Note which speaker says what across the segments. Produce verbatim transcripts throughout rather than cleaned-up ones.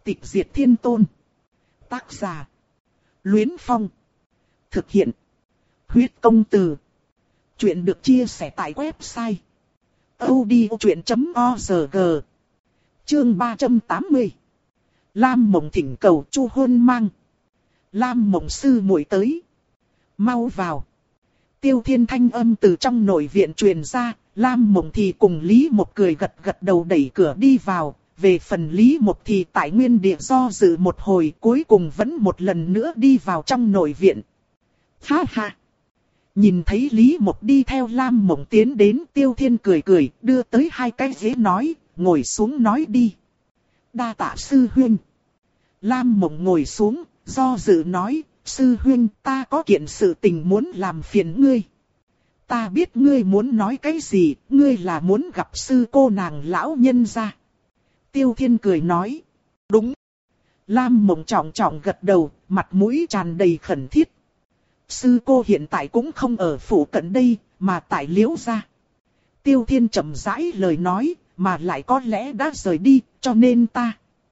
Speaker 1: Tịch diệt thiên tôn. Tác giả. Luyến Phong. Thực hiện. Huyết công từ. Chuyện được chia sẻ tại website audiochuyện chấm org. Chương ba trăm tám mươi. Lam Mộng thỉnh cầu Chu hôn mang. Lam Mộng sư muội tới. Mau vào. Tiêu Thiên thanh âm từ trong nội viện truyền ra. Lam Mộng thì cùng Lý Mộc cười gật gật đầu đẩy cửa đi vào. Về phần Lý Mộc thì tại nguyên địa do dự một hồi, cuối cùng vẫn một lần nữa đi vào trong nội viện. Ha ha! Nhìn thấy Lý Mộc đi theo Lam Mộng tiến đến, Tiêu Thiên cười cười, đưa tới hai cái ghế nói, ngồi xuống nói đi. Đa tạ sư huynh. Lam Mộng ngồi xuống, do dự nói, sư huynh, ta có kiện sự tình muốn làm phiền ngươi. Ta biết ngươi muốn nói cái gì, ngươi là muốn gặp sư cô nàng lão nhân gia. Tiêu Thiên cười nói, đúng. Lam Mộng trọng trọng gật đầu, mặt mũi tràn đầy khẩn thiết. Sư cô hiện tại cũng không ở phủ cận đây, mà tại Liễu gia. Tiêu Thiên chậm rãi lời nói, mà lại có lẽ đã rời đi, cho nên ta.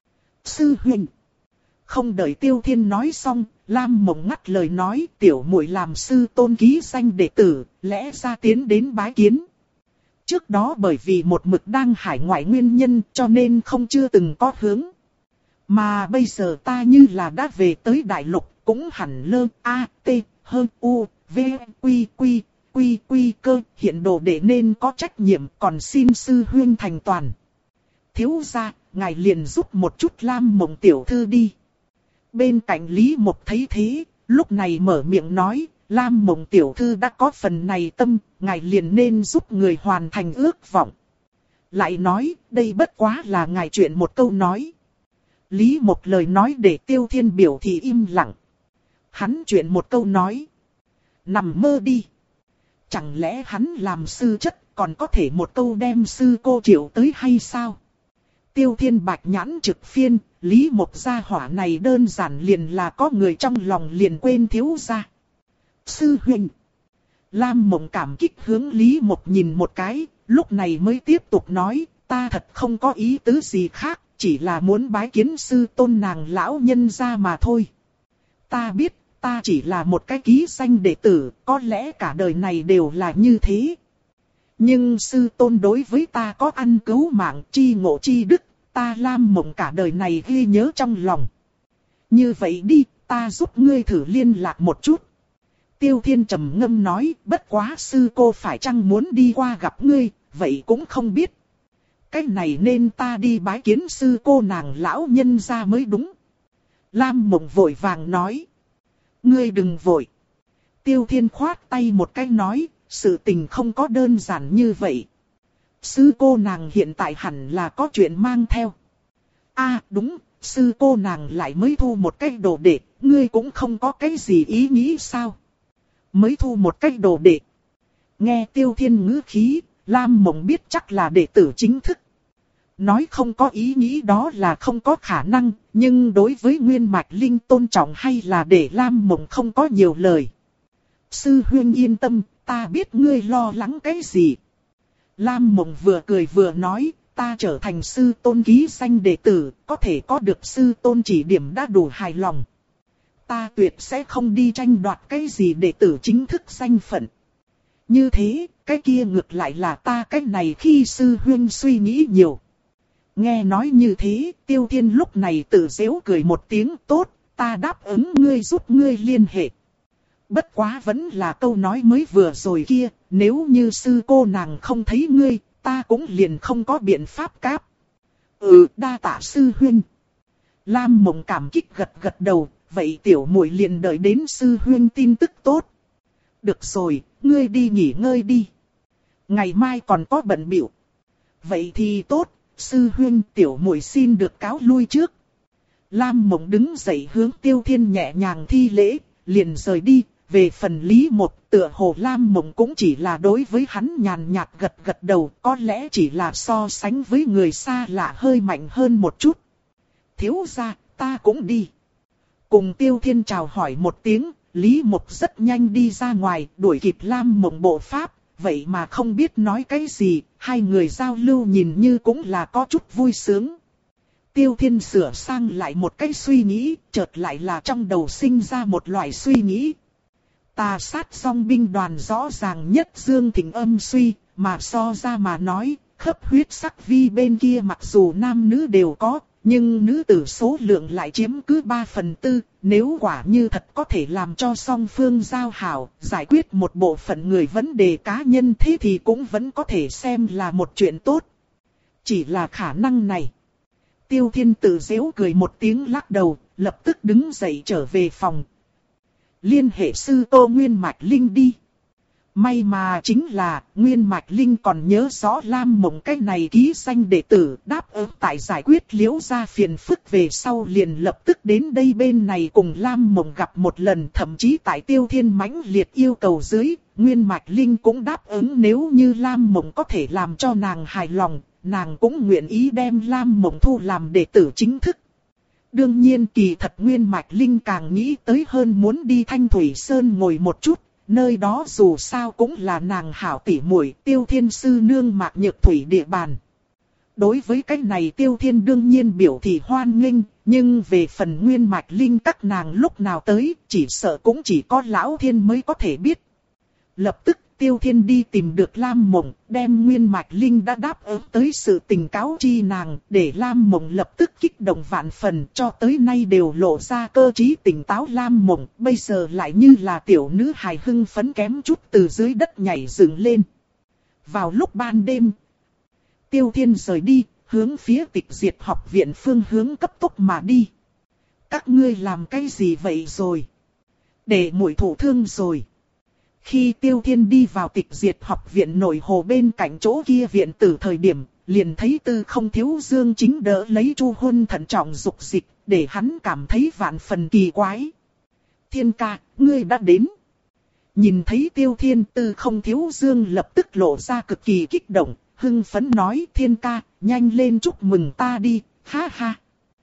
Speaker 1: Sư huynh. Không đợi Tiêu Thiên nói xong, Lam Mộng ngắt lời nói, tiểu muội làm sư tôn ký danh đệ tử, lẽ ra tiến đến bái kiến. Trước đó bởi vì một mực đang hải ngoại nguyên nhân cho nên không chưa từng có hướng. Mà bây giờ ta như là đã về tới đại lục, cũng hẳn lơ a t hơn u v quy quy quy quy cơ hiện đồ để nên có trách nhiệm, còn xin sư huynh thành toàn. Thiếu gia, ngài liền giúp một chút Lam Mộng tiểu thư đi. Bên cạnh Lý Mộc thấy thế, lúc này mở miệng nói, Lam Mộng tiểu thư đã có phần này tâm, ngài liền nên giúp người hoàn thành ước vọng. Lại nói, đây bất quá là ngài chuyện một câu nói. Lý Mộc lời nói để Tiêu Thiên biểu thì im lặng. Hắn chuyện một câu nói. Nằm mơ đi. Chẳng lẽ hắn làm sư chất còn có thể một câu đem sư cô triệu tới hay sao? Tiêu Thiên bạch nhãn trực phiên, Lý Mộc gia hỏa này đơn giản liền là có người trong lòng liền quên thiếu gia. Sư huynh. Lam Mộng cảm kích hướng Lý Mộc nhìn một cái, lúc này mới tiếp tục nói, ta thật không có ý tứ gì khác, chỉ là muốn bái kiến sư tôn nàng lão nhân gia mà thôi. Ta biết, ta chỉ là một cái ký danh đệ tử, có lẽ cả đời này đều là như thế. Nhưng sư tôn đối với ta có ăn cứu mạng chi ngộ chi đức, ta Lam Mộng cả đời này ghi nhớ trong lòng. Như vậy đi, ta giúp ngươi thử liên lạc một chút. Tiêu Thiên trầm ngâm nói, bất quá sư cô phải chăng muốn đi qua gặp ngươi, vậy cũng không biết. Cái này nên ta đi bái kiến sư cô nàng lão nhân gia mới đúng. Lam Mộng vội vàng nói. Ngươi đừng vội. Tiêu Thiên khoát tay một cái nói, sự tình không có đơn giản như vậy. Sư cô nàng hiện tại hẳn là có chuyện mang theo. À đúng, sư cô nàng lại mới thu một cái đồ đệ, ngươi cũng không có cái gì ý nghĩ sao? Mới thu một cái đồ đệ. Nghe Tiêu Thiên ngữ khí, Lam Mộng biết chắc là đệ tử chính thức. Nói không có ý nghĩ đó là không có khả năng, nhưng đối với Nguyên Mạch Linh tôn trọng hay là để Lam Mộng không có nhiều lời. Sư huynh yên tâm, ta biết ngươi lo lắng cái gì. Lam Mộng vừa cười vừa nói, ta trở thành sư tôn ký danh đệ tử, có thể có được sư tôn chỉ điểm đã đủ hài lòng. Ta tuyệt sẽ không đi tranh đoạt cái gì đệ tử chính thức danh phận. Như thế, cái kia ngược lại là ta cái này khi sư huynh suy nghĩ nhiều. Nghe nói như thế, Tiêu Thiên lúc này tự giễu cười một tiếng, tốt, ta đáp ứng ngươi giúp ngươi liên hệ. Bất quá vẫn là câu nói mới vừa rồi kia, nếu như sư cô nàng không thấy ngươi, ta cũng liền không có biện pháp cáp. Ừ, đa tạ sư huynh. Lam Mộng cảm kích gật gật đầu, vậy tiểu muội liền đợi đến sư huynh tin tức tốt. Được rồi, ngươi đi nghỉ ngơi đi. Ngày mai còn có bận bịu. Vậy thì tốt, sư huynh tiểu muội xin được cáo lui trước. Lam Mộng đứng dậy hướng Tiêu Thiên nhẹ nhàng thi lễ, liền rời đi. Về phần Lý Mộc, tựa hồ Lam Mộng cũng chỉ là đối với hắn nhàn nhạt gật gật đầu, có lẽ chỉ là so sánh với người xa lạ hơi mạnh hơn một chút. Thiếu gia, ta cũng đi. Cùng Tiêu Thiên chào hỏi một tiếng, Lý Mộc rất nhanh đi ra ngoài, đuổi kịp Lam Mộng bộ pháp, vậy mà không biết nói cái gì, hai người giao lưu nhìn như cũng là có chút vui sướng. Tiêu Thiên sửa sang lại một cái suy nghĩ, chợt lại là trong đầu sinh ra một loại suy nghĩ. Tà sát song binh đoàn rõ ràng nhất Dương Thịnh âm suy, mà so ra mà nói, khắp huyết sắc vi bên kia mặc dù nam nữ đều có, nhưng nữ tử số lượng lại chiếm cứ ba phần tư, nếu quả như thật có thể làm cho song phương giao hảo, giải quyết một bộ phận người vấn đề cá nhân thế thì cũng vẫn có thể xem là một chuyện tốt. Chỉ là khả năng này. Tiêu Thiên tự giễu cười một tiếng lắc đầu, lập tức đứng dậy trở về phòng. Liên hệ sư Tô Nguyên Mạch Linh đi. May mà chính là Nguyên Mạch Linh còn nhớ rõ Lam Mộng cái này ký danh đệ tử, đáp ứng tại giải quyết Liễu gia phiền phức về sau liền lập tức đến đây bên này cùng Lam Mộng gặp một lần, thậm chí tại Tiêu Thiên mãnh liệt yêu cầu dưới, Nguyên Mạch Linh cũng đáp ứng nếu như Lam Mộng có thể làm cho nàng hài lòng, nàng cũng nguyện ý đem Lam Mộng thu làm đệ tử chính thức. Đương nhiên kỳ thật Nguyên Mạch Linh càng nghĩ tới hơn muốn đi Thanh Thủy Sơn ngồi một chút. Nơi đó dù sao cũng là nàng hảo tỉ muội Tiêu Thiên sư nương Mạc Nhược Thủy địa bàn. Đối với cái này Tiêu Thiên đương nhiên biểu thị hoan nghênh, nhưng về phần Nguyên Mạch Linh các nàng lúc nào tới, chỉ sợ cũng chỉ có Lão Thiên mới có thể biết. Lập tức Tiêu Thiên đi tìm được Lam Mộng, đem Nguyên Mạch Linh đã đáp ứng tới sự tình cáo chi nàng, để Lam Mộng lập tức kích động vạn phần, cho tới nay đều lộ ra cơ trí tỉnh táo Lam Mộng, bây giờ lại như là tiểu nữ hài hưng phấn kém chút từ dưới đất nhảy dựng lên. Vào lúc ban đêm, Tiêu Thiên rời đi, hướng phía Tịch Diệt học viện phương hướng cấp tốc mà đi. Các ngươi làm cái gì vậy rồi? Để muội thụ thương rồi. Khi Tiêu Thiên đi vào Tịch Diệt học viện nội hồ bên cạnh chỗ kia viện tử thời điểm, liền thấy Tư Không Thiếu Dương chính đỡ lấy Chu Huân thận trọng dục dịch, để hắn cảm thấy vạn phần kỳ quái. Thiên ca, ngươi đã đến. Nhìn thấy Tiêu Thiên, Tư Không Thiếu Dương lập tức lộ ra cực kỳ kích động, hưng phấn nói: Thiên ca, nhanh lên chúc mừng ta đi, ha ha.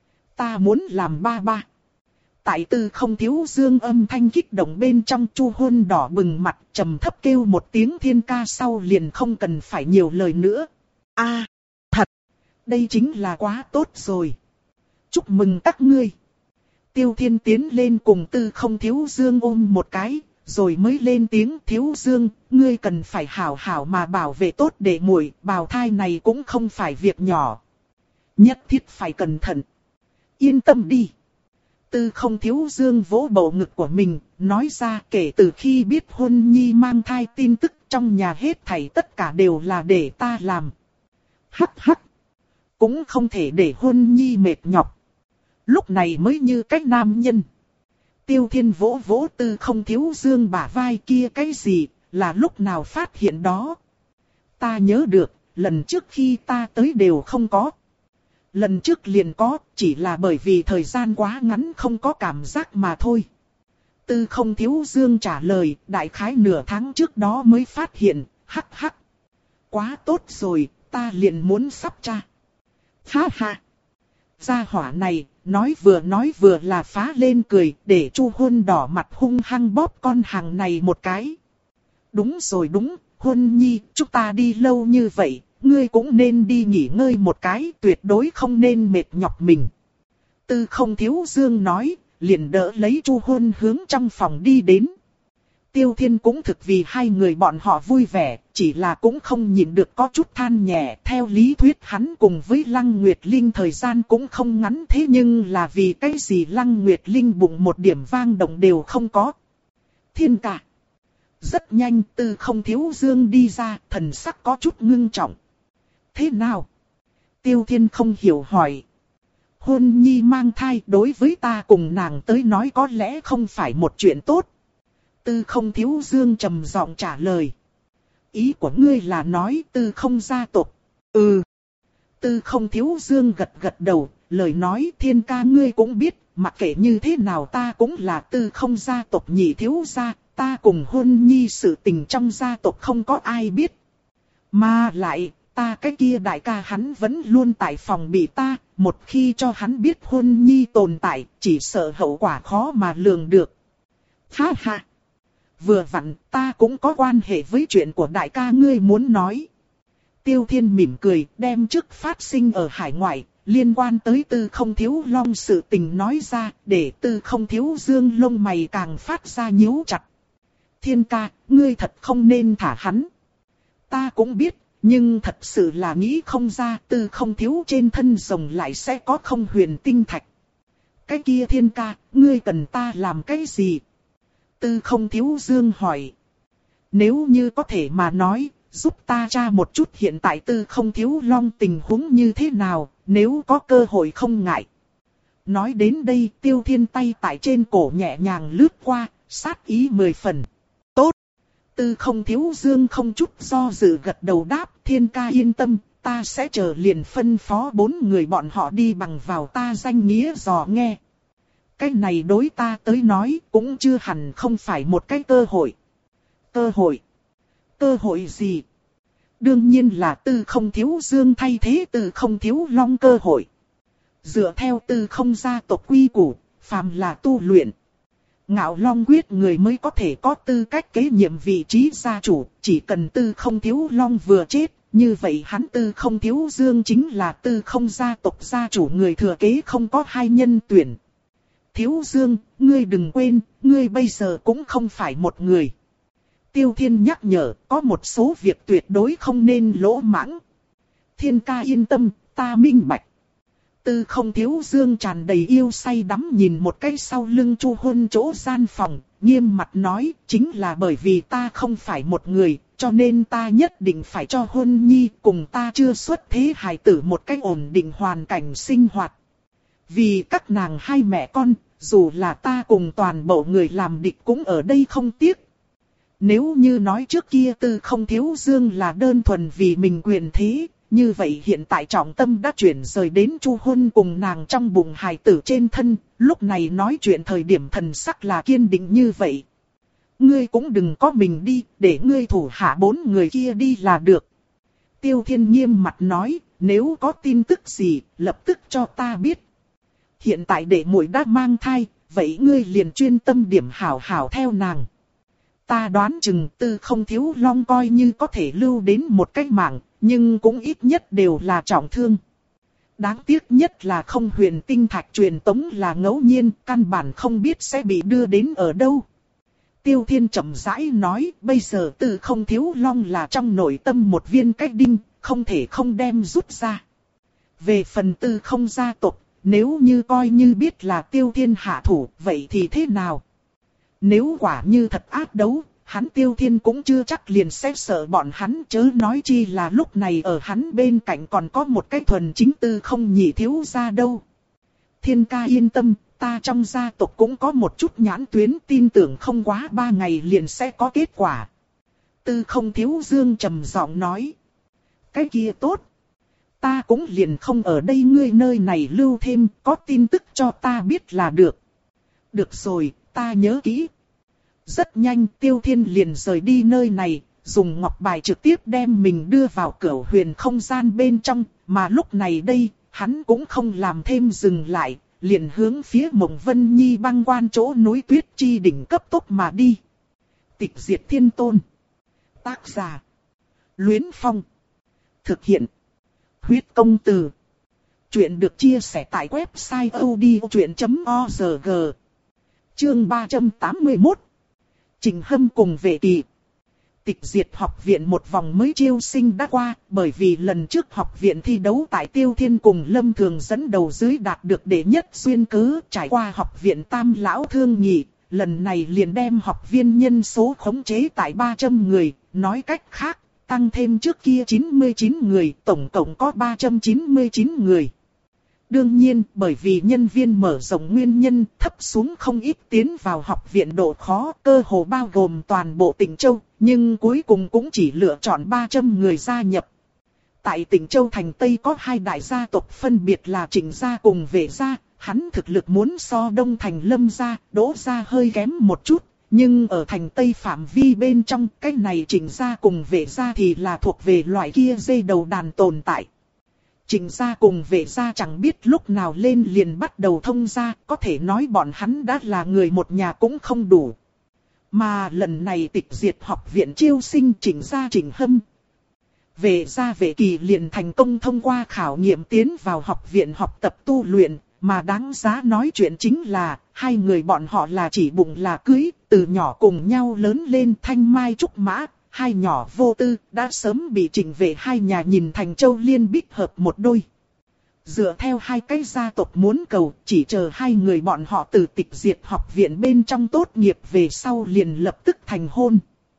Speaker 1: Ta muốn làm ba ba. Tại Tư Không Thiếu Dương âm thanh kích động bên trong, Chu Huân đỏ bừng mặt, trầm thấp kêu một tiếng thiên ca sau liền không cần phải nhiều lời nữa. A, à, thật, đây chính là quá tốt rồi. Chúc mừng các ngươi. Tiêu Thiên tiến lên cùng Tư Không Thiếu Dương ôm một cái, rồi mới lên tiếng: Thiếu Dương, ngươi cần phải hảo hảo mà bảo vệ tốt đệ muội, bào thai này cũng không phải việc nhỏ. Nhất thiết phải cẩn thận. Yên tâm đi. Tư Không Thiếu Dương vỗ bầu ngực của mình, nói ra kể từ khi biết Huân Nhi mang thai tin tức trong nhà hết thảy tất cả đều là để ta làm. Hắc hắc. Cũng không thể để Huân Nhi mệt nhọc. Lúc này mới như cách nam nhân. Tiêu Thiên vỗ vỗ Tư Không Thiếu Dương bả vai kia, cái gì, là lúc nào phát hiện đó. Ta nhớ được, lần trước khi ta tới đều không có. Lần trước liền có, chỉ là bởi vì thời gian quá ngắn không có cảm giác mà thôi. Tư Không Thiếu Dương trả lời, đại khái nửa tháng trước đó mới phát hiện, hắc hắc. Quá tốt rồi, ta liền muốn sắp cha. Ha ha. Gia hỏa này, nói vừa nói vừa là phá lên cười, để Chu Huân đỏ mặt hung hăng bóp con hàng này một cái. Đúng rồi đúng, Huân Nhi, chúng ta đi lâu như vậy. Ngươi cũng nên đi nghỉ ngơi một cái, tuyệt đối không nên mệt nhọc mình. Tư Không Thiếu Dương nói, liền đỡ lấy Chu Huân hướng trong phòng đi đến. Tiêu Thiên cũng thực vì hai người bọn họ vui vẻ, chỉ là cũng không nhịn được có chút than nhẹ. Theo lý thuyết hắn cùng với Lăng Nguyệt Linh thời gian cũng không ngắn, thế nhưng là vì cái gì Lăng Nguyệt Linh bụng một điểm vang động đều không có. Thiên ca. Rất nhanh Tư Không Thiếu Dương đi ra, thần sắc có chút ngưng trọng. Thế nào? Tiêu Thiên không hiểu hỏi. Huân Nhi mang thai đối với ta cùng nàng tới nói có lẽ không phải một chuyện tốt. Tư Không Thiếu Dương trầm giọng trả lời. Ý của ngươi là nói Tư Không gia tộc? Ừ. Tư Không Thiếu Dương gật gật đầu, lời nói thiên ca ngươi cũng biết, mặc kệ như thế nào ta cũng là Tư Không gia tộc nhị thiếu gia, ta cùng Huân Nhi sự tình trong gia tộc không có ai biết. Mà lại, ta cái kia đại ca hắn vẫn luôn tại phòng bị ta, một khi cho hắn biết Huân Nhi tồn tại, chỉ sợ hậu quả khó mà lường được. Ha ha! Vừa vặn, ta cũng có quan hệ với chuyện của đại ca ngươi muốn nói. Tiêu Thiên mỉm cười, đem trước phát sinh ở hải ngoại, liên quan tới Tư Không Thiếu Long sự tình nói ra, để Tư Không Thiếu Dương lông mày càng phát ra nhíu chặt. Thiên ca, ngươi thật không nên thả hắn. Ta cũng biết, nhưng thật sự là nghĩ không ra Tư Không Thiếu trên thân rồng lại sẽ có không huyền tinh thạch. Cái kia thiên ca, ngươi cần ta làm cái gì? Tư Không Thiếu Dương hỏi. Nếu như có thể mà nói, giúp ta tra một chút hiện tại Tư Không Thiếu Long tình huống như thế nào, nếu có cơ hội không ngại. Nói đến đây, Tiêu Thiên tay tại trên cổ nhẹ nhàng lướt qua, sát ý mười phần. Tốt! Tư Không Thiếu Dương không chút do dự gật đầu đáp, thiên ca yên tâm, ta sẽ chờ liền phân phó bốn người bọn họ đi bằng vào ta danh nghĩa dò nghe. Cái này đối ta tới nói cũng chưa hẳn không phải một cái cơ hội. Cơ hội? Cơ hội gì? Đương nhiên là Tư Không Thiếu Dương thay thế Tư Không Thiếu Long cơ hội. Dựa theo Tư Không gia tộc quy củ, phàm là tu luyện Ngạo Long quyết người mới có thể có tư cách kế nhiệm vị trí gia chủ, chỉ cần Tư Không Thiếu Long vừa chết, như vậy hắn Tư Không Thiếu Dương chính là Tư Không gia tộc gia chủ người thừa kế không có hai nhân tuyển. Thiếu Dương, ngươi đừng quên, ngươi bây giờ cũng không phải một người. Tiêu Thiên nhắc nhở, có một số việc tuyệt đối không nên lỗ mãng. Thiên ca yên tâm, ta minh bạch. Tư Không Thiếu Dương tràn đầy yêu say đắm nhìn một cái sau lưng Chu Huân chỗ gian phòng, nghiêm mặt nói, chính là bởi vì ta không phải một người, cho nên ta nhất định phải cho Huân Nhi cùng ta chưa xuất thế hài tử một cách ổn định hoàn cảnh sinh hoạt. Vì các nàng hai mẹ con, dù là ta cùng toàn bộ người làm địch cũng ở đây không tiếc. Nếu như nói trước kia Tư Không Thiếu Dương là đơn thuần vì mình quyền thế, như vậy hiện tại trọng tâm đã chuyển rời đến Chu Huân cùng nàng trong bụng hài tử trên thân, lúc này nói chuyện thời điểm thần sắc là kiên định như vậy. Ngươi cũng đừng có mình đi, để ngươi thủ hạ bốn người kia đi là được. Tiêu Thiên nghiêm mặt nói, nếu có tin tức gì, lập tức cho ta biết. Hiện tại đệ muội đã mang thai, vậy ngươi liền chuyên tâm điểm hảo hảo theo nàng. Ta đoán chừng Tư Không Thiếu Long coi như có thể lưu đến một cái mạng, nhưng cũng ít nhất đều là trọng thương. Đáng tiếc nhất là không huyền tinh thạch truyền tống là ngẫu nhiên, căn bản không biết sẽ bị đưa đến ở đâu. Tiêu Thiên chậm rãi nói, bây giờ Tư Không Thiếu Long là trong nội tâm một viên cách đinh, không thể không đem rút ra. Về phần Tư Không gia tộc, nếu như coi như biết là Tiêu Thiên hạ thủ, vậy thì thế nào? Nếu quả như thật ác đấu, hắn Tiêu Thiên cũng chưa chắc liền sẽ sợ bọn hắn, chớ nói chi là lúc này ở hắn bên cạnh còn có một cái thuần chính Tư Không nhị thiếu gia đâu. Thiên ca yên tâm, ta trong gia tộc cũng có một chút nhãn tuyến, tin tưởng không quá ba ngày liền sẽ có kết quả. Tư Không Thiếu Dương trầm giọng nói. Cái kia tốt. Ta cũng liền không ở đây ngươi nơi này lưu thêm, có tin tức cho ta biết là được. Được rồi, ta nhớ kỹ. Rất nhanh Tiêu Thiên liền rời đi nơi này, dùng ngọc bài trực tiếp đem mình đưa vào cửu huyền không gian bên trong, mà lúc này đây, hắn cũng không làm thêm dừng lại, liền hướng phía Mộng Vân Nhi băng quan chỗ núi tuyết chi đỉnh cấp tốc mà đi. Tịch diệt thiên tôn. Tác giả. Luyến Phong. Thực hiện. Huyết công từ. Chuyện được chia sẻ tại website odchuyện chấm org. Chương ba trăm tám mươi mốt. Trình Hâm cùng Vệ Kỳ. Tịch diệt học viện một vòng mới chiêu sinh đã qua, bởi vì lần trước học viện thi đấu tại Tiêu Thiên cùng Lâm Thường dẫn đầu dưới đạt được đệ nhất xuyên cớ, trải qua học viện tam lão thương nghị, lần này liền đem học viên nhân số khống chế tại ba trăm người, nói cách khác, tăng thêm trước kia chín mươi chín người, tổng cộng có ba trăm chín mươi chín người. Đương nhiên, bởi vì nhân viên mở rộng nguyên nhân, thấp xuống không ít tiến vào học viện độ khó, cơ hồ bao gồm toàn bộ Tịnh Châu, nhưng cuối cùng cũng chỉ lựa chọn ba trăm người gia nhập. Tại Tịnh Châu thành Tây có hai đại gia tộc phân biệt là Trịnh gia cùng Vệ gia, hắn thực lực muốn so Đông thành Lâm gia, Đỗ gia hơi kém một chút, nhưng ở thành Tây phạm vi bên trong, cái này Trịnh gia cùng Vệ gia thì là thuộc về loại kia dây đầu đàn tồn tại. Trịnh gia cùng Vệ gia chẳng biết lúc nào lên liền bắt đầu thông gia, có thể nói bọn hắn đã là người một nhà cũng không đủ. Mà lần này tịch diệt học viện chiêu sinh Trịnh gia Trịnh Hâm. Về ra Vệ Kỳ liền thành công thông qua khảo nghiệm tiến vào học viện học tập tu luyện, mà đáng giá nói chuyện chính là, hai người bọn họ là chỉ bụng là cưới, từ nhỏ cùng nhau lớn lên thanh mai trúc mã, hai nhỏ vô tư, đã sớm bị Trịnh Vệ hai nhà nhìn thành châu liên bích hợp một đôi. Dựa theo hai cái gia tộc muốn cầu, chỉ chờ hai người bọn họ từ tịch diệt học viện bên trong tốt nghiệp về sau liền lập tức thành hôn.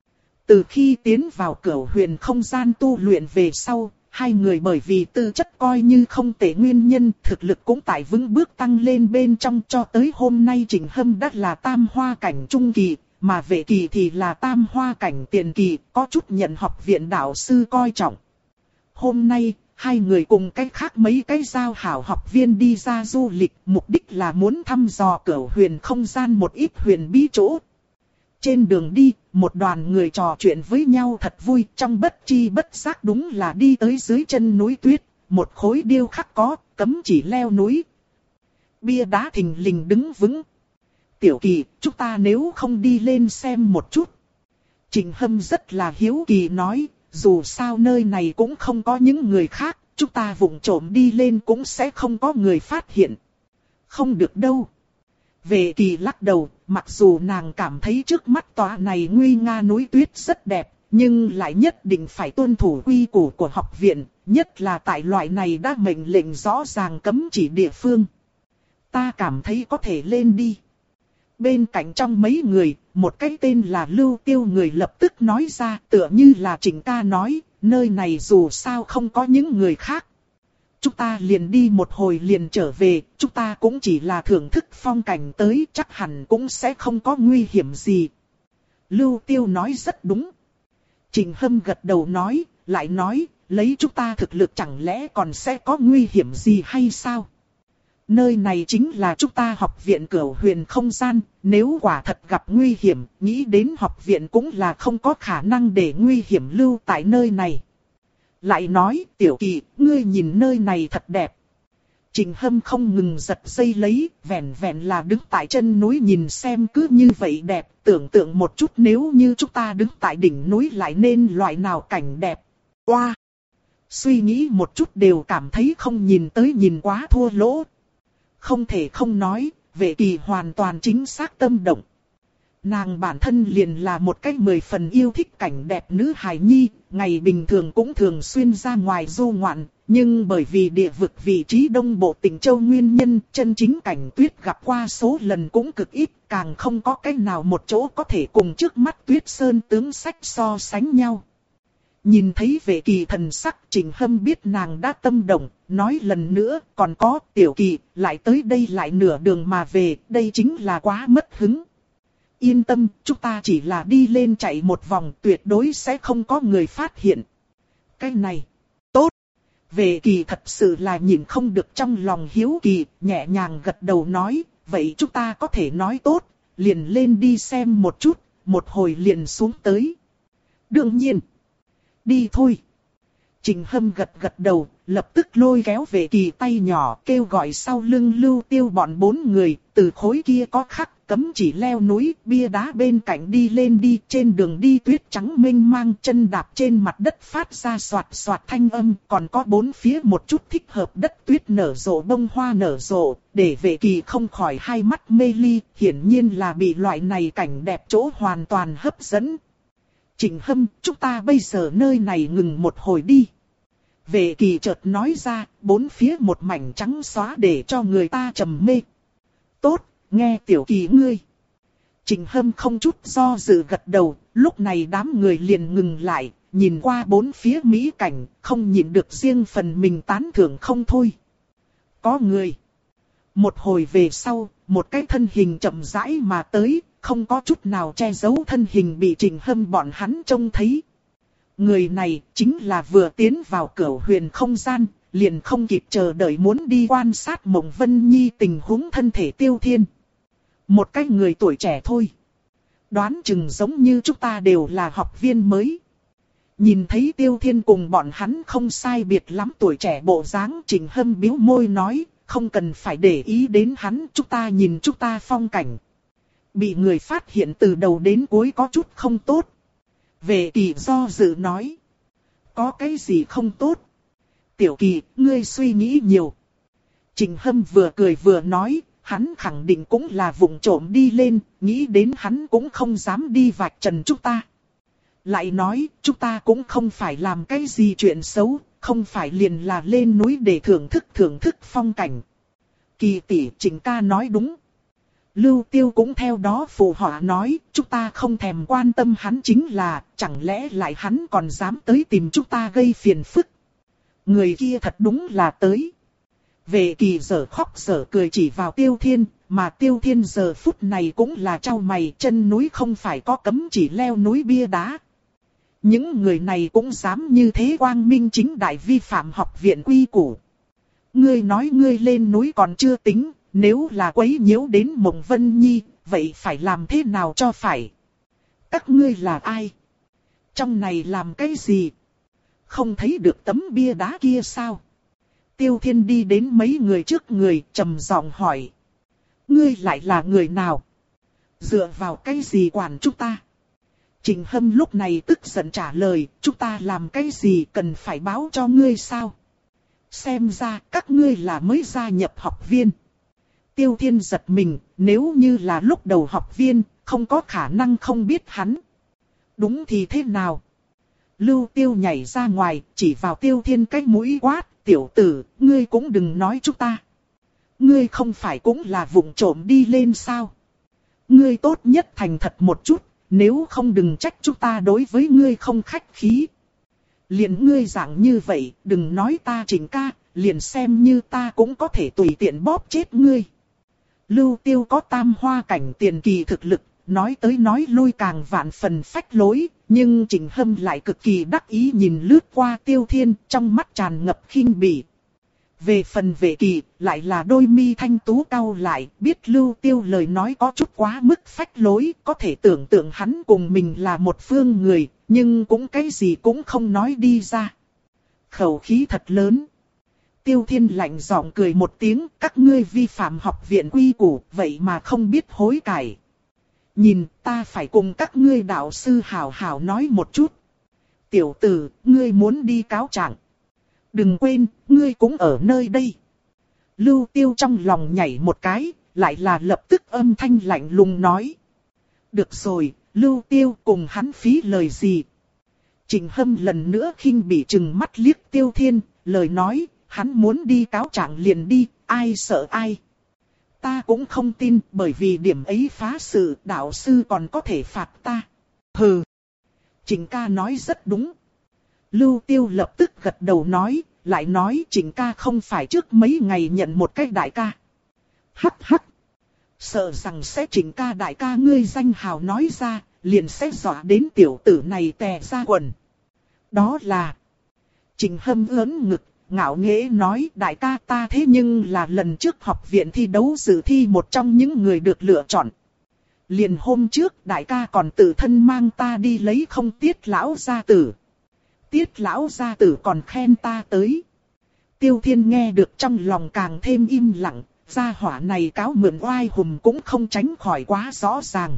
Speaker 1: Từ khi tiến vào Cửu Huyền không gian tu luyện về sau, hai người bởi vì tư chất coi như không tệ nguyên nhân, thực lực cũng tại vững bước tăng lên bên trong, cho tới hôm nay Trịnh Hâm đã là tam hoa cảnh trung kỳ, mà Vệ Kỳ thì là tam hoa cảnh tiền kỳ, có chút nhận học viện đạo sư coi trọng. Hôm nay, hai người cùng cách khác mấy cái giao hảo học viên đi ra du lịch, mục đích là muốn thăm dò Cửu Huyền không gian một ít huyền bí chỗ. Trên đường đi, một đoàn người trò chuyện với nhau thật vui, trong bất chi bất giác đúng là đi tới dưới chân núi tuyết, một khối điêu khắc có, cấm chỉ leo núi. Bia đá thình lình đứng vững. Tiểu Kỳ, chúng ta nếu không đi lên xem một chút. Trịnh Hâm rất là hiếu kỳ nói, dù sao nơi này cũng không có những người khác, chúng ta vụng trộm đi lên cũng sẽ không có người phát hiện. Không được đâu. Vệ Kỳ lắc đầu, mặc dù nàng cảm thấy trước mắt tòa này nguy nga núi tuyết rất đẹp, nhưng lại nhất định phải tuân thủ quy củ của học viện, nhất là tại loại này đã mệnh lệnh rõ ràng cấm chỉ địa phương. Ta cảm thấy có thể lên đi. Bên cạnh trong mấy người, một cái tên là Lưu Tiêu người lập tức nói ra, tựa như là Trịnh ca nói, nơi này dù sao không có những người khác. Chúng ta liền đi một hồi liền trở về, chúng ta cũng chỉ là thưởng thức phong cảnh tới, chắc hẳn cũng sẽ không có nguy hiểm gì. Lưu Tiêu nói rất đúng. Trịnh Hâm gật đầu nói, lại nói, lấy chúng ta thực lực chẳng lẽ còn sẽ có nguy hiểm gì hay sao? Nơi này chính là chúng ta học viện Cửu Huyền không gian, nếu quả thật gặp nguy hiểm, nghĩ đến học viện cũng là không có khả năng để nguy hiểm lưu tại nơi này. Lại nói, Tiểu Kỳ, ngươi nhìn nơi này thật đẹp. Trịnh Hâm không ngừng giật dây lấy, vẹn vẹn là đứng tại chân núi nhìn xem cứ như vậy đẹp, tưởng tượng một chút nếu như chúng ta đứng tại đỉnh núi lại nên loại nào cảnh đẹp. Oa! Wow. Suy nghĩ một chút đều cảm thấy không nhìn tới nhìn quá thua lỗ. Không thể không nói, Vệ Kỳ hoàn toàn chính xác tâm động. Nàng bản thân liền là một cách mười phần yêu thích cảnh đẹp nữ hài nhi, ngày bình thường cũng thường xuyên ra ngoài du ngoạn, nhưng bởi vì địa vực vị trí đông bộ tỉnh Châu nguyên nhân, chân chính cảnh tuyết gặp qua số lần cũng cực ít, càng không có cách nào một chỗ có thể cùng trước mắt Tuyết Sơn tướng sách so sánh nhau. Nhìn thấy Vệ Kỳ thần sắc, Trịnh Hâm biết nàng đã tâm động, nói lần nữa, còn có, Tiểu Kỳ, lại tới đây lại nửa đường mà về, đây chính là quá mất hứng. Yên tâm, chúng ta chỉ là đi lên chạy một vòng, tuyệt đối sẽ không có người phát hiện. Cái này, tốt. Vệ Kỳ thật sự là nhìn không được trong lòng hiếu kỳ, nhẹ nhàng gật đầu nói, vậy chúng ta có thể nói tốt, liền lên đi xem một chút, một hồi liền xuống tới. Đương nhiên. Đi thôi. Trịnh Hâm gật gật đầu, lập tức lôi kéo Vệ Kỳ tay nhỏ kêu gọi sau lưng Lưu Tiêu bọn bốn người, từ khối kia có khắc cấm chỉ leo núi, bia đá bên cạnh đi lên đi, trên đường đi tuyết trắng mênh mang, chân đạp trên mặt đất phát ra xoạt xoạt thanh âm, còn có bốn phía một chút thích hợp đất tuyết nở rộ bông hoa nở rộ, để Vệ Kỳ không khỏi hai mắt mê ly, hiển nhiên là bị loại này cảnh đẹp chỗ hoàn toàn hấp dẫn. Trịnh Hâm, chúng ta bây giờ nơi này ngừng một hồi đi. Vệ Kỳ chợt nói ra, bốn phía một mảnh trắng xóa để cho người ta trầm mê. Tốt, nghe Tiểu Kỳ ngươi. Trịnh Hâm không chút do dự gật đầu, lúc này đám người liền ngừng lại, nhìn qua bốn phía mỹ cảnh, không nhịn được riêng phần mình tán thưởng không thôi. Có người. Một hồi về sau, một cái thân hình chậm rãi mà tới, không có chút nào che giấu thân hình bị Trịnh Hâm bọn hắn trông thấy. Người này chính là vừa tiến vào Cửu Huyền không gian, liền không kịp chờ đợi muốn đi quan sát Mộng Vân Nhi tình huống thân thể Tiêu Thiên. Một cái người tuổi trẻ thôi. Đoán chừng giống như chúng ta đều là học viên mới. Nhìn thấy Tiêu Thiên cùng bọn hắn không sai biệt lắm tuổi trẻ bộ dáng, Trịnh Hâm bĩu môi nói, không cần phải để ý đến hắn, chúng ta nhìn chúng ta phong cảnh. Bị người phát hiện từ đầu đến cuối có chút không tốt. Vệ Kỳ do dự nói. Có cái gì không tốt? Tiểu Kỳ, ngươi suy nghĩ nhiều. Trình Hâm vừa cười vừa nói, hắn khẳng định cũng là vụng trộm đi lên, nghĩ đến hắn cũng không dám đi vạch trần chúng ta. Lại nói, chúng ta cũng không phải làm cái gì chuyện xấu, không phải liền là lên núi để thưởng thức thưởng thức phong cảnh. Kỳ tỷ, Trình ca nói đúng. Lưu Tiêu cũng theo đó phụ họa nói, chúng ta không thèm quan tâm hắn chính là, chẳng lẽ lại hắn còn dám tới tìm chúng ta gây phiền phức. Người kia thật đúng là tới. Vệ Kỳ giờ khóc giờ cười chỉ vào Tiêu Thiên, mà Tiêu Thiên giờ phút này cũng là trao mày, chân núi không phải có cấm chỉ leo núi bia đá. Những người này cũng dám như thế quang minh chính đại vi phạm học viện quy củ. Ngươi nói ngươi lên núi còn chưa tính, nếu là quấy nhiễu đến Mộng Vân Nhi, vậy phải làm thế nào cho phải? Các ngươi là ai? Trong này làm cái gì? Không thấy được tấm bia đá kia sao? Tiêu Thiên đi đến mấy người trước người, trầm giọng hỏi. Ngươi lại là người nào? Dựa vào cái gì quản chúng ta? Trình Hâm lúc này tức giận trả lời, chúng ta làm cái gì cần phải báo cho ngươi sao? Xem ra các ngươi là mới gia nhập học viên. Tiêu Thiên giật mình, nếu như là lúc đầu học viên, không có khả năng không biết hắn. Đúng thì thế nào? Lưu Tiêu nhảy ra ngoài, chỉ vào Tiêu Thiên cái mũi quát, tiểu tử, ngươi cũng đừng nói chúng ta. Ngươi không phải cũng là vụng trộm đi lên sao? Ngươi tốt nhất thành thật một chút, nếu không đừng trách chúng ta đối với ngươi không khách khí. Liền ngươi dạng như vậy, đừng nói ta Trình ca, liền xem như ta cũng có thể tùy tiện bóp chết ngươi. Lưu Tiêu có tam hoa cảnh tiền kỳ thực lực, nói tới nói lui càng vạn phần phách lối, nhưng Trình Hâm lại cực kỳ đắc ý nhìn lướt qua Tiêu Thiên, trong mắt tràn ngập khinh bỉ. Về phần Vệ Kỳ, lại là đôi mi thanh tú cau lại, biết Lưu Tiêu lời nói có chút quá mức phách lối, có thể tưởng tượng hắn cùng mình là một phương người, nhưng cũng cái gì cũng không nói đi ra. Khẩu khí thật lớn. Tiêu Thiên lạnh giọng cười một tiếng, các ngươi vi phạm học viện quy củ, vậy mà không biết hối cải. Nhìn, ta phải cùng các ngươi đạo sư hảo hảo nói một chút. Tiểu tử, ngươi muốn đi cáo trạng. Đừng quên, ngươi cũng ở nơi đây. Lưu Tiêu trong lòng nhảy một cái, lại là lập tức âm thanh lạnh lùng nói. Được rồi, Lưu Tiêu cùng hắn phí lời gì. Trình Hâm lần nữa khinh bỉ trừng mắt liếc Tiêu Thiên, lời nói, hắn muốn đi cáo trạng liền đi, ai sợ ai. Ta cũng không tin, bởi vì điểm ấy phá sự, đạo sư còn có thể phạt ta. Hừ. Trình ca nói rất đúng. Lưu Tiêu lập tức gật đầu nói, lại nói Trình ca không phải trước mấy ngày nhận một cái đại ca. Hắc hắc. Sợ rằng sẽ Trình ca đại ca ngươi danh hào nói ra, liền sẽ dọa đến tiểu tử này tè ra quần. Đó là... Trình Hâm ớn ngực, ngạo nghễ nói đại ca ta thế nhưng là lần trước học viện thi đấu dự thi một trong những người được lựa chọn. Liền hôm trước đại ca còn tự thân mang ta đi lấy không Tiết lão gia tử. Tiết lão gia tử còn khen ta tới. Tiêu Thiên nghe được trong lòng càng thêm im lặng, gia hỏa này cáo mượn oai hùng cũng không tránh khỏi quá rõ ràng.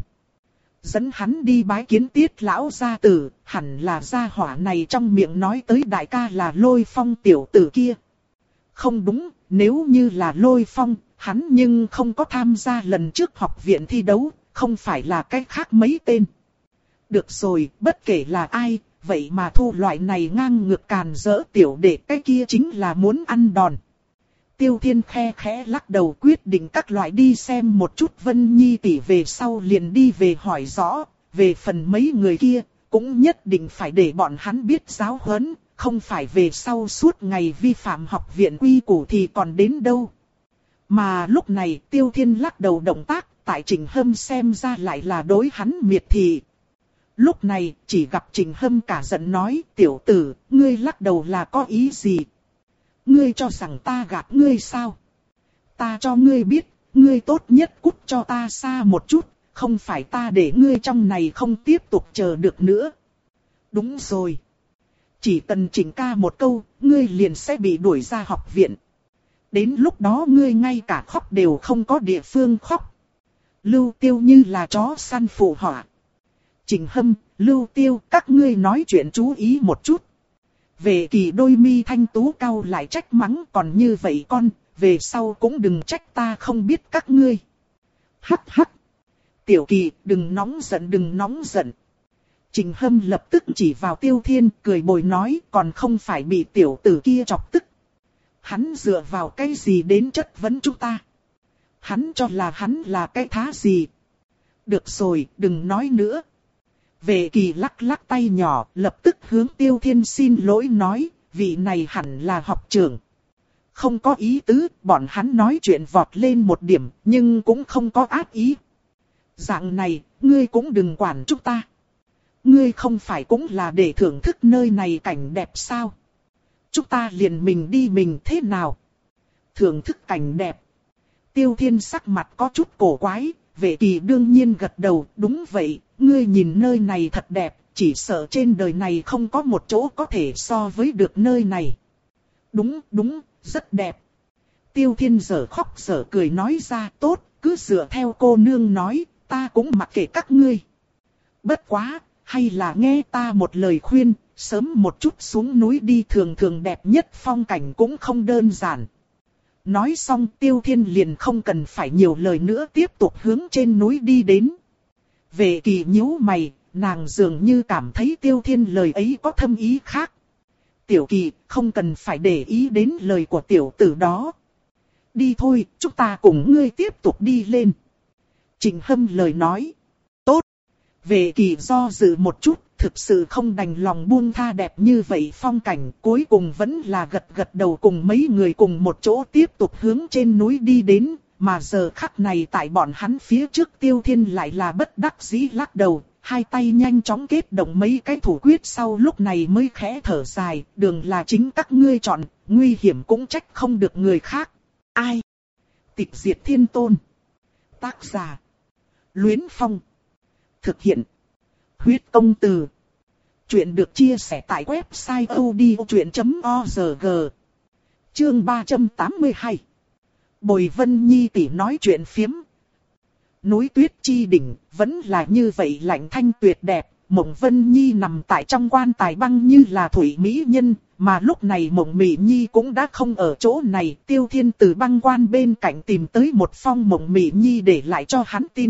Speaker 1: Dẫn hắn đi bái kiến Tiết lão gia tử, hẳn là gia hỏa này trong miệng nói tới đại ca là Lôi Phong tiểu tử kia. Không đúng, nếu như là Lôi Phong, hắn nhưng không có tham gia lần trước học viện thi đấu, không phải là cái khác mấy tên. Được rồi, bất kể là ai, vậy mà thu loại này ngang ngược càn rỡ tiểu đệ, cái kia chính là muốn ăn đòn. Tiêu Thiên khe khẽ lắc đầu quyết định các loại đi xem một chút Vân Nhi tỷ về sau liền đi về hỏi rõ, về phần mấy người kia, cũng nhất định phải để bọn hắn biết giáo huấn, không phải về sau suốt ngày vi phạm học viện quy củ thì còn đến đâu. Mà lúc này Tiêu Thiên lắc đầu động tác, tại Trình Hâm xem ra lại là đối hắn miệt thị. Lúc này chỉ gặp Trình Hâm cả giận nói, tiểu tử, ngươi lắc đầu là có ý gì? Ngươi cho rằng ta gạt ngươi sao? Ta cho ngươi biết, ngươi tốt nhất cút cho ta xa một chút, không phải ta để ngươi trong này không tiếp tục chờ được nữa. Đúng rồi. Chỉ cần Trình ca một câu, ngươi liền sẽ bị đuổi ra học viện. Đến lúc đó ngươi ngay cả khóc đều không có địa phương khóc. Lưu Tiêu như là chó săn phụ họa. Trình Hâm, Lưu Tiêu, các ngươi nói chuyện chú ý một chút. Vệ Kỳ đôi mi thanh tú cau lại trách mắng, còn như vậy con, về sau cũng đừng trách ta không biết các ngươi. Hắc hắc. Tiểu Kỳ, đừng nóng giận đừng nóng giận. Trình Hâm lập tức chỉ vào Tiêu Thiên cười bồi nói, còn không phải bị tiểu tử kia chọc tức. Hắn dựa vào cái gì đến chất vấn chúng ta? Hắn cho là hắn là cái thá gì? Được rồi, đừng nói nữa. Vệ Kỳ lắc lắc tay nhỏ, lập tức hướng Tiêu Thiên xin lỗi nói, vị này hẳn là học trưởng. Không có ý tứ, bọn hắn nói chuyện vọt lên một điểm, nhưng cũng không có ác ý. Dạng này, ngươi cũng đừng quản chúng ta. Ngươi không phải cũng là để thưởng thức nơi này cảnh đẹp sao? Chúng ta liền mình đi mình thế nào? Thưởng thức cảnh đẹp. Tiêu Thiên sắc mặt có chút cổ quái, Vệ Kỳ đương nhiên gật đầu, đúng vậy, ngươi nhìn nơi này thật đẹp, chỉ sợ trên đời này không có một chỗ có thể so với được nơi này. Đúng, đúng, rất đẹp. Tiêu Thiên giở khóc giở cười nói ra, tốt, cứ dựa theo cô nương nói, ta cũng mặc kệ các ngươi. Bất quá, hay là nghe ta một lời khuyên, sớm một chút xuống núi đi, thường thường đẹp nhất phong cảnh cũng không đơn giản. Nói xong Tiêu Thiên liền không cần phải nhiều lời nữa tiếp tục hướng trên núi đi đến. Vệ Kỳ nhíu mày, nàng dường như cảm thấy Tiêu Thiên lời ấy có thâm ý khác. Tiểu Kỳ, không cần phải để ý đến lời của tiểu tử đó. Đi thôi, chúng ta cùng ngươi tiếp tục đi lên. Trình Hâm lời nói. Tốt. Vệ Kỳ do dự một chút, thực sự không đành lòng buông tha đẹp như vậy phong cảnh, cuối cùng vẫn là gật gật đầu cùng mấy người cùng một chỗ tiếp tục hướng trên núi đi đến, mà giờ khắc này tại bọn hắn phía trước Tiêu Thiên lại là bất đắc dĩ lắc đầu, hai tay nhanh chóng kết động mấy cái thủ quyết sau lúc này mới khẽ thở dài, đường là chính các ngươi chọn, nguy hiểm cũng trách không được người khác. Ai? Tịch Diệt Thiên Tôn. Tác giả. Luyến Phong. Thực hiện. Huyết Công Từ. Chuyện được chia sẻ tại website odchuyện chấm org. Chương ba trăm tám mươi hai. Bồi Vân Nhi tỷ nói chuyện phiếm. Núi tuyết chi đỉnh, vẫn là như vậy lạnh thanh tuyệt đẹp. Mộng Vân Nhi nằm tại trong quan tài băng như là thủy mỹ nhân, mà lúc này Mộng Mị Nhi cũng đã không ở chỗ này. Tiêu Thiên từ băng quan bên cạnh tìm tới một phong Mộng Mị Nhi để lại cho hắn tin.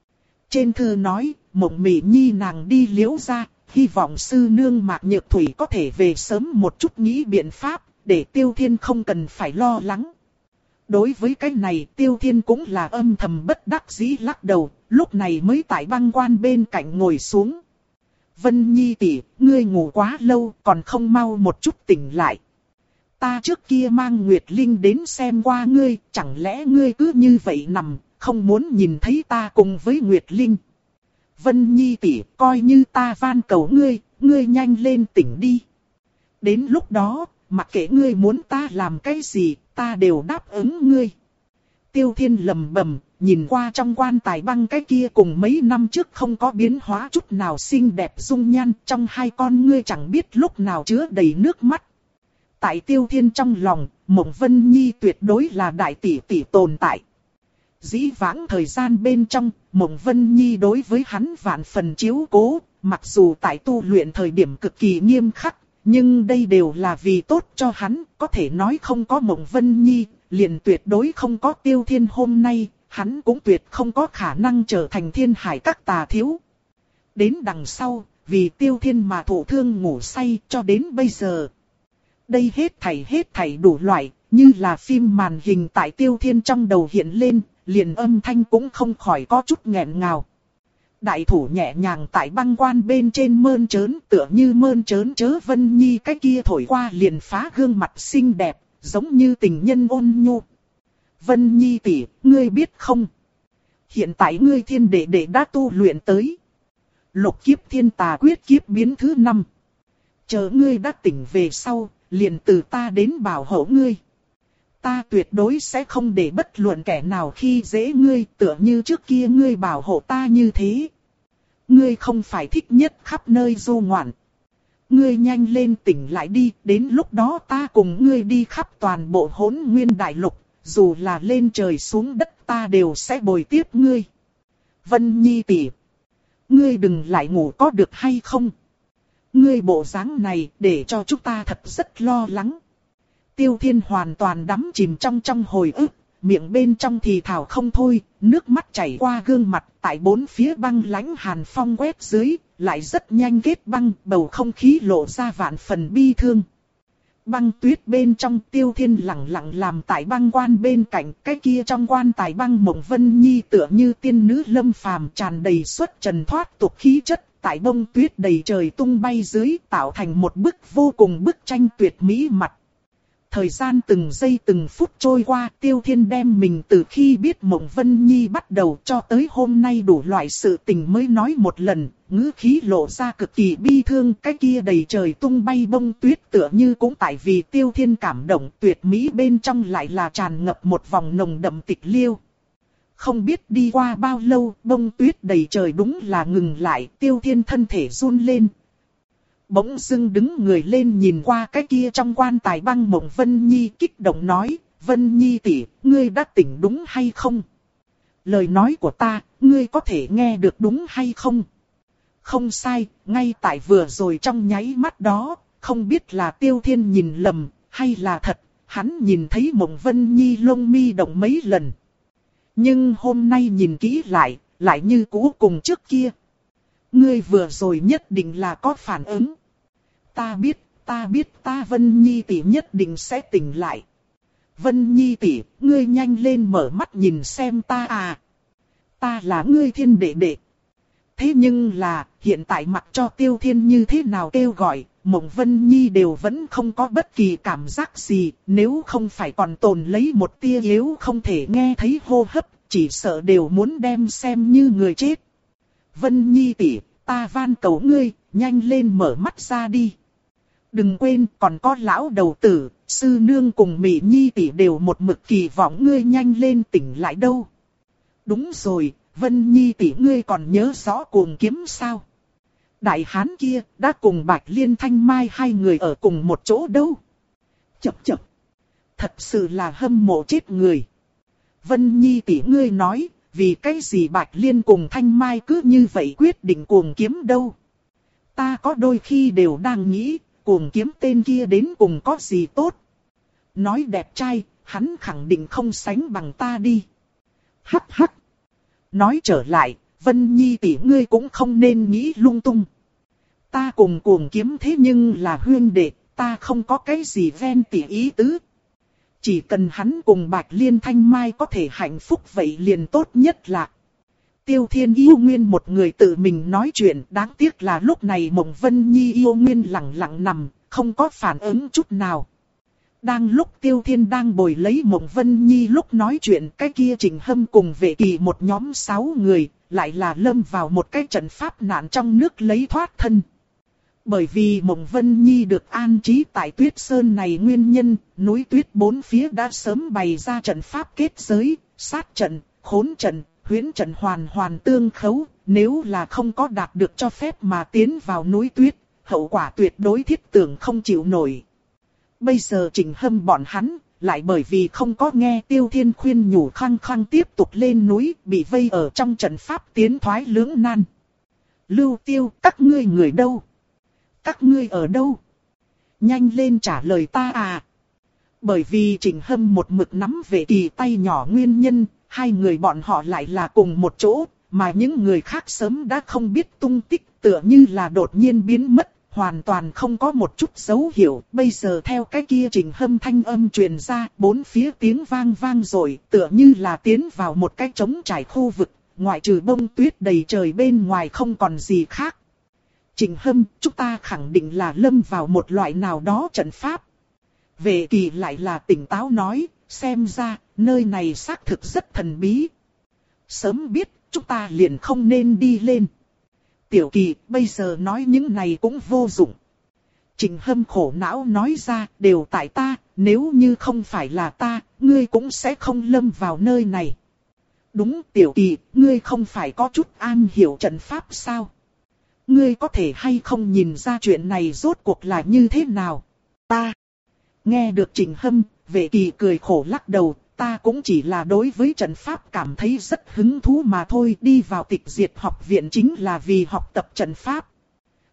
Speaker 1: Trên thư nói, Mộng Mị Nhi nàng đi Liễu gia, hy vọng sư nương Mạc Nhược Thủy có thể về sớm một chút nghĩ biện pháp, để Tiêu Thiên không cần phải lo lắng. Đối với cái này Tiêu Thiên cũng là âm thầm bất đắc dĩ lắc đầu, lúc này mới tại băng quan bên cạnh ngồi xuống. Vân Nhi tỷ, ngươi ngủ quá lâu, còn không mau một chút tỉnh lại. Ta trước kia mang Nguyệt Linh đến xem qua ngươi, chẳng lẽ ngươi cứ như vậy nằm, không muốn nhìn thấy ta cùng với Nguyệt Linh. Vân Nhi tỷ, coi như ta van cầu ngươi, ngươi nhanh lên tỉnh đi. Đến lúc đó, mặc kệ ngươi muốn ta làm cái gì, ta đều đáp ứng ngươi. Tiêu Thiên lẩm bẩm, nhìn qua trong quan tài băng cái kia cùng mấy năm trước không có biến hóa chút nào xinh đẹp dung nhan, trong hai con ngươi chẳng biết lúc nào chứa đầy nước mắt. Tại Tiêu Thiên trong lòng, Mộng Vân Nhi tuyệt đối là đại tỷ tỷ tồn tại. Dĩ vãng thời gian bên trong, Mộng Vân Nhi đối với hắn vạn phần chiếu cố, mặc dù tại tu luyện thời điểm cực kỳ nghiêm khắc, nhưng đây đều là vì tốt cho hắn, có thể nói không có Mộng Vân Nhi, liền tuyệt đối không có Tiêu Thiên hôm nay, hắn cũng tuyệt không có khả năng trở thành thiên hải các tà thiếu. Đến đằng sau, vì Tiêu Thiên mà thụ thương ngủ say cho đến bây giờ. Đây hết thảy hết thảy đủ loại, như là phim màn hình tại Tiêu Thiên trong đầu hiện lên, liền âm thanh cũng không khỏi có chút nghẹn ngào. Đại thủ nhẹ nhàng tại băng quan bên trên mơn trớn, tựa như mơn trớn chớ Vân Nhi cái kia thổi qua liền phá gương mặt xinh đẹp, giống như tình nhân ôn nhu. Vân Nhi tỷ, ngươi biết không? Hiện tại ngươi thiên đệ đệ đã tu luyện tới Lục Kiếp Thiên Tà Quyết kiếp biến thứ năm. Chờ ngươi đã tỉnh về sau, liền từ ta đến bảo hộ ngươi. Ta tuyệt đối sẽ không để bất luận kẻ nào khi dễ ngươi, tựa như trước kia ngươi bảo hộ ta như thế. Ngươi không phải thích nhất khắp nơi du ngoạn. Ngươi nhanh lên tỉnh lại đi, đến lúc đó ta cùng ngươi đi khắp toàn bộ Hỗn Nguyên Đại Lục, dù là lên trời xuống đất ta đều sẽ bồi tiếp ngươi. Vân Nhi tỷ, ngươi đừng lại ngủ có được hay không? Ngươi bộ dáng này để cho chúng ta thật rất lo lắng. Tiêu Thiên hoàn toàn đắm chìm trong trong hồi ức, miệng bên trong thì thào không thôi, nước mắt chảy qua gương mặt, tại bốn phía băng lãnh hàn phong quét dưới, lại rất nhanh kết băng, bầu không khí lộ ra vạn phần bi thương. Băng tuyết bên trong Tiêu Thiên lặng lặng làm tại băng quan bên cạnh, cái kia trong quan tài băng Mộng Vân Nhi tựa như tiên nữ lâm phàm tràn đầy xuất trần thoát tục khí chất, tại bông tuyết đầy trời tung bay dưới tạo thành một bức vô cùng bức tranh tuyệt mỹ mặt. Thời gian từng giây từng phút trôi qua, Tiêu Thiên đem mình từ khi biết Mộng Vân Nhi bắt đầu cho tới hôm nay đủ loại sự tình mới nói một lần, ngữ khí lộ ra cực kỳ bi thương, cái kia đầy trời tung bay bông tuyết tựa như cũng tại vì Tiêu Thiên cảm động, tuyệt mỹ bên trong lại là tràn ngập một vòng nồng đậm tịch liêu. Không biết đi qua bao lâu, bông tuyết đầy trời đúng là ngừng lại, Tiêu Thiên thân thể run lên. Bỗng dưng đứng người lên nhìn qua cái kia trong quan tài băng Mộng Vân Nhi, kích động nói, Vân Nhi tỷ, ngươi đã tỉnh đúng hay không? Lời nói của ta, ngươi có thể nghe được đúng hay không? Không sai, ngay tại vừa rồi trong nháy mắt đó, không biết là Tiêu Thiên nhìn lầm, hay là thật, hắn nhìn thấy Mộng Vân Nhi lông mi động mấy lần. Nhưng hôm nay nhìn kỹ lại, lại như cũ cùng trước kia. Ngươi vừa rồi nhất định là có phản ứng. Ta biết, ta biết ta Vân Nhi tỷ nhất định sẽ tỉnh lại. Vân Nhi tỷ, ngươi nhanh lên mở mắt nhìn xem ta à. Ta là ngươi thiên đệ đệ. Thế nhưng là, hiện tại mặc cho Tiêu Thiên như thế nào kêu gọi, Mộng Vân Nhi đều vẫn không có bất kỳ cảm giác gì, nếu không phải còn tồn lấy một tia yếu không thể nghe thấy hô hấp, chỉ sợ đều muốn đem xem như người chết. Vân Nhi tỷ, ta van cầu ngươi, nhanh lên mở mắt ra đi. Đừng quên, còn có lão đầu tử, sư nương cùng Mỹ Nhi tỷ đều một mực kỳ vọng ngươi nhanh lên tỉnh lại đâu. Đúng rồi, Vân Nhi tỷ ngươi còn nhớ rõ Cuồng Kiếm sao? Đại hán kia đã cùng Bạch Liên Thanh Mai hai người ở cùng một chỗ đâu. Chập chập. Thật sự là hâm mộ chết người. Vân Nhi tỷ ngươi nói, vì cái gì Bạch Liên cùng Thanh Mai cứ như vậy quyết định Cuồng Kiếm đâu. Ta có đôi khi đều đang nghĩ, Cuồng Kiếm tên kia đến cùng có gì tốt. Nói đẹp trai, hắn khẳng định không sánh bằng ta đi. Hắc hắc. Nói trở lại, Vân Nhi tỷ ngươi cũng không nên nghĩ lung tung. Ta cùng Cuồng Kiếm thế nhưng là huyên đệ, ta không có cái gì ven tỉ ý tứ. Chỉ cần hắn cùng Bạch Liên Thanh Mai có thể hạnh phúc vậy liền tốt nhất là. Tiêu Thiên yêu nguyên một người tự mình nói chuyện, đáng tiếc là lúc này Mộng Vân Nhi yêu nguyên lặng lặng nằm, không có phản ứng chút nào. Đang lúc Tiêu Thiên đang bồi lấy Mộng Vân Nhi lúc nói chuyện, cái kia Trình Hâm cùng Vệ Kỳ một nhóm sáu người, lại là lâm vào một cái trận pháp nạn trong nước lấy thoát thân. Bởi vì Mộng Vân Nhi được an trí tại Tuyết Sơn này nguyên nhân, núi tuyết bốn phía đã sớm bày ra trận pháp kết giới, sát trận, khốn trận, huyễn trận hoàn hoàn tương khấu, nếu là không có đạt được cho phép mà tiến vào núi tuyết, hậu quả tuyệt đối thiết tưởng không chịu nổi. Bây giờ Trình Hâm bọn hắn, lại bởi vì không có nghe Tiêu Thiên khuyên nhủ khăng khăng tiếp tục lên núi, bị vây ở trong trận pháp tiến thoái lưỡng nan. Lưu Tiêu, các ngươi người đâu? Các ngươi ở đâu? Nhanh lên trả lời ta à! Bởi vì Trình Hâm một mực nắm Vệ Kỳ tay nhỏ nguyên nhân, hai người bọn họ lại là cùng một chỗ, mà những người khác sớm đã không biết tung tích, tựa như là đột nhiên biến mất, hoàn toàn không có một chút dấu hiệu. Bây giờ theo cái kia Trình Hâm thanh âm truyền ra, bốn phía tiếng vang vang rồi, tựa như là tiến vào một cái trống trải khu vực, ngoại trừ bông tuyết đầy trời bên ngoài không còn gì khác. Trình Hâm, chúng ta khẳng định là lâm vào một loại nào đó trận pháp. Vệ Kỳ lại là tỉnh táo nói, xem ra, nơi này xác thực rất thần bí. Sớm biết, chúng ta liền không nên đi lên. Tiểu Kỳ, bây giờ nói những này cũng vô dụng. Trình Hâm khổ não nói ra, đều tại ta, nếu như không phải là ta, ngươi cũng sẽ không lâm vào nơi này. Đúng, Tiểu Kỳ, ngươi không phải có chút am hiểu trận pháp sao? Ngươi có thể hay không nhìn ra chuyện này rốt cuộc là như thế nào? Ta. Nghe được Trình Hâm, Vệ Kỳ cười khổ lắc đầu, ta cũng chỉ là đối với trận pháp cảm thấy rất hứng thú mà thôi, đi vào Tịch Diệt học viện chính là vì học tập trận pháp.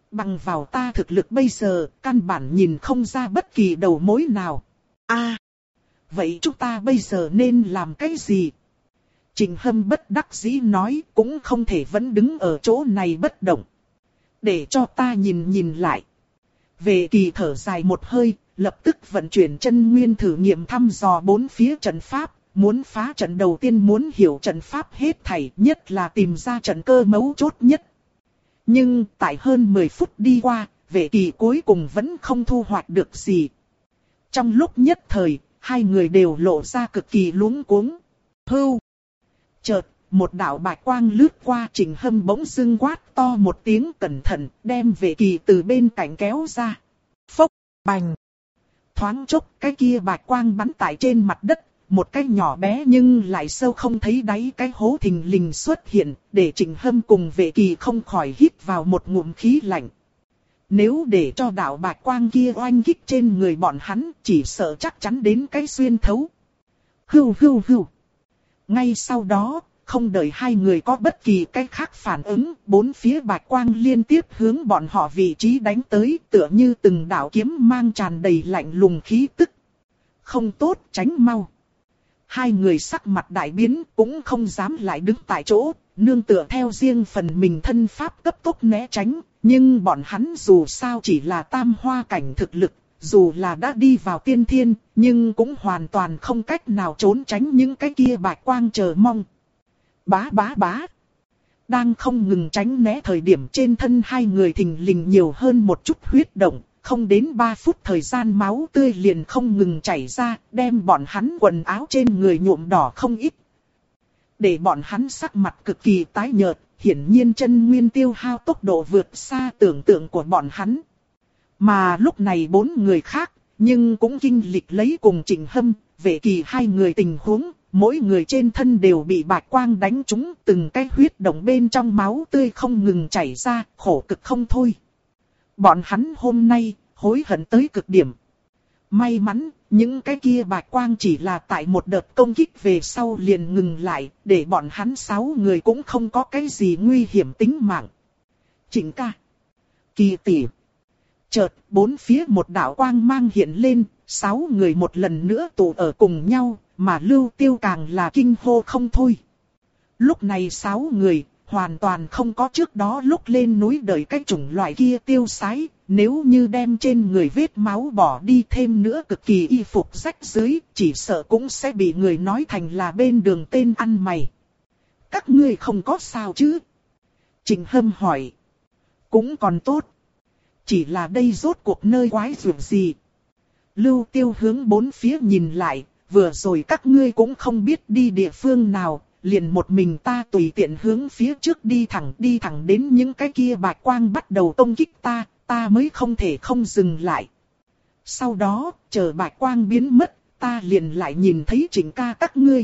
Speaker 1: Bằng vào ta thực lực bây giờ, căn bản nhìn không ra bất kỳ đầu mối nào. A, vậy chúng ta bây giờ nên làm cái gì? Trình Hâm bất đắc dĩ nói, cũng không thể vẫn đứng ở chỗ này bất động. Để cho ta nhìn nhìn lại. Vệ Kỳ thở dài một hơi, lập tức vận chuyển chân nguyên thử nghiệm thăm dò bốn phía trận pháp. Muốn phá trận đầu tiên muốn hiểu trận pháp hết thảy, nhất là tìm ra trận cơ mấu chốt nhất. Nhưng tại hơn mười phút đi qua, Vệ Kỳ cuối cùng vẫn không thu hoạch được gì. Trong lúc nhất thời, hai người đều lộ ra cực kỳ luống cuống. Hưu! Chợt, một đạo bạch quang lướt qua, Trình Hâm bỗng dưng quát to một tiếng cẩn thận, đem Vệ Kỳ từ bên cạnh kéo ra. Phốc! Bành! Thoáng chốc, cái kia bạch quang bắn tại trên mặt đất. Một cái nhỏ bé nhưng lại sâu không thấy đáy cái hố thình lình xuất hiện, để Trình Hâm cùng Vệ Kỳ không khỏi hít vào một ngụm khí lạnh. Nếu để cho đạo bạch quang kia oanh kích trên người bọn hắn, chỉ sợ chắc chắn đến cái xuyên thấu. Hưu hưu hưu. Ngay sau đó, không đợi hai người có bất kỳ cái khác phản ứng, bốn phía bạch quang liên tiếp hướng bọn họ vị trí đánh tới, tựa như từng đạo kiếm mang tràn đầy lạnh lùng khí tức. Không tốt, tránh mau. Hai người sắc mặt đại biến, cũng không dám lại đứng tại chỗ, nương tựa theo riêng phần mình thân pháp cấp tốc né tránh. Nhưng bọn hắn dù sao chỉ là tam hoa cảnh thực lực, dù là đã đi vào tiên thiên, nhưng cũng hoàn toàn không cách nào trốn tránh những cái kia bạch quang chờ mong. Bá bá bá. Đang không ngừng tránh né thời điểm trên thân hai người thình lình nhiều hơn một chút huyết động. Không đến ba phút thời gian máu tươi liền không ngừng chảy ra, đem bọn hắn quần áo trên người nhuộm đỏ không ít. Để bọn hắn sắc mặt cực kỳ tái nhợt, hiển nhiên chân nguyên tiêu hao tốc độ vượt xa tưởng tượng của bọn hắn. Mà lúc này bốn người khác, nhưng cũng kinh lịch lấy cùng Trình Hâm, Vệ Kỳ hai người tình huống, mỗi người trên thân đều bị bạch quang đánh trúng, từng cái huyết động bên trong máu tươi không ngừng chảy ra, khổ cực không thôi. Bọn hắn hôm nay, hối hận tới cực điểm. May mắn, những cái kia bạch quang chỉ là tại một đợt công kích về sau liền ngừng lại, để bọn hắn sáu người cũng không có cái gì nguy hiểm tính mạng. Trịnh ca. Kỳ tỷ. Chợt, bốn phía một đạo quang mang hiện lên, sáu người một lần nữa tụ ở cùng nhau, mà Lưu Tiêu càng là kinh hô không thôi. Lúc này sáu người, hoàn toàn không có trước đó lúc lên núi đợi cái chủng loại kia tiêu sái, nếu như đem trên người vết máu bỏ đi thêm nữa cực kỳ y phục rách rưới, chỉ sợ cũng sẽ bị người nói thành là bên đường tên ăn mày. Các ngươi không có sao chứ? Trình Hâm hỏi. Cũng còn tốt. Chỉ là đây rốt cuộc nơi quái rượu gì? Lưu Tiêu hướng bốn phía nhìn lại, vừa rồi các ngươi cũng không biết đi địa phương nào. Liền một mình ta tùy tiện hướng phía trước đi thẳng đi thẳng đến những cái kia bạch quang bắt đầu công kích ta, ta mới không thể không dừng lại. Sau đó, chờ bạch quang biến mất, ta liền lại nhìn thấy Trịnh ca các ngươi.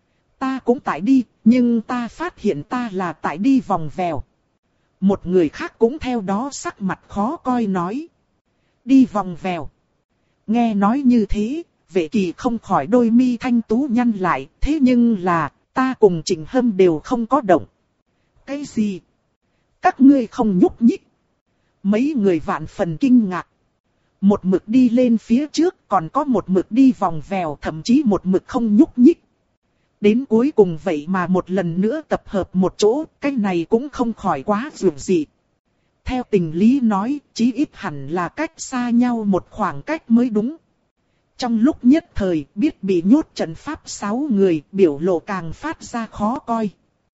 Speaker 1: Ta cũng tại đi, nhưng ta phát hiện ta là tại đi vòng vèo. Một người khác cũng theo đó sắc mặt khó coi nói. Đi vòng vèo. Nghe nói như thế, Vệ Kỳ không khỏi đôi mi thanh tú nhăn lại, thế nhưng là... Ta cùng Trình Hâm đều không có động. Cái gì? Các ngươi không nhúc nhích. Mấy người vạn phần kinh ngạc. Một mực đi lên phía trước, còn có một mực đi vòng vèo, thậm chí một mực không nhúc nhích. Đến cuối cùng vậy mà một lần nữa tập hợp một chỗ, cái này cũng không khỏi quá dù gì. Theo tình lý nói, chí ít hẳn là cách xa nhau một khoảng cách mới đúng. Trong lúc nhất thời biết bị nhốt trận pháp sáu người, biểu lộ càng phát ra khó coi.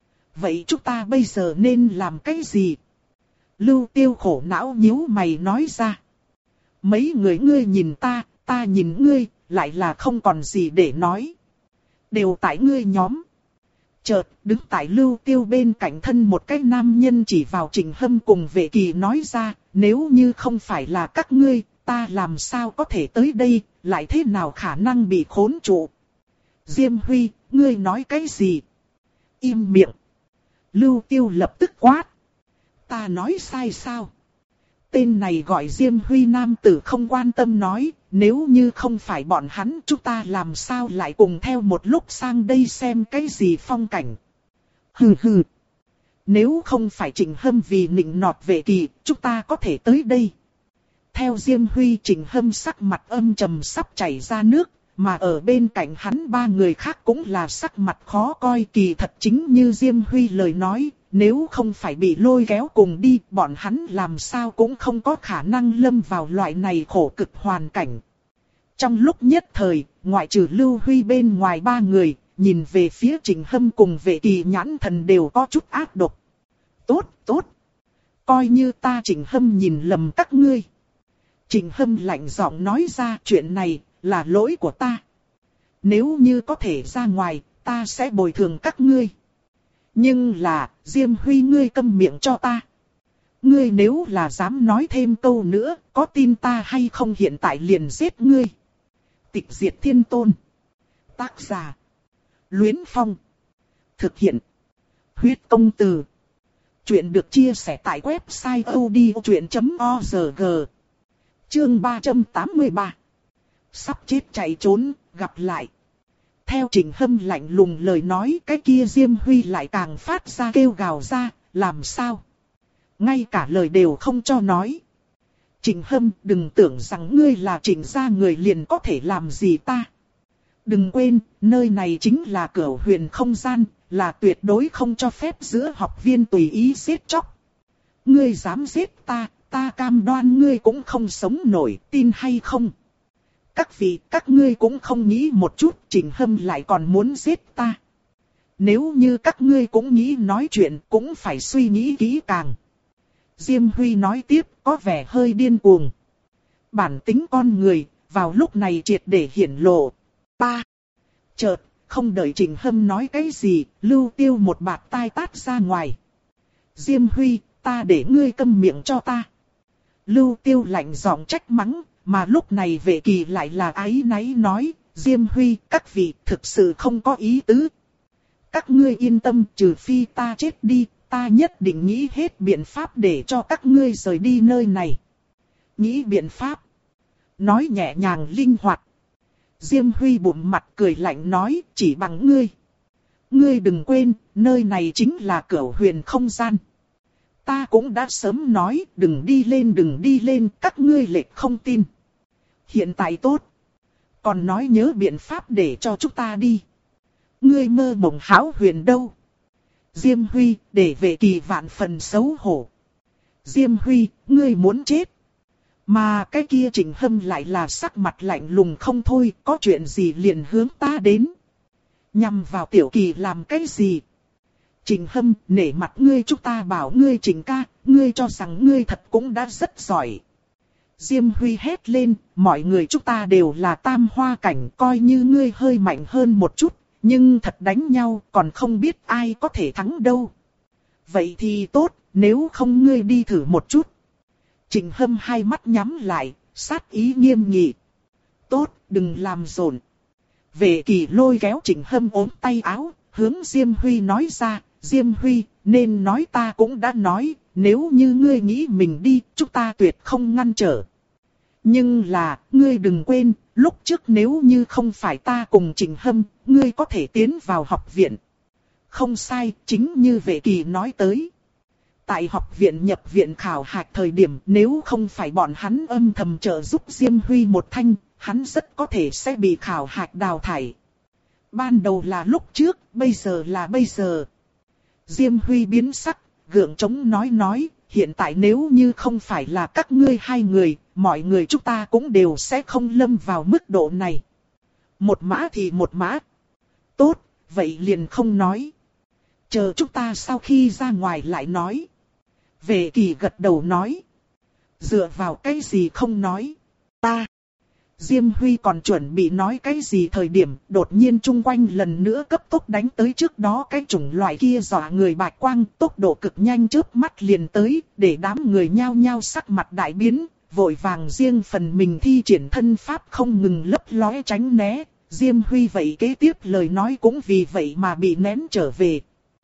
Speaker 1: Vậy chúng ta bây giờ nên làm cái gì? Lưu Tiêu khổ não nhíu mày nói ra. Mấy người ngươi nhìn ta, ta nhìn ngươi, lại là không còn gì để nói. Đều tại ngươi nhóm. Chợt, đứng tại Lưu Tiêu bên cạnh thân một cái nam nhân chỉ vào Trình Hâm cùng Vệ Kỳ nói ra, nếu như không phải là các ngươi, ta làm sao có thể tới đây, lại thế nào khả năng bị khốn trụ. Diêm Huy, ngươi nói cái gì? Im miệng. Lưu Tiêu lập tức quát. Ta nói sai sao? Tên này gọi Diêm Huy nam tử không quan tâm nói, nếu như không phải bọn hắn chúng ta làm sao lại cùng theo một lúc sang đây xem cái gì phong cảnh. Hừ hừ. Nếu không phải Trịnh Hâm vì nịnh nọt Vệ Kỳ, chúng ta có thể tới đây. Theo Diêm Huy, Trịnh Hâm sắc mặt âm trầm sắp chảy ra nước, mà ở bên cạnh hắn ba người khác cũng là sắc mặt khó coi. Kỳ thật chính như Diêm Huy lời nói, nếu không phải bị lôi kéo cùng đi, bọn hắn làm sao cũng không có khả năng lâm vào loại này khổ cực hoàn cảnh. Trong lúc nhất thời, ngoại trừ Lưu Huy bên ngoài ba người, nhìn về phía Trịnh Hâm cùng Vệ Kỳ nhãn thần đều có chút ác độc. Tốt, tốt. Coi như ta Trịnh Hâm nhìn lầm các ngươi. Trịnh Hâm lạnh giọng nói ra, chuyện này là lỗi của ta. Nếu như có thể ra ngoài, ta sẽ bồi thường các ngươi. Nhưng là, Diêm Huy ngươi câm miệng cho ta. Ngươi nếu là dám nói thêm câu nữa, có tin ta hay không hiện tại liền giết ngươi. Tịch diệt thiên tôn. Tác giả. Luyến Phong. Thực hiện. Huyết công từ. Chuyện được chia sẻ tại website odchuyện chấm org. Chương ba trăm tám mươi ba. Sắp chết chạy trốn, gặp lại. Theo Trịnh Hâm lạnh lùng lời nói, cái kia Diêm Huy lại càng phát ra kêu gào ra, làm sao? Ngay cả lời đều không cho nói. Trịnh Hâm, đừng tưởng rằng ngươi là Trịnh gia người liền có thể làm gì ta. Đừng quên, nơi này chính là Cửu Huyền không gian, là tuyệt đối không cho phép giữa học viên tùy ý giết chóc. Ngươi dám giết ta, ta cam đoan ngươi cũng không sống nổi, tin hay không? Các vị, các ngươi cũng không nghĩ một chút, Trịnh Hâm lại còn muốn giết ta. Nếu như các ngươi cũng nghĩ nói chuyện, cũng phải suy nghĩ kỹ càng. Diêm Huy nói tiếp, có vẻ hơi điên cuồng. Bản tính con người, vào lúc này triệt để hiển lộ. Ba. Chợt, không đợi Trịnh Hâm nói cái gì, Lưu Tiêu một bạt tai tát ra ngoài. Diêm Huy, ta để ngươi câm miệng cho ta. Lưu Tiêu lạnh giọng trách mắng, mà lúc này Vệ Kỳ lại là áy náy nói, Diêm Huy, các vị thực sự không có ý tứ. Các ngươi yên tâm, trừ phi ta chết đi, ta nhất định nghĩ hết biện pháp để cho các ngươi rời đi nơi này. Nghĩ biện pháp. Nói nhẹ nhàng linh hoạt. Diêm Huy bụng mặt cười lạnh nói, chỉ bằng ngươi. Ngươi đừng quên, nơi này chính là Cửu Huyền không gian. Ta cũng đã sớm nói, đừng đi lên đừng đi lên, các ngươi lệch không tin. Hiện tại tốt. Còn nói nhớ biện pháp để cho chúng ta đi. Ngươi mơ mộng hão huyền đâu. Diêm Huy, để Vệ Kỳ vạn phần xấu hổ. Diêm Huy, ngươi muốn chết. Mà cái kia Trịnh Hâm lại là sắc mặt lạnh lùng không thôi, có chuyện gì liền hướng ta đến. Nhằm vào Tiểu Kỳ làm cái gì? Trịnh Hâm, nể mặt ngươi chúng ta bảo ngươi Trịnh ca, ngươi cho rằng ngươi thật cũng đã rất giỏi. Diêm Huy hét lên, mọi người chúng ta đều là tam hoa cảnh, coi như ngươi hơi mạnh hơn một chút, nhưng thật đánh nhau còn không biết ai có thể thắng đâu. Vậy thì tốt, nếu không ngươi đi thử một chút. Trịnh Hâm hai mắt nhắm lại, sát ý nghiêm nghị. Tốt, đừng làm rộn. Vệ Kỳ lôi kéo Trịnh Hâm ốm tay áo, hướng Diêm Huy nói ra, Diêm Huy, nên nói ta cũng đã nói, nếu như ngươi nghĩ mình đi, chúng ta tuyệt không ngăn trở. Nhưng là, ngươi đừng quên, lúc trước nếu như không phải ta cùng Trịnh Hâm, ngươi có thể tiến vào học viện. Không sai, chính như Vệ Kỳ nói tới. Tại học viện nhập viện khảo hạch thời điểm, nếu không phải bọn hắn âm thầm trợ giúp Diêm Huy một thanh, hắn rất có thể sẽ bị khảo hạch đào thải. Ban đầu là lúc trước, bây giờ là bây giờ. Diêm Huy biến sắc, gượng chống nói nói, hiện tại nếu như không phải là các ngươi hai người, mọi người chúng ta cũng đều sẽ không lâm vào mức độ này. Một mã thì một mã. Tốt, vậy liền không nói. Chờ chúng ta sau khi ra ngoài lại nói. Vệ Kỳ gật đầu nói. Dựa vào cái gì không nói. Ta. Diêm Huy còn chuẩn bị nói cái gì thời điểm, đột nhiên chung quanh lần nữa cấp tốc đánh tới trước đó cái chủng loại kia dọa người bạch quang, tốc độ cực nhanh chớp mắt liền tới, để đám người nhao nhao sắc mặt đại biến, vội vàng riêng phần mình thi triển thân pháp không ngừng lấp lóe tránh né, Diêm Huy vậy kế tiếp lời nói cũng vì vậy mà bị nén trở về.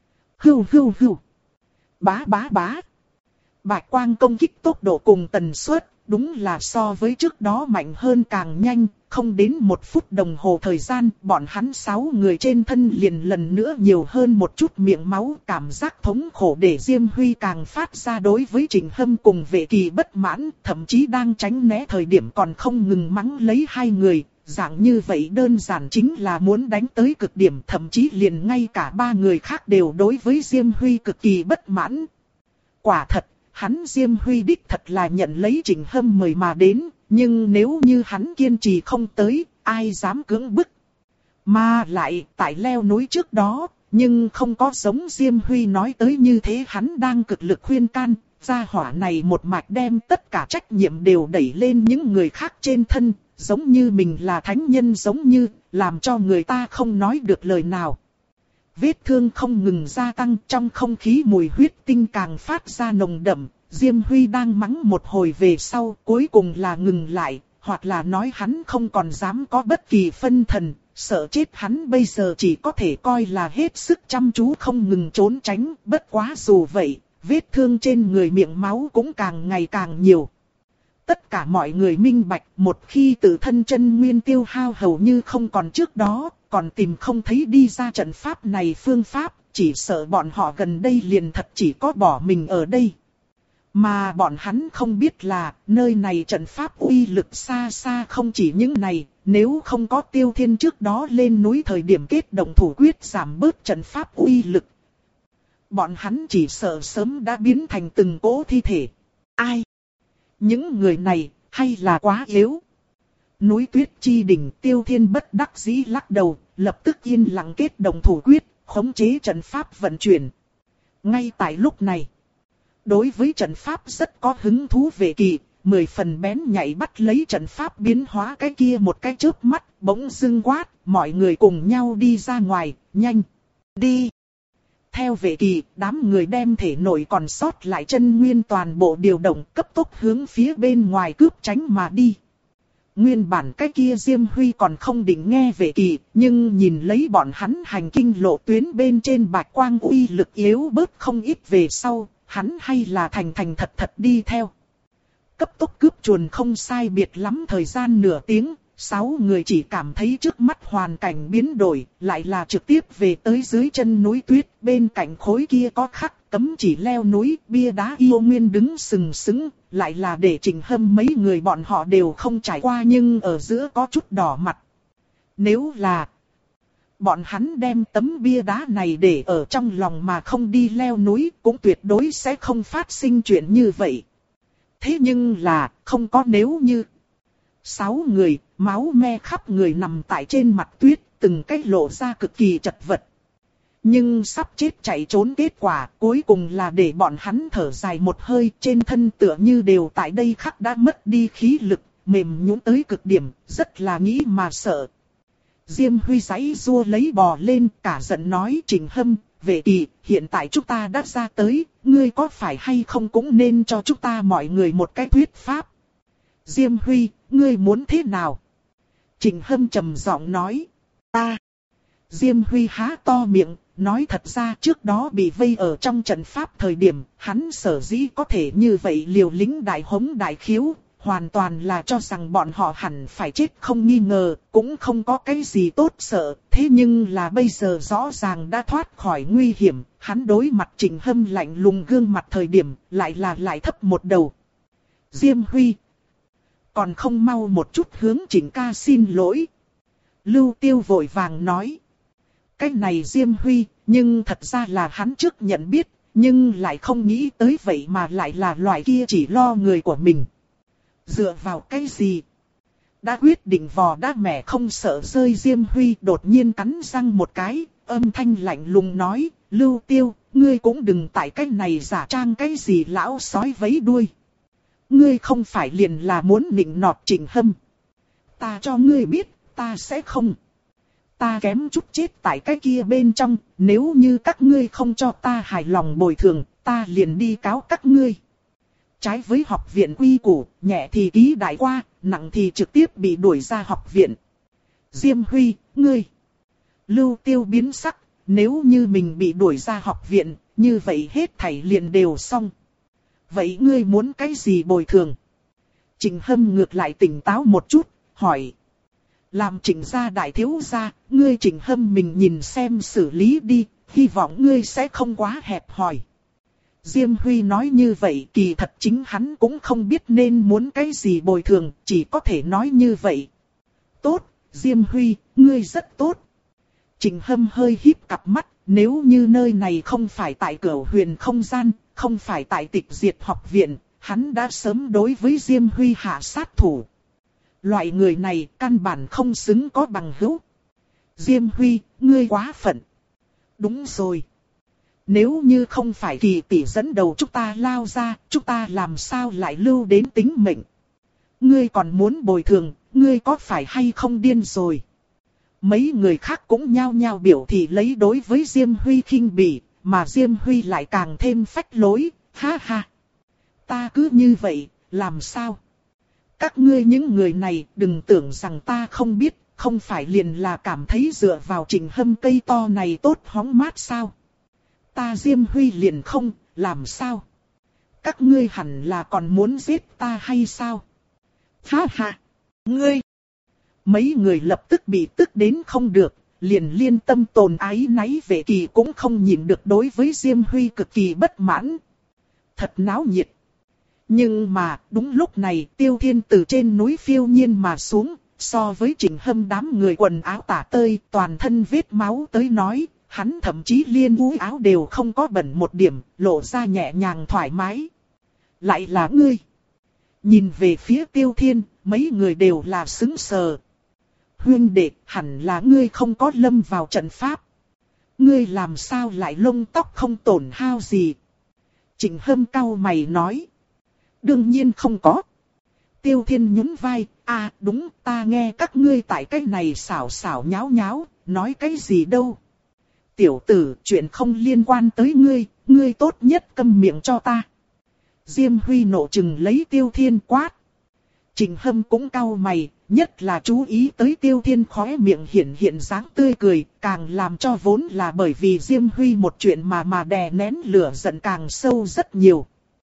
Speaker 1: Hưu hưu hưu. Bá bá bá. Bạch quang công kích tốc độ cùng tần suất đúng là so với trước đó mạnh hơn càng nhanh, không đến một phút đồng hồ thời gian, bọn hắn sáu người trên thân liền lần nữa nhiều hơn một chút miệng máu, cảm giác thống khổ để Diêm Huy càng phát ra đối với Trình Hâm cùng Vệ Kỳ bất mãn, thậm chí đang tránh né thời điểm còn không ngừng mắng lấy hai người, dạng như vậy đơn giản chính là muốn đánh tới cực điểm, thậm chí liền ngay cả ba người khác đều đối với Diêm Huy cực kỳ bất mãn. Quả thật, hắn Diêm Huy đích thật là nhận lấy Trình Hâm mời mà đến, nhưng nếu như hắn kiên trì không tới, ai dám cưỡng bức. Mà lại, tại leo núi trước đó, nhưng không có giống Diêm Huy nói tới như thế, hắn đang cực lực khuyên can, gia hỏa này một mạch đem tất cả trách nhiệm đều đẩy lên những người khác trên thân, giống như mình là thánh nhân giống như, làm cho người ta không nói được lời nào. Vết thương không ngừng gia tăng, trong không khí mùi huyết tinh càng phát ra nồng đậm. Diêm Huy đang mắng một hồi về sau, cuối cùng là ngừng lại, hoặc là nói hắn không còn dám có bất kỳ phân thần, sợ chết hắn bây giờ chỉ có thể coi là hết sức chăm chú không ngừng trốn tránh, bất quá dù vậy, vết thương trên người miệng máu cũng càng ngày càng nhiều. Tất cả mọi người minh bạch, một khi tự thân chân nguyên tiêu hao hầu như không còn trước đó, còn tìm không thấy đi ra trận pháp này phương pháp, chỉ sợ bọn họ gần đây liền thật chỉ có bỏ mình ở đây. Mà bọn hắn không biết là, nơi này trận pháp uy lực xa xa không chỉ những này, nếu không có Tiêu Thiên trước đó lên núi thời điểm kết động thủ quyết giảm bớt trận pháp uy lực. Bọn hắn chỉ sợ sớm đã biến thành từng cỗ thi thể. Ai? Những người này, hay là quá yếu? Núi Tuyết Chi đỉnh, Tiêu Thiên bất đắc dĩ lắc đầu, lập tức yên lặng kết động thủ quyết, khống chế trận pháp vận chuyển. Ngay tại lúc này, đối với trận pháp rất có hứng thú Vệ Kỳ, mười phần bén nhảy bắt lấy trận pháp biến hóa cái kia một cái chớp mắt, bỗng dưng quát, mọi người cùng nhau đi ra ngoài, nhanh, đi. Theo Vệ Kỳ, đám người đem thể nội còn sót lại chân nguyên toàn bộ điều động, cấp tốc hướng phía bên ngoài cướp tránh mà đi. Nguyên bản cái kia Diêm Huy còn không định nghe Vệ Kỳ, nhưng nhìn lấy bọn hắn hành kinh lộ tuyến bên trên bạch quang uy lực yếu bớt không ít về sau, hắn hay là thành thành thật thật đi theo. Cấp tốc cướp chuồn không sai biệt lắm thời gian nửa tiếng, sáu người chỉ cảm thấy trước mắt hoàn cảnh biến đổi, lại là trực tiếp về tới dưới chân núi tuyết, bên cạnh khối kia có khắc cấm chỉ leo núi, bia đá yêu nguyên đứng sừng sững, lại là để Trình Hâm mấy người bọn họ đều không trải qua nhưng ở giữa có chút đỏ mặt. Nếu là bọn hắn đem tấm bia đá này để ở trong lòng mà không đi leo núi, cũng tuyệt đối sẽ không phát sinh chuyện như vậy. Thế nhưng là, không có nếu như. Sáu người, máu me khắp người nằm tại trên mặt tuyết, từng cái lộ ra cực kỳ chật vật. Nhưng sắp chết chạy trốn kết quả, cuối cùng là để bọn hắn thở dài một hơi, trên thân tựa như đều tại đây khắc đã mất đi khí lực, mềm nhũn tới cực điểm, rất là nghĩ mà sợ. Diêm Huy giãy giụa lấy bò lên, cả giận nói Trình Hâm, Vệ Kỳ, hiện tại chúng ta đã ra tới, ngươi có phải hay không cũng nên cho chúng ta mọi người một cái thuyết pháp. Diêm Huy, ngươi muốn thế nào? Trình Hâm trầm giọng nói, ta. Diêm Huy há to miệng, nói thật ra trước đó bị vây ở trong trận pháp thời điểm, hắn sở dĩ có thể như vậy liều lĩnh đại hống đại khiếu, hoàn toàn là cho rằng bọn họ hẳn phải chết không nghi ngờ, cũng không có cái gì tốt sợ, thế nhưng là bây giờ rõ ràng đã thoát khỏi nguy hiểm, hắn đối mặt Trình Hâm lạnh lùng gương mặt thời điểm, lại là lại thấp một đầu. Diêm Huy, còn không mau một chút hướng Trình ca xin lỗi. Lưu Tiêu vội vàng nói. Cái này Diêm Huy, nhưng thật ra là hắn trước nhận biết, nhưng lại không nghĩ tới vậy mà lại là loại kia chỉ lo người của mình. Dựa vào cái gì? Đã quyết định vò đá mẹ không sợ rơi Diêm Huy đột nhiên cắn răng một cái, âm thanh lạnh lùng nói, Lưu Tiêu, ngươi cũng đừng tại cái này giả trang cái gì lão sói vấy đuôi. Ngươi không phải liền là muốn nịnh nọt Trình Hâm. Ta cho ngươi biết, ta sẽ không. Ta kém chút chết tại cái kia bên trong, nếu như các ngươi không cho ta hài lòng bồi thường, ta liền đi cáo các ngươi. Trái với học viện quy củ, nhẹ thì ký đại qua, nặng thì trực tiếp bị đuổi ra học viện. Diêm Huy, ngươi. Lưu Tiêu biến sắc, nếu như mình bị đuổi ra học viện, như vậy hết thảy liền đều xong. Vậy ngươi muốn cái gì bồi thường? Trịnh Hâm ngược lại tỉnh táo một chút, hỏi. Làm Trịnh gia đại thiếu gia, ngươi Trịnh Hâm mình nhìn xem xử lý đi, hy vọng ngươi sẽ không quá hẹp hòi. Diêm Huy nói như vậy kỳ thật chính hắn cũng không biết nên muốn cái gì bồi thường, chỉ có thể nói như vậy. Tốt, Diêm Huy, ngươi rất tốt. Trịnh Hâm hơi híp cặp mắt, nếu như nơi này không phải tại Cửu Huyền không gian, không phải tại Tịch Diệt học viện, hắn đã sớm đối với Diêm Huy hạ sát thủ. Loại người này căn bản không xứng có bằng hữu. Diêm Huy, ngươi quá phận. Đúng rồi. Nếu như không phải Kỳ tỷ dẫn đầu chúng ta lao ra, chúng ta làm sao lại lưu đến tính mệnh? Ngươi còn muốn bồi thường, ngươi có phải hay không điên rồi? Mấy người khác cũng nhao nhao biểu thị lấy đối với Diêm Huy khinh bỉ, mà Diêm Huy lại càng thêm phách lối, ha ha. Ta cứ như vậy, làm sao? Các ngươi những người này đừng tưởng rằng ta không biết, không phải liền là cảm thấy dựa vào Trịnh Hâm cây to này tốt hóng mát sao? Ta Diêm Huy liền không, làm sao? Các ngươi hẳn là còn muốn giết ta hay sao? Ha ha! Ngươi! Mấy người lập tức bị tức đến không được, liền liên tâm tồn ái náy Vệ Kỳ cũng không nhìn được đối với Diêm Huy cực kỳ bất mãn. Thật náo nhiệt. Nhưng mà, đúng lúc này Tiêu Thiên từ trên núi phiêu nhiên mà xuống, so với Trịnh Hâm đám người quần áo tả tơi, toàn thân vết máu tới nói, hắn thậm chí liên úi áo đều không có bẩn một điểm, lộ ra nhẹ nhàng thoải mái. Lại là ngươi. Nhìn về phía Tiêu Thiên, mấy người đều là sững sờ. Huynh đệ, hẳn là ngươi không có lâm vào trận pháp. Ngươi làm sao lại lông tóc không tổn hao gì? Trịnh Hâm cau mày nói. Đương nhiên không có. Tiêu Thiên nhún vai, à đúng, ta nghe các ngươi tại cái này xảo xảo nháo nháo, nói cái gì đâu. Tiểu tử, chuyện không liên quan tới ngươi, ngươi tốt nhất câm miệng cho ta. Diêm Huy nộ chừng lấy Tiêu Thiên quát. Trịnh Hâm cũng cau mày, nhất là chú ý tới Tiêu Thiên khóe miệng hiện hiện dáng tươi cười, càng làm cho vốn là bởi vì Diêm Huy một chuyện mà mà đè nén lửa giận càng sâu rất nhiều.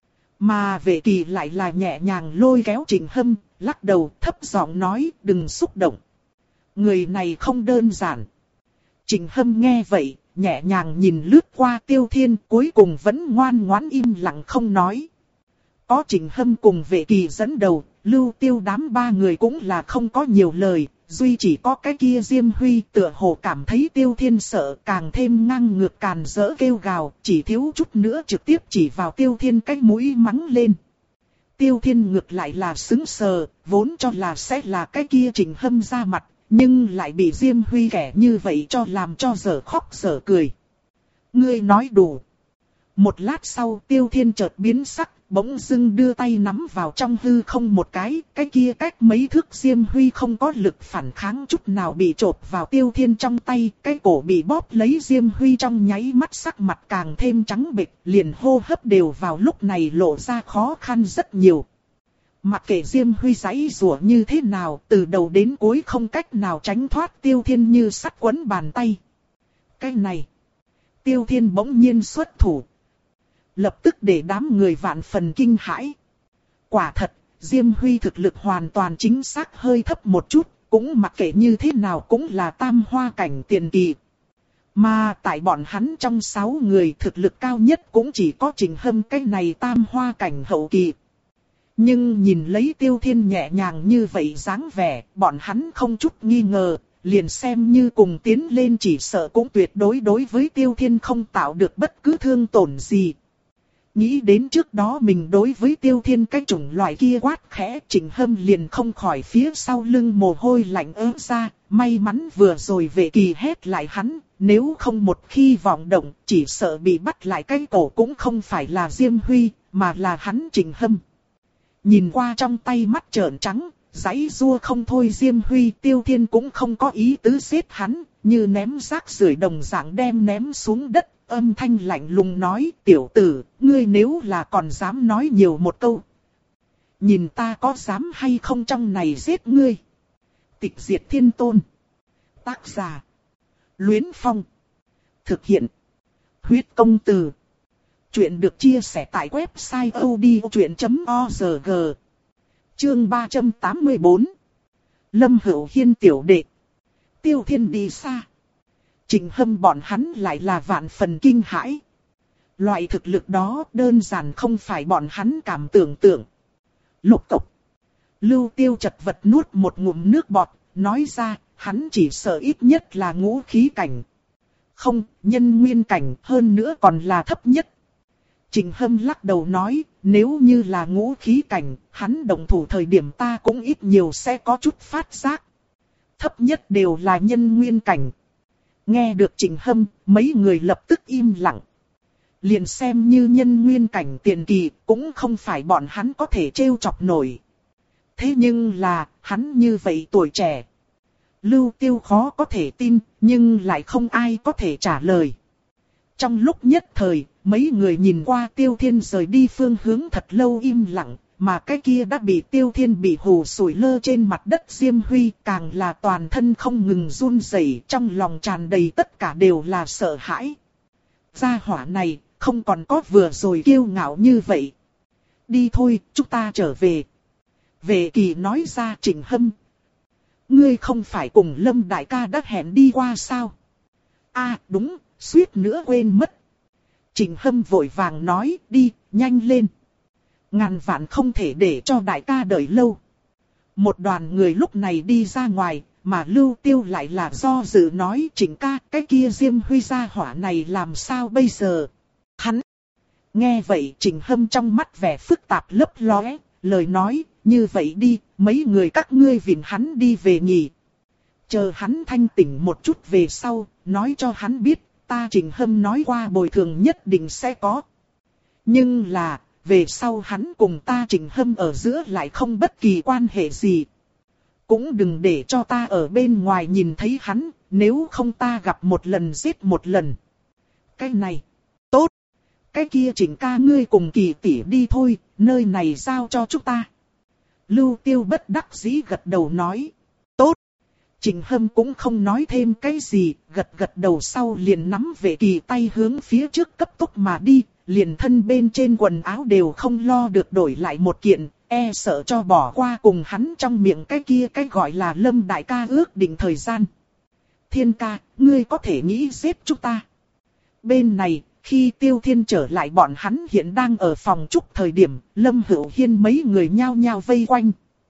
Speaker 1: Mà Vệ Kỳ lại là nhẹ nhàng lôi kéo Trịnh Hâm, lắc đầu thấp giọng nói đừng xúc động. Người này không đơn giản. Trịnh Hâm nghe vậy, nhẹ nhàng nhìn lướt qua Tiêu Thiên, cuối cùng vẫn ngoan ngoãn im lặng không nói. Có Trịnh Hâm cùng Vệ Kỳ dẫn đầu, Lưu Tiêu đám ba người cũng là không có nhiều lời, duy chỉ có cái kia Diêm Huy tựa hồ cảm thấy Tiêu Thiên sợ, càng thêm ngang ngược càn rỡ kêu gào, chỉ thiếu chút nữa trực tiếp chỉ vào Tiêu Thiên cái mũi mắng lên. Tiêu Thiên ngược lại là sững sờ, vốn cho là sẽ là cái kia Trịnh Hâm ra mặt, nhưng lại bị Diêm Huy kẻ như vậy cho làm cho dở khóc dở cười. Ngươi nói đủ. Một lát sau Tiêu Thiên chợt biến sắc, bỗng dưng đưa tay nắm vào trong hư không một cái, cái kia cách mấy thước Diêm Huy không có lực phản kháng chút nào bị chộp vào Tiêu Thiên trong tay, cái cổ bị bóp lấy Diêm Huy trong nháy mắt sắc mặt càng thêm trắng bệch, liền hô hấp đều vào lúc này lộ ra khó khăn rất nhiều. Mặc kệ Diêm Huy giãy giụa như thế nào, từ đầu đến cuối không cách nào tránh thoát Tiêu Thiên như sắt quấn bàn tay. Cái này, Tiêu Thiên bỗng nhiên xuất thủ. Lập tức để đám người vạn phần kinh hãi. Quả thật, Diêm Huy thực lực hoàn toàn chính xác hơi thấp một chút, cũng mặc kệ như thế nào cũng là tam hoa cảnh tiền kỳ. Mà tại bọn hắn trong sáu người thực lực cao nhất cũng chỉ có Trịnh Hâm cái này tam hoa cảnh hậu kỳ. Nhưng nhìn lấy Tiêu Thiên nhẹ nhàng như vậy dáng vẻ, bọn hắn không chút nghi ngờ, liền xem như cùng tiến lên chỉ sợ cũng tuyệt đối đối với Tiêu Thiên không tạo được bất cứ thương tổn gì. Nghĩ đến trước đó mình đối với Tiêu Thiên cái chủng loại kia quát khẽ, Trịnh Hâm liền không khỏi phía sau lưng mồ hôi lạnh ứa ra, may mắn vừa rồi Vệ Kỳ hét lại hắn, nếu không một khi vọng động, chỉ sợ bị bắt lại cái cổ cũng không phải là Diêm Huy, mà là hắn Trịnh Hâm. Nhìn qua trong tay mắt trợn trắng, giãy giụa không thôi Diêm Huy, Tiêu Thiên cũng không có ý tứ giết hắn, như ném rác rưởi đồng dạng đem ném xuống đất. Âm thanh lạnh lùng nói, tiểu tử, ngươi nếu là còn dám nói nhiều một câu. Nhìn ta có dám hay không trong này giết ngươi. Tịch Diệt Thiên Tôn. Tác giả. Luyến Phong. Thực hiện. Huyết Công Từ. Chuyện được chia sẻ tại website odchuyện chấm org. Chương ba trăm tám mươi bốn. Lâm Hữu Hiên tiểu đệ. Tiêu Thiên đi xa. Trịnh Hâm bọn hắn lại là vạn phần kinh hãi. Loại thực lực đó đơn giản không phải bọn hắn cảm tưởng tượng. Lục cộc. Lưu Tiêu chật vật nuốt một ngụm nước bọt, nói ra, hắn chỉ sợ ít nhất là ngũ khí cảnh. Không, nhân nguyên cảnh, hơn nữa còn là thấp nhất. Trịnh Hâm lắc đầu nói, nếu như là ngũ khí cảnh, hắn động thủ thời điểm ta cũng ít nhiều sẽ có chút phát giác. Thấp nhất đều là nhân nguyên cảnh. Nghe được Trịnh Hâm, mấy người lập tức im lặng. Liền xem như nhân nguyên cảnh tiền kỳ, cũng không phải bọn hắn có thể trêu chọc nổi. Thế nhưng là, hắn như vậy tuổi trẻ. Lưu Tiêu khó có thể tin, nhưng lại không ai có thể trả lời. Trong lúc nhất thời, mấy người nhìn qua Tiêu Thiên rời đi phương hướng thật lâu im lặng, mà cái kia đã bị Tiêu Thiên bị hù sủi lơ trên mặt đất Diêm Huy, càng là toàn thân không ngừng run rẩy, trong lòng tràn đầy tất cả đều là sợ hãi. Gia hỏa này, không còn có vừa rồi kiêu ngạo như vậy. Đi thôi, chúng ta trở về. Vệ Kỳ nói ra. Trịnh Hâm, ngươi không phải cùng Lâm đại ca đã hẹn đi qua sao? À đúng, suýt nữa quên mất. Trịnh Hâm vội vàng nói, đi, nhanh lên. Ngàn vạn không thể để cho đại ca đợi lâu. Một đoàn người lúc này đi ra ngoài, mà Lưu Tiêu lại là do dự nói, Trịnh ca, cái kia Diêm Huy gia hỏa này làm sao bây giờ? Hắn! Nghe vậy Trịnh Hâm trong mắt vẻ phức tạp lấp lóe, lời nói, như vậy đi, mấy người các ngươi vịn hắn đi về nghỉ. Chờ hắn thanh tỉnh một chút về sau, nói cho hắn biết, ta Trịnh Hâm nói qua bồi thường nhất định sẽ có. Nhưng là, về sau hắn cùng ta Trịnh Hâm ở giữa lại không bất kỳ quan hệ gì. Cũng đừng để cho ta ở bên ngoài nhìn thấy hắn, nếu không ta gặp một lần giết một lần. Cái này, tốt. Cái kia Trịnh ca ngươi cùng Kỳ tỷ đi thôi, nơi này giao cho chúng ta. Lưu Tiêu bất đắc dĩ gật đầu nói. Tốt. Trịnh Hâm cũng không nói thêm cái gì, gật gật đầu sau liền nắm Vệ Kỳ tay hướng phía trước cấp tốc mà đi, liền thân bên trên quần áo đều không lo được đổi lại một kiện, e sợ cho bỏ qua cùng hắn trong miệng cái kia cái gọi là Lâm đại ca ước định thời gian. Thiên ca, ngươi có thể nghĩ giết chúng ta. Bên này, khi Tiêu Thiên trở lại bọn hắn hiện đang ở phòng trúc thời điểm, Lâm Hữu Hiên mấy người nhao nhao vây quanh.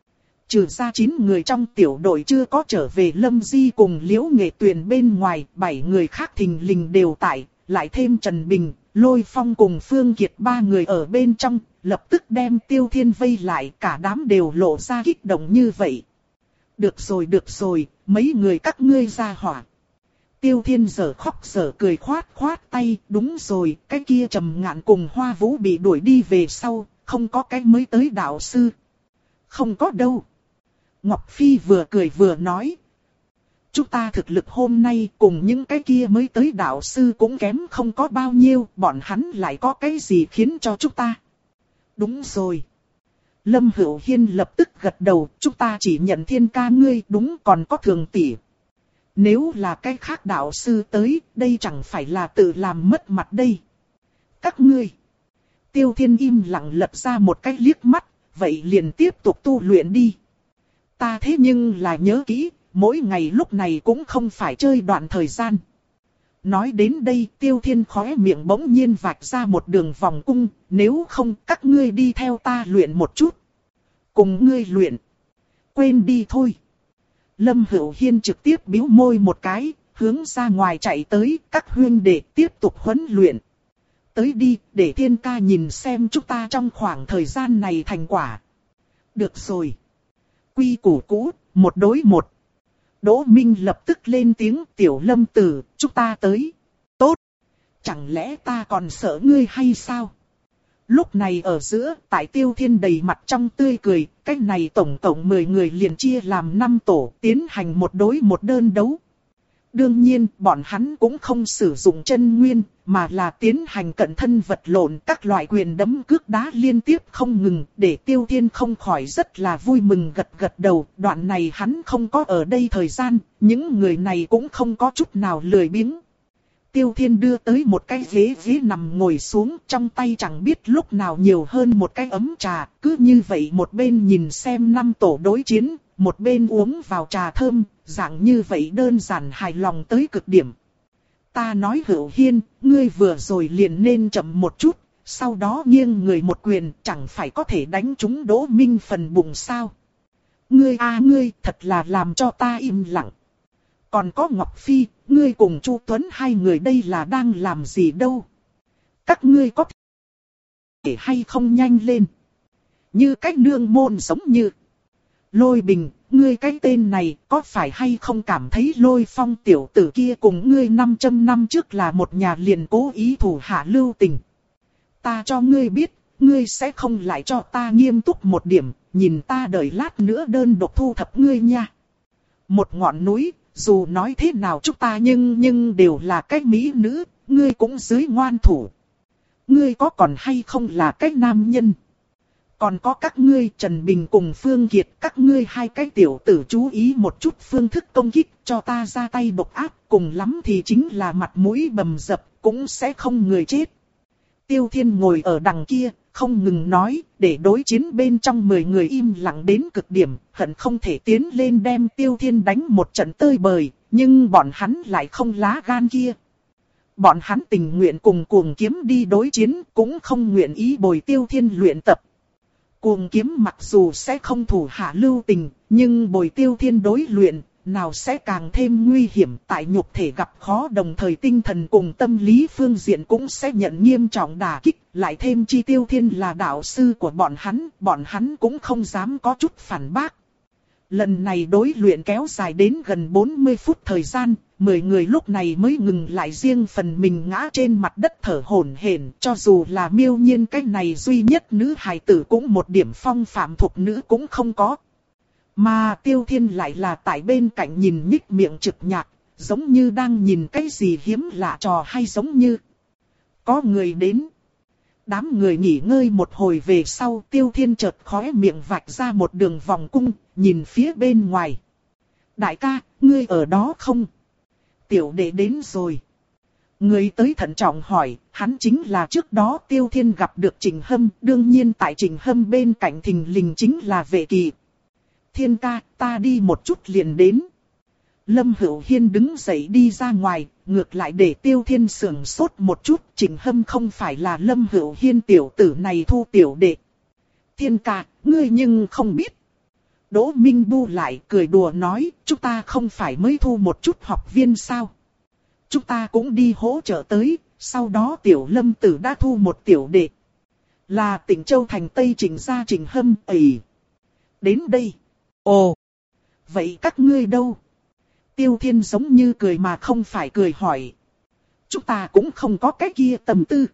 Speaker 1: Trừ ra chín người trong tiểu đội chưa có trở về Lâm Di cùng Liễu Nghệ Tuyền bên ngoài, bảy người khác thình lình đều tại, lại thêm Trần Bình, Lôi Phong cùng Phương Kiệt ba người ở bên trong, lập tức đem Tiêu Thiên vây lại, cả đám đều lộ ra kích động như vậy. Được rồi được rồi, mấy người các ngươi ra hỏa. Tiêu Thiên giờ khóc giờ cười khoát khoát tay, đúng rồi, cái kia Trầm Ngạn cùng Hoa Vũ bị đuổi đi về sau, không có cái mới tới đạo sư. Không có đâu. Ngọc Phi vừa cười vừa nói. Chúng ta thực lực hôm nay cùng những cái kia mới tới đạo sư cũng kém không có bao nhiêu, bọn hắn lại có cái gì khiến cho chúng ta. Đúng rồi. Lâm Hữu Hiên lập tức gật đầu, chúng ta chỉ nhận Thiên ca ngươi, đúng, còn có Thường tỷ. Nếu là cái khác đạo sư tới, đây chẳng phải là tự làm mất mặt đây. Các ngươi. Tiêu Thiên im lặng lật ra một cái liếc mắt, vậy liền tiếp tục tu luyện đi. Ta thế nhưng là nhớ kỹ, mỗi ngày lúc này cũng không phải chơi đoạn thời gian. Nói đến đây, Tiêu Thiên khóe miệng bỗng nhiên vạch ra một đường vòng cung, nếu không các ngươi đi theo ta luyện một chút. Cùng ngươi luyện. Quên đi thôi. Lâm Hữu Hiên trực tiếp bĩu môi một cái, hướng ra ngoài chạy tới, các huynh đệ tiếp tục huấn luyện. Tới đi, để Thiên ca nhìn xem chúng ta trong khoảng thời gian này thành quả. Được rồi. Quy củ cũ, một đối một. Đỗ Minh lập tức lên tiếng, Tiểu Lâm tử, chúng ta tới. Tốt. Chẳng lẽ ta còn sợ ngươi hay sao? Lúc này ở giữa, tại Tiêu Thiên đầy mặt trong tươi cười, cách này tổng tổng mười người liền chia làm năm tổ, tiến hành một đối một đơn đấu. Đương nhiên, bọn hắn cũng không sử dụng chân nguyên, mà là tiến hành cận thân vật lộn, các loại quyền đấm cước đá liên tiếp không ngừng, để Tiêu Thiên không khỏi rất là vui mừng gật gật đầu. Đoạn này hắn không có ở đây thời gian, những người này cũng không có chút nào lười biếng. Tiêu Thiên đưa tới một cái ghế ghế nằm ngồi xuống, trong tay chẳng biết lúc nào nhiều hơn một cái ấm trà, cứ như vậy một bên nhìn xem năm tổ đối chiến, một bên uống vào trà thơm, dạng như vậy đơn giản hài lòng tới cực điểm. Ta nói Hữu Hiên, ngươi vừa rồi liền nên chậm một chút, sau đó nghiêng người một quyền, chẳng phải có thể đánh trúng Đỗ Minh phần bụng sao? Ngươi a ngươi, thật là làm cho ta im lặng. Còn có Ngọc Phi, ngươi cùng Chu Tuấn hai người đây là đang làm gì đâu? Các ngươi có thể hay không nhanh lên? Như cách nương môn giống như. Lôi Bình, ngươi cái tên này có phải hay không cảm thấy Lôi Phong tiểu tử kia cùng ngươi năm trăm năm trước là một nhà liền cố ý thủ hạ lưu tình. Ta cho ngươi biết, ngươi sẽ không lại cho ta nghiêm túc một điểm, nhìn ta đợi lát nữa đơn độc thu thập ngươi nha. Một ngọn núi, dù nói thế nào chúng ta nhưng nhưng đều là cái mỹ nữ, ngươi cũng dưới ngoan thủ. Ngươi có còn hay không là cái nam nhân? Còn có các ngươi Trần Bình cùng Phương Kiệt, các ngươi hai cái tiểu tử chú ý một chút phương thức công kích, cho ta ra tay độc ác, cùng lắm thì chính là mặt mũi bầm dập, cũng sẽ không người chết. Tiêu Thiên ngồi ở đằng kia, không ngừng nói, để đối chiến bên trong mười người im lặng đến cực điểm, hận không thể tiến lên đem Tiêu Thiên đánh một trận tơi bời, nhưng bọn hắn lại không lá gan kia. Bọn hắn tình nguyện cùng Cuồng Kiếm đi đối chiến, cũng không nguyện ý bồi Tiêu Thiên luyện tập. Cuồng Kiếm mặc dù sẽ không thủ hạ lưu tình, nhưng bồi Tiêu Thiên đối luyện, nào sẽ càng thêm nguy hiểm, tại nhục thể gặp khó, đồng thời tinh thần cùng tâm lý phương diện cũng sẽ nhận nghiêm trọng đả kích, lại thêm chi Tiêu Thiên là đạo sư của bọn hắn, bọn hắn cũng không dám có chút phản bác. Lần này đối luyện kéo dài đến gần bốn mươi phút thời gian, mười người lúc này mới ngừng lại, riêng phần mình ngã trên mặt đất thở hổn hển, cho dù là Miêu Nhiên cái này duy nhất nữ hài tử cũng một điểm phong phạm thục nữ cũng không có. Mà Tiêu Thiên lại là tại bên cạnh nhìn nhích miệng trực nhạc, giống như đang nhìn cái gì hiếm lạ trò hay, giống như có người đến. Đám người nghỉ ngơi một hồi về sau, Tiêu Thiên chợt khóe miệng vạch ra một đường vòng cung, nhìn phía bên ngoài. Đại ca, ngươi ở đó không? Tiểu đệ đến rồi. Người tới thận trọng hỏi, hắn chính là trước đó Tiêu Thiên gặp được Trình Hâm, đương nhiên tại Trình Hâm bên cạnh thình lình chính là Vệ Kỳ. Thiên ca, ta đi một chút liền đến. Lâm Hữu Hiên đứng dậy đi ra ngoài, ngược lại để Tiêu Thiên sưởng sốt một chút, Trình Hâm không phải là Lâm Hữu Hiên tiểu tử này thu tiểu đệ. Thiên ca, ngươi nhưng không biết. Đỗ Minh bu lại cười đùa nói, chúng ta không phải mới thu một chút học viên sao? Chúng ta cũng đi hỗ trợ tới, sau đó tiểu Lâm tử đã thu một tiểu đệ. Là Tỉnh Châu thành Tây Trình gia Trình Hâm ầy. Đến đây. Ồ, vậy các ngươi đâu? Tiêu Thiên giống như cười mà không phải cười hỏi. Chúng ta cũng không có cái kia tầm tư.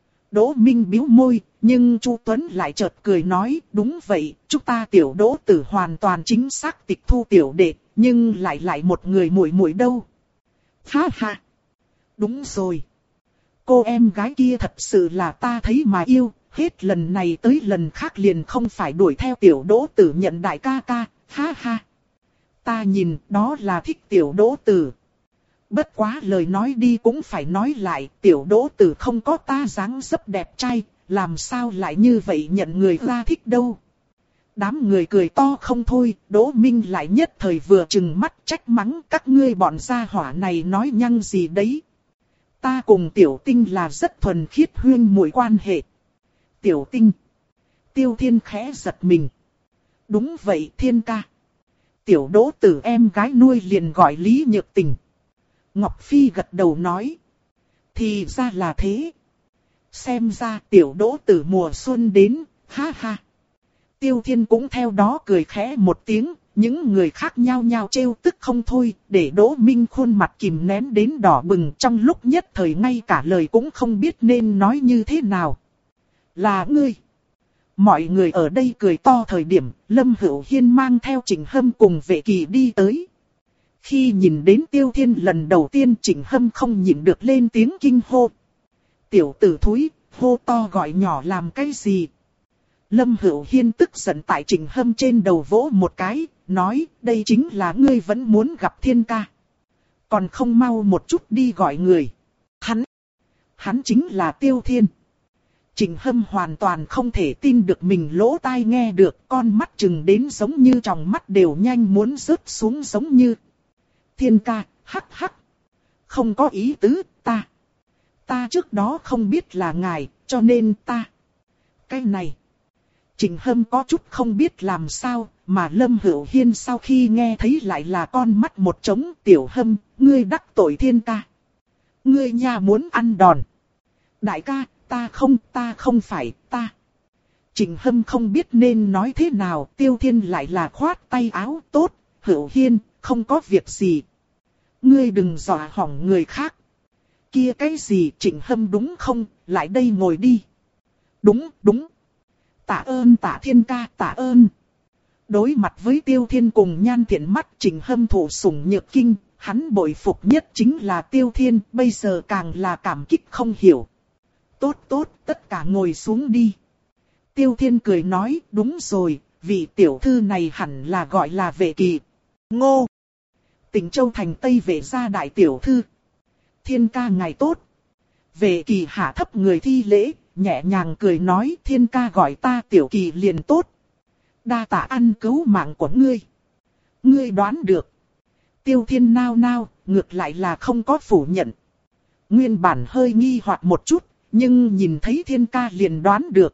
Speaker 1: Đỗ Minh bĩu môi, nhưng Chu Tuấn lại chợt cười nói, đúng vậy, chúng ta tiểu Đỗ tử hoàn toàn chính xác tịch thu tiểu đệ, nhưng lại lại một người muội muội đâu. Ha ha, đúng rồi. Cô em gái kia thật sự là ta thấy mà yêu, hết lần này tới lần khác liền không phải đuổi theo tiểu Đỗ tử nhận đại ca ca, ha ha. Ta nhìn đó là thích tiểu Đỗ tử. Bất quá lời nói đi cũng phải nói lại, tiểu Đỗ tử không có ta dáng dấp đẹp trai, làm sao lại như vậy nhận người ra thích đâu. Đám người cười to không thôi, Đỗ Minh lại nhất thời vừa trừng mắt trách mắng, các ngươi bọn gia hỏa này nói nhăng gì đấy. Ta cùng tiểu Tinh là rất thuần khiết huyên muội quan hệ. Tiểu Tinh. Tiêu Thiên khẽ giật mình. Đúng vậy Thiên ca. Tiểu Đỗ tử em gái nuôi liền gọi Lý Nhược Tình. Ngọc Phi gật đầu nói. Thì ra là thế. Xem ra tiểu Đỗ tử mùa xuân đến, ha ha. Tiêu Thiên cũng theo đó cười khẽ một tiếng, những người khác nhao nhao trêu tức không thôi, để Đỗ Minh khuôn mặt kìm nén đến đỏ bừng, trong lúc nhất thời ngay cả lời cũng không biết nên nói như thế nào. Là ngươi. Mọi người ở đây cười to thời điểm, Lâm Hữu Hiên mang theo Trình Hâm cùng Vệ Kỳ đi tới. Khi nhìn đến Tiêu Thiên lần đầu tiên, Trình Hâm không nhịn được lên tiếng kinh hô. Tiểu tử thúi, hô to gọi nhỏ làm cái gì? Lâm Hữu Hiên tức giận tại Trình Hâm trên đầu vỗ một cái, nói, đây chính là ngươi vẫn muốn gặp Thiên ca. Còn không mau một chút đi gọi người. hắn chính là Tiêu Thiên. Trịnh Hâm hoàn toàn không thể tin được mình lỗ tai nghe được, con mắt chừng đến giống như tròng mắt đều nhanh muốn rớt xuống giống như. Thiên ca, hắc hắc. Không có ý tứ, ta. Ta trước đó không biết là ngài, cho nên ta. Cái này. Trịnh Hâm có chút không biết làm sao, mà Lâm Hữu Hiên sau khi nghe thấy lại là con mắt một trống. Tiểu Hâm, ngươi đắc tội Thiên ca. Ngươi nhà muốn ăn đòn. Đại ca, ta không, ta không phải, ta. Trịnh Hâm không biết nên nói thế nào, Tiêu Thiên lại là khoát tay áo, tốt, Hữu Hiên, không có việc gì. Ngươi đừng dọa hỏng người khác. Kia cái gì, Trịnh Hâm đúng không, lại đây ngồi đi. Đúng, đúng. Tạ ơn Tạ Thiên ca, tạ ơn. Đối mặt với Tiêu Thiên cùng Nhan Thiện mắt, Trịnh Hâm thụ sủng nhược kinh, hắn bội phục nhất chính là Tiêu Thiên, bây giờ càng là cảm kích không hiểu. Tốt tốt, tất cả ngồi xuống đi. Tiêu Thiên cười nói, đúng rồi, vị tiểu thư này hẳn là gọi là Vệ Kỳ. Ngô. Tỉnh Châu thành Tây Vệ gia đại tiểu thư. Thiên ca ngài tốt. Vệ Kỳ hạ thấp người thi lễ, nhẹ nhàng cười nói, Thiên ca gọi ta Tiểu Kỳ liền tốt. Đa tạ ăn cứu mạng của ngươi. Ngươi đoán được. Tiêu Thiên nao nao, ngược lại là không có phủ nhận. Nguyên bản hơi nghi hoặc một chút, nhưng nhìn thấy Thiên ca liền đoán được.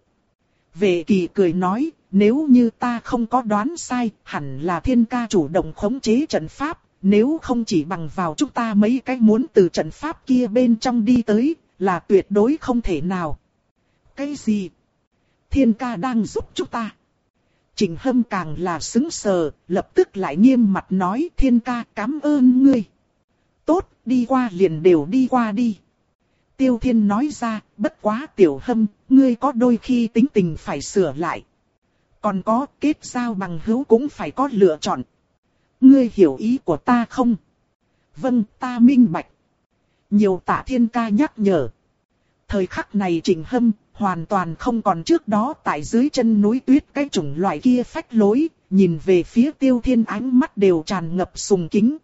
Speaker 1: Vệ Kỳ cười nói, nếu như ta không có đoán sai, hẳn là Thiên ca chủ động khống chế trận pháp. Nếu không chỉ bằng vào chúng ta mấy cái muốn từ trận pháp kia bên trong đi tới, là tuyệt đối không thể nào. Cái gì? Thiên ca đang giúp chúng ta. Trịnh Hâm càng là sững sờ, lập tức lại nghiêm mặt nói, Thiên ca cảm ơn ngươi. Tốt, đi qua liền đều đi qua đi. Tiêu Thiên nói ra, bất quá Tiểu Hâm, ngươi có đôi khi tính tình phải sửa lại. Còn có, kết giao bằng hữu cũng phải có lựa chọn. Ngươi hiểu ý của ta không? Vâng, ta minh bạch. Nhiều Tạ Thiên ca nhắc nhở. Thời khắc này Trịnh Hâm hoàn toàn không còn trước đó tại dưới chân núi tuyết cái chủng loại kia phách lối, nhìn về phía Tiêu Thiên ánh mắt đều tràn ngập sùng kính.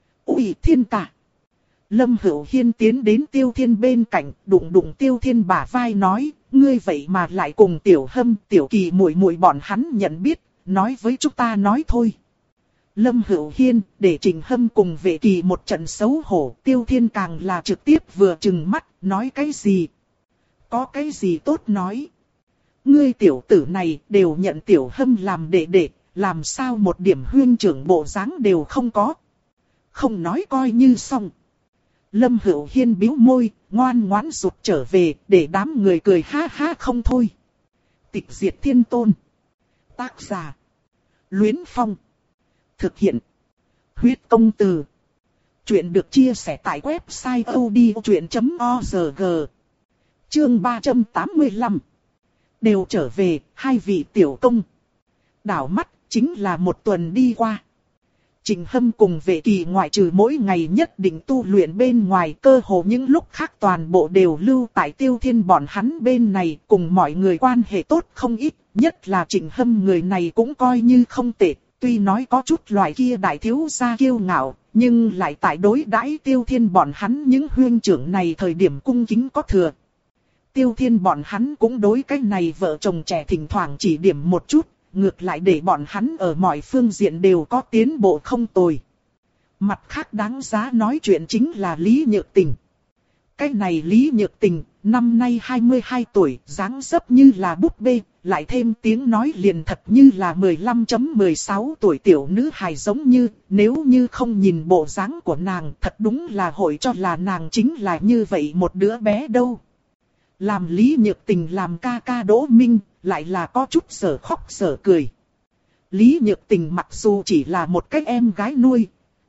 Speaker 1: Ôi Thiên ca! Lâm Hữu Hiên tiến đến Tiêu Thiên bên cạnh, đụng đụng Tiêu Thiên bả vai nói, ngươi vậy mà lại cùng Tiểu Hâm, Tiểu Kỳ muội muội bọn hắn nhận biết, nói với chúng ta nói thôi. Lâm Hữu Hiên, để Trịnh Hâm cùng Vệ Kỳ một trận xấu hổ, Tiêu Thiên càng là trực tiếp vừa trừng mắt, nói cái gì? Có cái gì tốt nói? Ngươi tiểu tử này đều nhận Tiểu Hâm làm đệ đệ, làm sao một điểm huynh trưởng bộ dáng đều không có? Không nói coi như xong. Lâm Hữu Hiên bĩu môi, ngoan ngoãn rụt trở về, để đám người cười ha ha không thôi. Tịch diệt thiên tôn. Tác giả. Luyến Phong. Thực hiện. Huyết công từ. Chuyện được chia sẻ tại website odchuyện chấm org. Chương ba trăm tám mươi lăm. Đều trở về, hai vị tiểu công. Đảo mắt, chính là một tuần đi qua. Trịnh Hâm cùng Vệ Kỳ ngoại trừ mỗi ngày nhất định tu luyện bên ngoài, cơ hồ những lúc khác toàn bộ đều lưu tại Tiêu Thiên bọn hắn bên này, cùng mọi người quan hệ tốt không ít, nhất là Trịnh Hâm người này cũng coi như không tệ, tuy nói có chút loại kia đại thiếu gia kiêu ngạo, nhưng lại tại đối đãi Tiêu Thiên bọn hắn những huynh trưởng này thời điểm cung kính có thừa. Tiêu Thiên bọn hắn cũng đối cái này vợ chồng trẻ thỉnh thoảng chỉ điểm một chút, ngược lại để bọn hắn ở mọi phương diện đều có tiến bộ không tồi. Mặt khác đáng giá nói chuyện chính là Lý Nhược Tình. Cái này Lý Nhược Tình, năm nay hai mươi hai tuổi, dáng dấp như là búp bê, lại thêm tiếng nói liền thật như là mười lăm mười sáu tuổi tiểu nữ hài giống như, nếu như không nhìn bộ dáng của nàng thật đúng là hội cho là nàng chính là như vậy một đứa bé đâu. Làm Lý Nhược Tình làm ca ca Đỗ Minh, lại là có chút sở khóc sở cười. Lý Nhược Tình mặc dù chỉ là một cái em gái nuôi,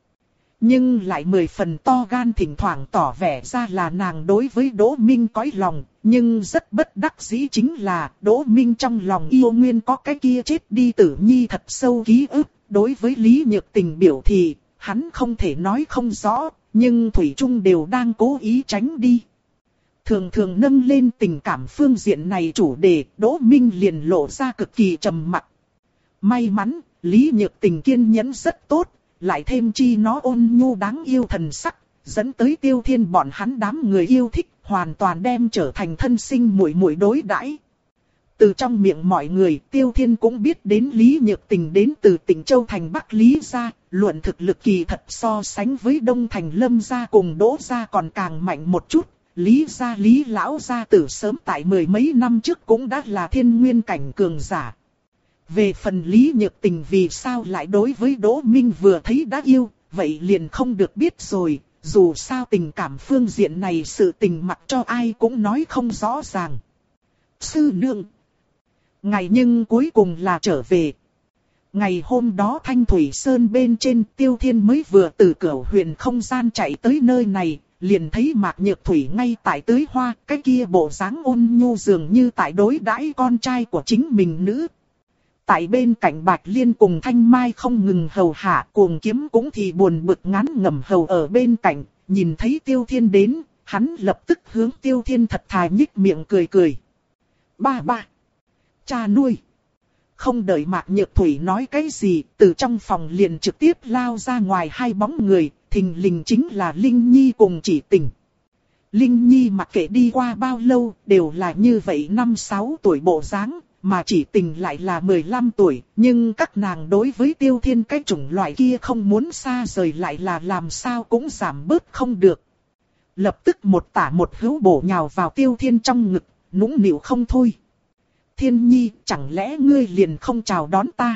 Speaker 1: nhưng lại mười phần to gan, thỉnh thoảng tỏ vẻ ra là nàng đối với Đỗ Minh cõi lòng. Nhưng rất bất đắc dĩ chính là Đỗ Minh trong lòng yêu nguyên có cái kia chết đi tử nhi thật sâu ký ức. Đối với Lý Nhược Tình biểu thị, hắn không thể nói không rõ, nhưng Thủy Trung đều đang cố ý tránh đi. Thường thường nâng lên tình cảm phương diện này chủ đề, Đỗ Minh liền lộ ra cực kỳ trầm mặc. May mắn, Lý Nhược Tình kiên nhẫn rất tốt, lại thêm chi nó ôn nhu đáng yêu thần sắc, dẫn tới Tiêu Thiên bọn hắn đám người yêu thích, hoàn toàn đem trở thành thân sinh muội muội đối đãi. Từ trong miệng mọi người, Tiêu Thiên cũng biết đến Lý Nhược Tình đến từ tỉnh Châu thành Bắc Lý gia, luận thực lực kỳ thật so sánh với Đông thành Lâm gia cùng Đỗ gia còn càng mạnh một chút. Lý gia Lý lão gia tử sớm tại mười mấy năm trước cũng đã là thiên nguyên cảnh cường giả. Về phần Lý Nhược Tình vì sao lại đối với Đỗ Minh vừa thấy đã yêu, vậy liền không được biết rồi. Dù sao tình cảm phương diện này sự tình mặc cho ai cũng nói không rõ ràng. Sư nương, ngày nhưng cuối cùng là trở về. Ngày hôm đó Thanh Thủy Sơn bên trên Tiêu Thiên mới vừa từ Cửu Huyền không gian chạy tới nơi này, liền thấy Mạc Nhược Thủy ngay tại tưới hoa, cái kia bộ dáng ôn nhu dường như tại đối đãi con trai của chính mình nữ. Tại bên cạnh Bạch Liên cùng Thanh Mai không ngừng hầu hạ, Cuồng Kiếm cũng thì buồn bực ngán ngẩm hầu ở bên cạnh, nhìn thấy Tiêu Thiên đến, hắn lập tức hướng Tiêu Thiên thật thà nhích miệng cười cười. Ba ba, cha nuôi. Không đợi Mạc Nhược Thủy nói cái gì, từ trong phòng liền trực tiếp lao ra ngoài hai bóng người, thình lình chính là Linh Nhi cùng Chỉ Tình. Linh Nhi mặc kệ đi qua bao lâu, đều là như vậy năm sáu tuổi bộ dáng, mà Chỉ Tình lại là mười lăm tuổi, nhưng các nàng đối với Tiêu Thiên cái chủng loại kia không muốn xa rời lại là làm sao cũng giảm bớt không được. Lập tức một tả một hữu bổ nhào vào Tiêu Thiên trong ngực, nũng nịu không thôi. Thiên Nhi, chẳng lẽ ngươi liền không chào đón ta?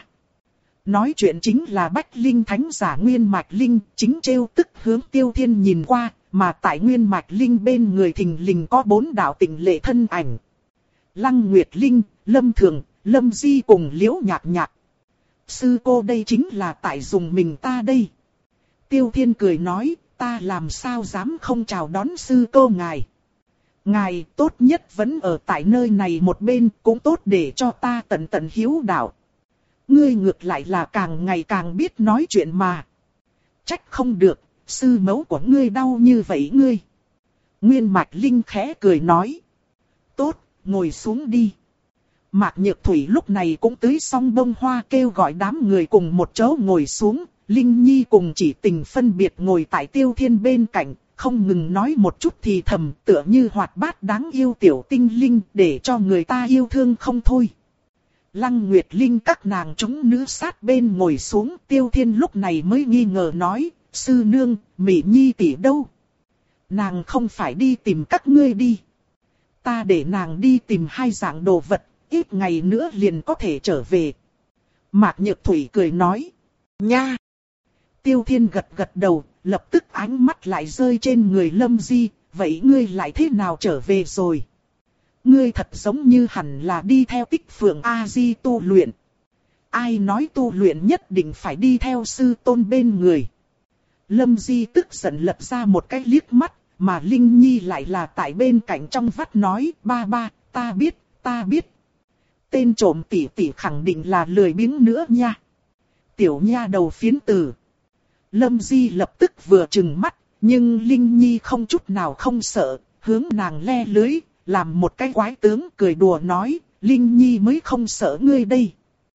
Speaker 1: Nói chuyện chính là Bách Linh Thánh giả Nguyên Mạch Linh, chính trêu tức hướng Tiêu Thiên nhìn qua, mà tại Nguyên Mạch Linh bên người thình lình có bốn đạo tịnh lệ thân ảnh. Lăng Nguyệt Linh, Lâm Thường, Lâm Di cùng Liễu Nhạc Nhạc. Sư cô đây chính là tại dùng mình ta đây. Tiêu Thiên cười nói, ta làm sao dám không chào đón sư cô ngài. Ngài tốt nhất vẫn ở tại nơi này một bên, cũng tốt để cho ta tận tận hiếu đạo. Ngươi ngược lại là càng ngày càng biết nói chuyện mà. Trách không được, sư mẫu của ngươi đau như vậy ngươi. Nguyên Mạch Linh khẽ cười nói. Tốt, ngồi xuống đi. Mạc Nhược Thủy lúc này cũng tưới xong bông hoa kêu gọi đám người cùng một chỗ ngồi xuống. Linh Nhi cùng Chỉ Tình phân biệt ngồi tại Tiêu Thiên bên cạnh, không ngừng nói một chút thì thầm, tựa như hoạt bát đáng yêu tiểu tinh linh, để cho người ta yêu thương không thôi. Lăng Nguyệt Linh các nàng chúng nữ sát bên ngồi xuống, Tiêu Thiên lúc này mới nghi ngờ nói, sư nương, Mỹ Nhi tỷ đâu? Nàng không phải đi tìm các ngươi đi. Ta để nàng đi tìm hai dạng đồ vật, ít ngày nữa liền có thể trở về. Mạc Nhược Thủy cười nói, nha. Tiêu Thiên gật gật đầu, lập tức ánh mắt lại rơi trên người Lâm Di, vậy ngươi lại thế nào trở về rồi? Ngươi thật giống như hẳn là đi theo Tích Phượng A-di tu luyện. Ai nói tu luyện nhất định phải đi theo sư tôn bên người? Lâm Di tức giận lật ra một cái liếc mắt, mà Linh Nhi lại là tại bên cạnh trong vắt nói, ba ba, ta biết, ta biết. Tên trộm tỷ tỷ khẳng định là lười biếng nữa nha. Tiểu nha đầu phiến tử. Lâm Di lập tức vừa trừng mắt, nhưng Linh Nhi không chút nào không sợ, hướng nàng le lưới, làm một cái quái tướng cười đùa nói, Linh Nhi mới không sợ ngươi đây.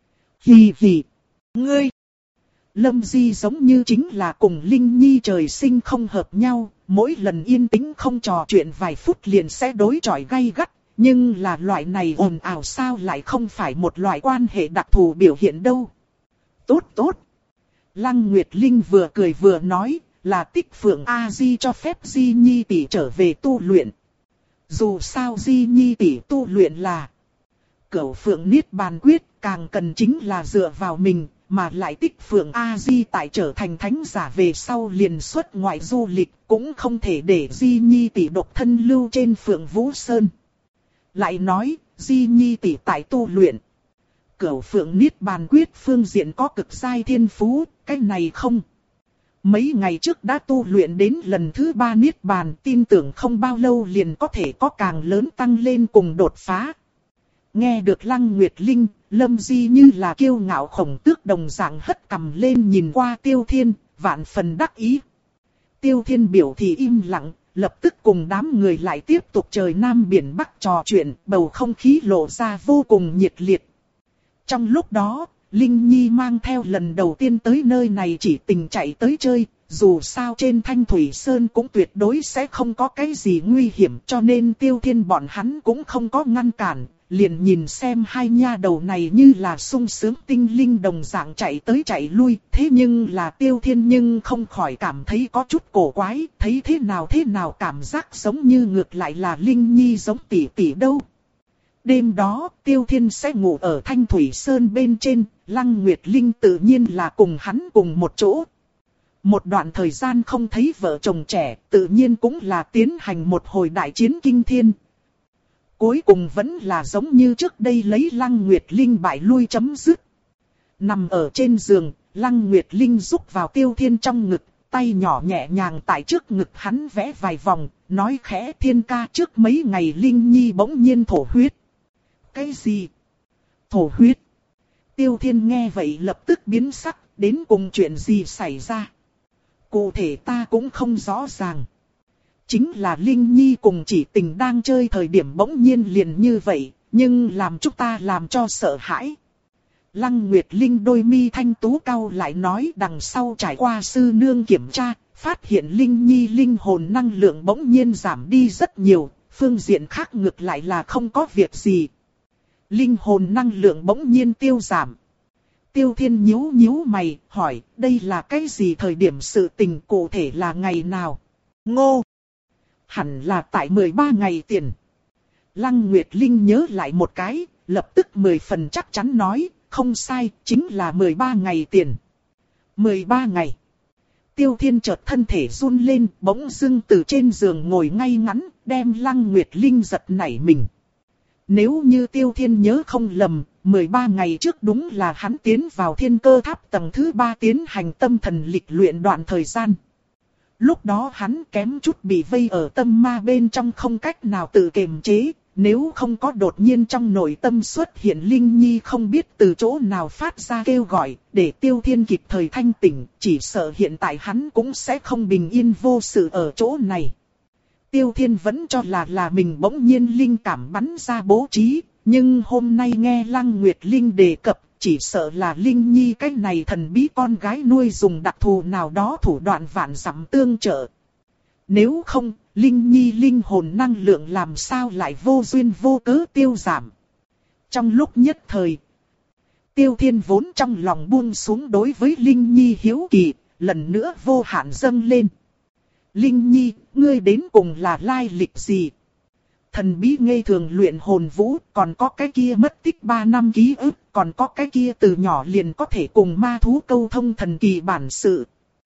Speaker 1: Hì hì, ngươi. Lâm Di giống như chính là cùng Linh Nhi trời sinh không hợp nhau, mỗi lần yên tĩnh không trò chuyện vài phút liền sẽ đối chọi gay gắt, nhưng là loại này ồn ào sao lại không phải một loại quan hệ đặc thù biểu hiện đâu. Tốt tốt. Lăng Nguyệt Linh vừa cười vừa nói, là Tích Phượng A-di cho phép Di Nhi tỷ trở về tu luyện. Dù sao Di Nhi tỷ tu luyện là Cửu Phượng Niết Bàn Quyết, càng cần chính là dựa vào mình, mà lại Tích Phượng A-di tại trở thành thánh giả về sau liền xuất ngoại du lịch, cũng không thể để Di Nhi tỷ độc thân lưu trên Phượng Vũ Sơn. Lại nói, Di Nhi tỷ tại tu luyện Cửu Phượng Niết Bàn Quyết phương diện có cực giai thiên phú, cái này không. Mấy ngày trước đã tu luyện đến lần thứ ba Niết Bàn, tin tưởng không bao lâu liền có thể có càng lớn tăng lên cùng đột phá. Nghe được Lăng Nguyệt Linh, Lâm Di như là kiêu ngạo khổng tước đồng dạng hất cằm lên nhìn qua Tiêu Thiên, vạn phần đắc ý. Tiêu Thiên biểu thì im lặng, lập tức cùng đám người lại tiếp tục trời Nam Biển Bắc trò chuyện, bầu không khí lộ ra vô cùng nhiệt liệt. Trong lúc đó, Linh Nhi mang theo lần đầu tiên tới nơi này Chỉ Tình chạy tới chơi, dù sao trên Thanh Thủy Sơn cũng tuyệt đối sẽ không có cái gì nguy hiểm, cho nên Tiêu Thiên bọn hắn cũng không có ngăn cản, liền nhìn xem hai nha đầu này như là sung sướng tinh linh đồng dạng chạy tới chạy lui. Thế nhưng là Tiêu Thiên nhưng không khỏi cảm thấy có chút cổ quái, thấy thế nào thế nào cảm giác giống như ngược lại là Linh Nhi giống tỷ tỷ đâu. Đêm đó, Tiêu Thiên sẽ ngủ ở Thanh Thủy Sơn bên trên, Lăng Nguyệt Linh tự nhiên là cùng hắn cùng một chỗ. Một đoạn thời gian không thấy vợ chồng trẻ, tự nhiên cũng là tiến hành một hồi đại chiến kinh thiên. Cuối cùng vẫn là giống như trước đây lấy Lăng Nguyệt Linh bại lui chấm dứt. Nằm ở trên giường, Lăng Nguyệt Linh rúc vào Tiêu Thiên trong ngực, tay nhỏ nhẹ nhàng tại trước ngực hắn vẽ vài vòng, nói khẽ: Thiên ca, trước mấy ngày Linh Nhi bỗng nhiên thổ huyết. Cái gì? Thổ huyết? Tiêu Thiên nghe vậy lập tức biến sắc, đến cùng chuyện gì xảy ra? Cụ thể ta cũng không rõ ràng. Chính là Linh Nhi cùng Chỉ Tình đang chơi thời điểm bỗng nhiên liền như vậy, nhưng làm chúng ta làm cho sợ hãi. Lăng Nguyệt Linh đôi mi thanh tú cau lại nói, đằng sau trải qua sư nương kiểm tra, phát hiện Linh Nhi linh hồn năng lượng bỗng nhiên giảm đi rất nhiều, phương diện khác ngược lại là không có việc gì. Linh hồn năng lượng bỗng nhiên tiêu giảm. Tiêu Thiên nhíu nhíu mày, hỏi, đây là cái gì thời điểm sự tình, cụ thể là ngày nào? Ngô! Hẳn là tại mười ba ngày tiền. Lăng Nguyệt Linh nhớ lại một cái, lập tức mười phần chắc chắn nói, không sai, chính là mười ba ngày tiền. mười ba ngày. Tiêu Thiên chợt thân thể run lên, bỗng dưng từ trên giường ngồi ngay ngắn, đem Lăng Nguyệt Linh giật nảy mình. Nếu như Tiêu Thiên nhớ không lầm, mười ba ngày trước đúng là hắn tiến vào Thiên Cơ Tháp tầng thứ ba tiến hành tâm thần lịch luyện đoạn thời gian. Lúc đó hắn kém chút bị vây ở tâm ma bên trong không cách nào tự kiềm chế, nếu không có đột nhiên trong nội tâm xuất hiện Linh Nhi không biết từ chỗ nào phát ra kêu gọi, để Tiêu Thiên kịp thời thanh tỉnh, chỉ sợ hiện tại hắn cũng sẽ không bình yên vô sự ở chỗ này. Tiêu Thiên vẫn cho là là mình bỗng nhiên linh cảm bắn ra bố trí, nhưng hôm nay nghe Lăng Nguyệt Linh đề cập, chỉ sợ là Linh Nhi cái này thần bí con gái nuôi dùng đặc thù nào đó thủ đoạn vạn dặm tương trợ. Nếu không, Linh Nhi linh hồn năng lượng làm sao lại vô duyên vô cớ tiêu giảm. Trong lúc nhất thời, Tiêu Thiên vốn trong lòng buông xuống đối với Linh Nhi hiếu kỳ, lần nữa vô hạn dâng lên. Linh Nhi, ngươi đến cùng là lai lịch gì? Thần bí ngây thường luyện hồn vũ, còn có cái kia mất tích ba năm ký ức, còn có cái kia từ nhỏ liền có thể cùng ma thú câu thông thần kỳ bản sự.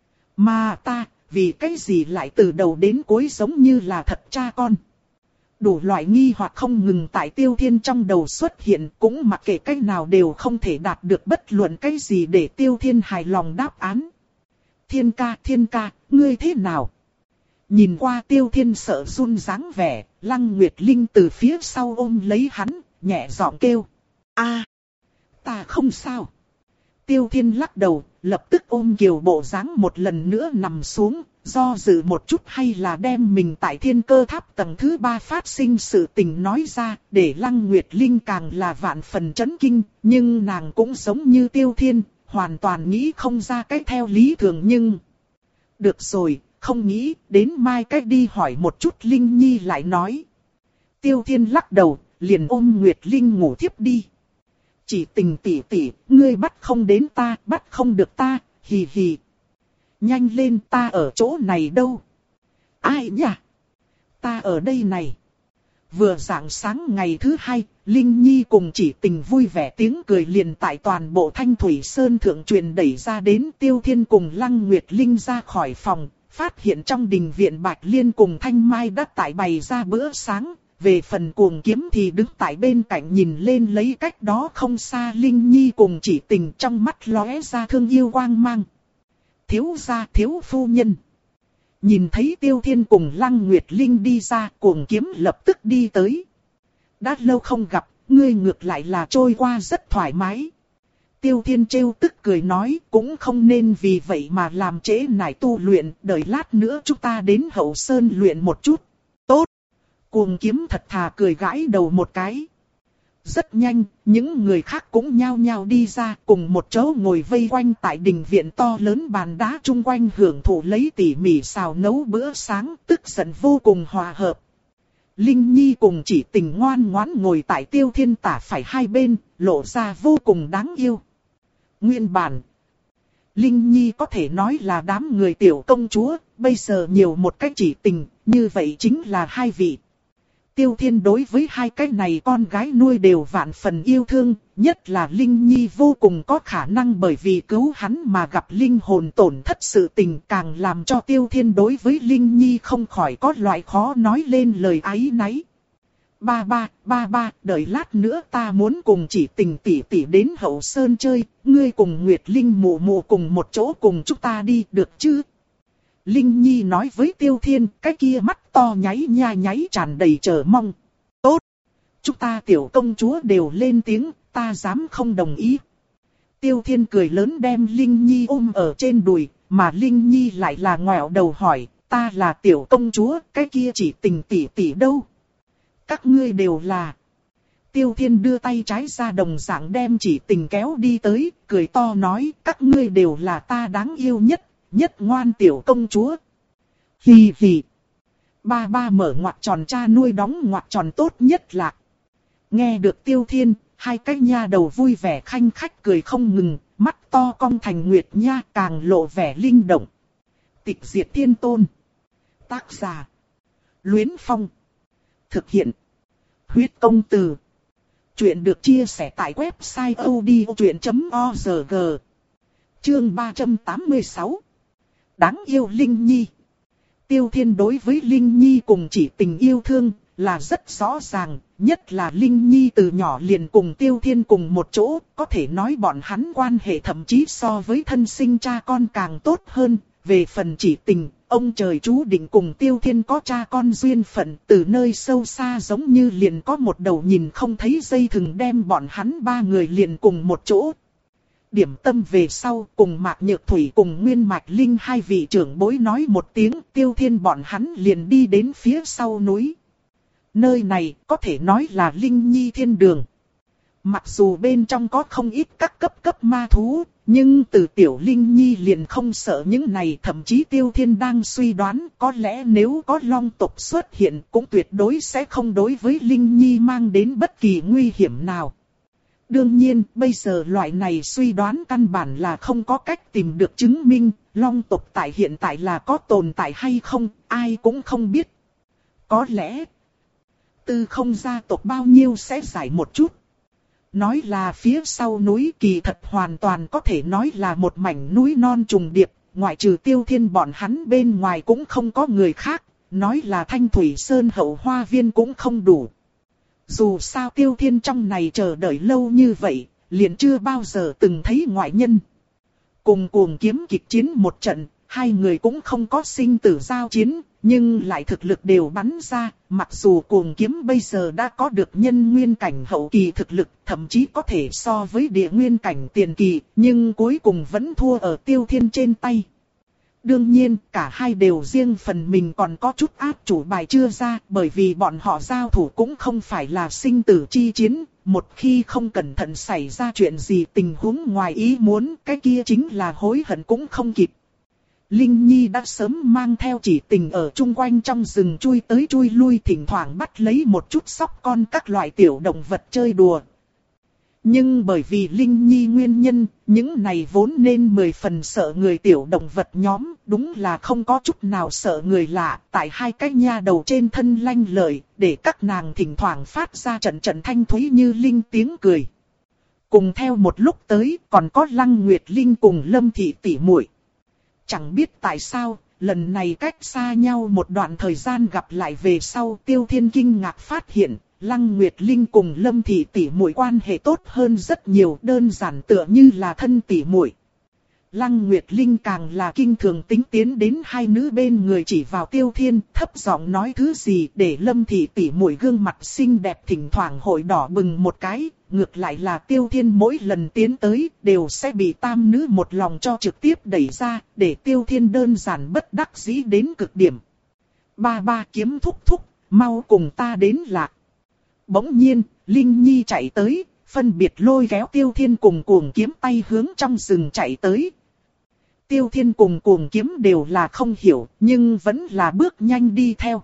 Speaker 1: Mà ta, vì cái gì lại từ đầu đến cuối giống như là thật cha con? Đủ loại nghi hoặc không ngừng tại Tiêu Thiên trong đầu xuất hiện, cũng mặc kệ cách nào đều không thể đạt được bất luận cái gì để Tiêu Thiên hài lòng đáp án. Thiên ca, thiên ca, ngươi thế nào? Nhìn qua Tiêu Thiên sợ run dáng vẻ, Lăng Nguyệt Linh từ phía sau ôm lấy hắn, nhẹ giọng kêu. A, ta không sao. Tiêu Thiên lắc đầu, lập tức ôm Kiều bộ dáng một lần nữa nằm xuống, do dự một chút hay là đem mình tại Thiên Cơ Tháp tầng thứ ba phát sinh sự tình nói ra, để Lăng Nguyệt Linh càng là vạn phần chấn kinh, nhưng nàng cũng giống như Tiêu Thiên, hoàn toàn nghĩ không ra cái theo lý thường nhưng... Được rồi, không nghĩ, đến mai cách đi hỏi một chút Linh Nhi lại nói. Tiêu Thiên lắc đầu, liền ôm Nguyệt Linh ngủ thiếp đi. Chỉ Tình tỷ tỷ, ngươi bắt không đến ta, bắt không được ta, hì hì. Nhanh lên, ta ở chỗ này đâu? Ai nhỉ? Ta ở đây này. Vừa rạng sáng ngày thứ hai, Linh Nhi cùng Chỉ Tình vui vẻ tiếng cười liền tại toàn bộ Thanh Thủy Sơn thượng truyền đẩy ra đến. Tiêu Thiên cùng Lăng Nguyệt Linh ra khỏi phòng, phát hiện trong đình viện Bạch Liên cùng Thanh Mai đã tại bày ra bữa sáng. Về phần Cuồng Kiếm thì đứng tại bên cạnh nhìn lên lấy cách đó không xa Linh Nhi cùng Chỉ Tình, trong mắt lóe ra thương yêu quang mang. Thiếu gia, thiếu phu nhân. Nhìn thấy Tiêu Thiên cùng Lăng Nguyệt Linh đi ra, Cuồng Kiếm lập tức đi tới. Đã lâu không gặp, ngươi ngược lại là trôi qua rất thoải mái. Tiêu Thiên trêu tức cười nói, cũng không nên vì vậy mà làm trễ nải tu luyện, đợi lát nữa chúng ta đến Hậu Sơn luyện một chút. Tốt. Cuồng Kiếm thật thà cười gãi đầu một cái. Rất nhanh, những người khác cũng nhao nhao đi ra cùng một chỗ ngồi vây quanh tại đình viện to lớn bàn đá chung quanh hưởng thụ lấy tỉ mỉ xào nấu bữa sáng, tức giận vô cùng hòa hợp. Linh Nhi cùng Chỉ Tình ngoan ngoãn ngồi tại Tiêu Thiên tả phải hai bên, lộ ra vô cùng đáng yêu. Nguyên bản, Linh Nhi có thể nói là đám người tiểu công chúa, bây giờ nhiều một cách Chỉ Tình, như vậy chính là hai vị. Tiêu Thiên đối với hai cái này con gái nuôi đều vạn phần yêu thương, nhất là Linh Nhi vô cùng có khả năng bởi vì cứu hắn mà gặp linh hồn tổn thất sự tình, càng làm cho Tiêu Thiên đối với Linh Nhi không khỏi có loại khó nói lên lời áy náy. Ba ba, ba ba, đợi lát nữa ta muốn cùng Chỉ Tình tỷ tỷ đến Hậu Sơn chơi, ngươi cùng Nguyệt Linh mụ mụ cùng một chỗ cùng chúng ta đi được chứ? Linh Nhi nói với Tiêu Thiên, cái kia mắt to nháy nha nháy tràn đầy chờ mong. Tốt! Chúng ta tiểu công chúa đều lên tiếng, ta dám không đồng ý. Tiêu Thiên cười lớn đem Linh Nhi ôm ở trên đùi, mà Linh Nhi lại là ngoẹo đầu hỏi, ta là tiểu công chúa, cái kia Chỉ Tình tỷ tỷ đâu? Các ngươi đều là... Tiêu Thiên đưa tay trái ra đồng dạng đem Chỉ Tình kéo đi tới, cười to nói, các ngươi đều là ta đáng yêu nhất. Nhất ngoan tiểu công chúa. Hì hì. Ba ba mở ngoặc tròn cha nuôi đóng ngoặc tròn tốt nhất là. Nghe được Tiêu Thiên, hai cái nha đầu vui vẻ khanh khách cười không ngừng, mắt to cong thành nguyệt nha càng lộ vẻ linh động. Tịch diệt thiên tôn. Tác giả. Luyến Phong. Thực hiện. Huyết công từ. Chuyện được chia sẻ tại website odchuyện chấm org. Chương ba trăm tám mươi sáu. Đáng yêu Linh Nhi. Tiêu Thiên đối với Linh Nhi cùng Chỉ Tình yêu thương là rất rõ ràng, nhất là Linh Nhi từ nhỏ liền cùng Tiêu Thiên cùng một chỗ, có thể nói bọn hắn quan hệ thậm chí so với thân sinh cha con càng tốt hơn. Về phần Chỉ Tình, ông trời chú định cùng Tiêu Thiên có cha con duyên phận, từ nơi sâu xa giống như liền có một đầu nhìn không thấy dây thừng đem bọn hắn ba người liền cùng một chỗ. Điểm tâm về sau cùng Mạc Nhược Thủy cùng Nguyên Mạch Linh hai vị trưởng bối nói một tiếng, Tiêu Thiên bọn hắn liền đi đến phía sau núi. Nơi này có thể nói là Linh Nhi thiên đường. Mặc dù bên trong có không ít các cấp cấp ma thú, nhưng từ tiểu Linh Nhi liền không sợ những này. Thậm chí Tiêu Thiên đang suy đoán có lẽ nếu có long tộc xuất hiện cũng tuyệt đối sẽ không đối với Linh Nhi mang đến bất kỳ nguy hiểm nào. Đương nhiên, bây giờ loại này suy đoán căn bản là không có cách tìm được chứng minh, long tộc tại hiện tại là có tồn tại hay không, ai cũng không biết. Có lẽ, tư không gia tộc bao nhiêu sẽ giải một chút. Nói là phía sau núi kỳ thật hoàn toàn có thể nói là một mảnh núi non trùng điệp, ngoại trừ Tiêu Thiên bọn hắn bên ngoài cũng không có người khác, nói là Thanh Thủy Sơn hậu hoa viên cũng không đủ. Dù sao Tiêu Thiên trong này chờ đợi lâu như vậy, liền chưa bao giờ từng thấy ngoại nhân. Cùng cuồng kiếm kịch chiến một trận, hai người cũng không có sinh tử giao chiến, nhưng lại thực lực đều bắn ra. Mặc dù cuồng kiếm bây giờ đã có được nhân nguyên cảnh hậu kỳ thực lực, thậm chí có thể so với địa nguyên cảnh tiền kỳ, nhưng cuối cùng vẫn thua ở Tiêu Thiên trên tay. Đương nhiên, cả hai đều riêng phần mình còn có chút áp chủ bài chưa ra, bởi vì bọn họ giao thủ cũng không phải là sinh tử chi chiến, một khi không cẩn thận xảy ra chuyện gì tình huống ngoài ý muốn, cái kia chính là hối hận cũng không kịp. Linh Nhi đã sớm mang theo Chỉ Tình ở chung quanh trong rừng chui tới chui lui, thỉnh thoảng bắt lấy một chút sóc con các loại tiểu động vật chơi đùa. Nhưng bởi vì Linh Nhi nguyên nhân, những này vốn nên mười phần sợ người tiểu động vật nhóm, đúng là không có chút nào sợ người lạ, tại hai cái nha đầu trên thân lanh lợi, để các nàng thỉnh thoảng phát ra trận trận thanh thúy như linh tiếng cười. Cùng theo một lúc tới, còn có Lăng Nguyệt Linh cùng Lâm Thị tỷ muội. Chẳng biết tại sao, lần này cách xa nhau một đoạn thời gian gặp lại về sau, Tiêu Thiên kinh ngạc phát hiện, Lăng Nguyệt Linh cùng Lâm Thị tỷ muội quan hệ tốt hơn rất nhiều, đơn giản tựa như là thân tỷ muội. Lăng Nguyệt Linh càng là kinh thường tính tiến đến hai nữ bên người chỉ vào Tiêu Thiên, thấp giọng nói thứ gì để Lâm Thị tỷ muội gương mặt xinh đẹp thỉnh thoảng hội đỏ bừng một cái, ngược lại là Tiêu Thiên mỗi lần tiến tới đều sẽ bị tam nữ một lòng cho trực tiếp đẩy ra, để Tiêu Thiên đơn giản bất đắc dĩ đến cực điểm. Ba ba kiếm thúc thúc, mau cùng ta đến lạc. Bỗng nhiên, Linh Nhi chạy tới, phân biệt lôi kéo Tiêu Thiên cùng Cuồng Kiếm tay hướng trong rừng chạy tới. Tiêu Thiên cùng Cuồng Kiếm đều là không hiểu, nhưng vẫn là bước nhanh đi theo.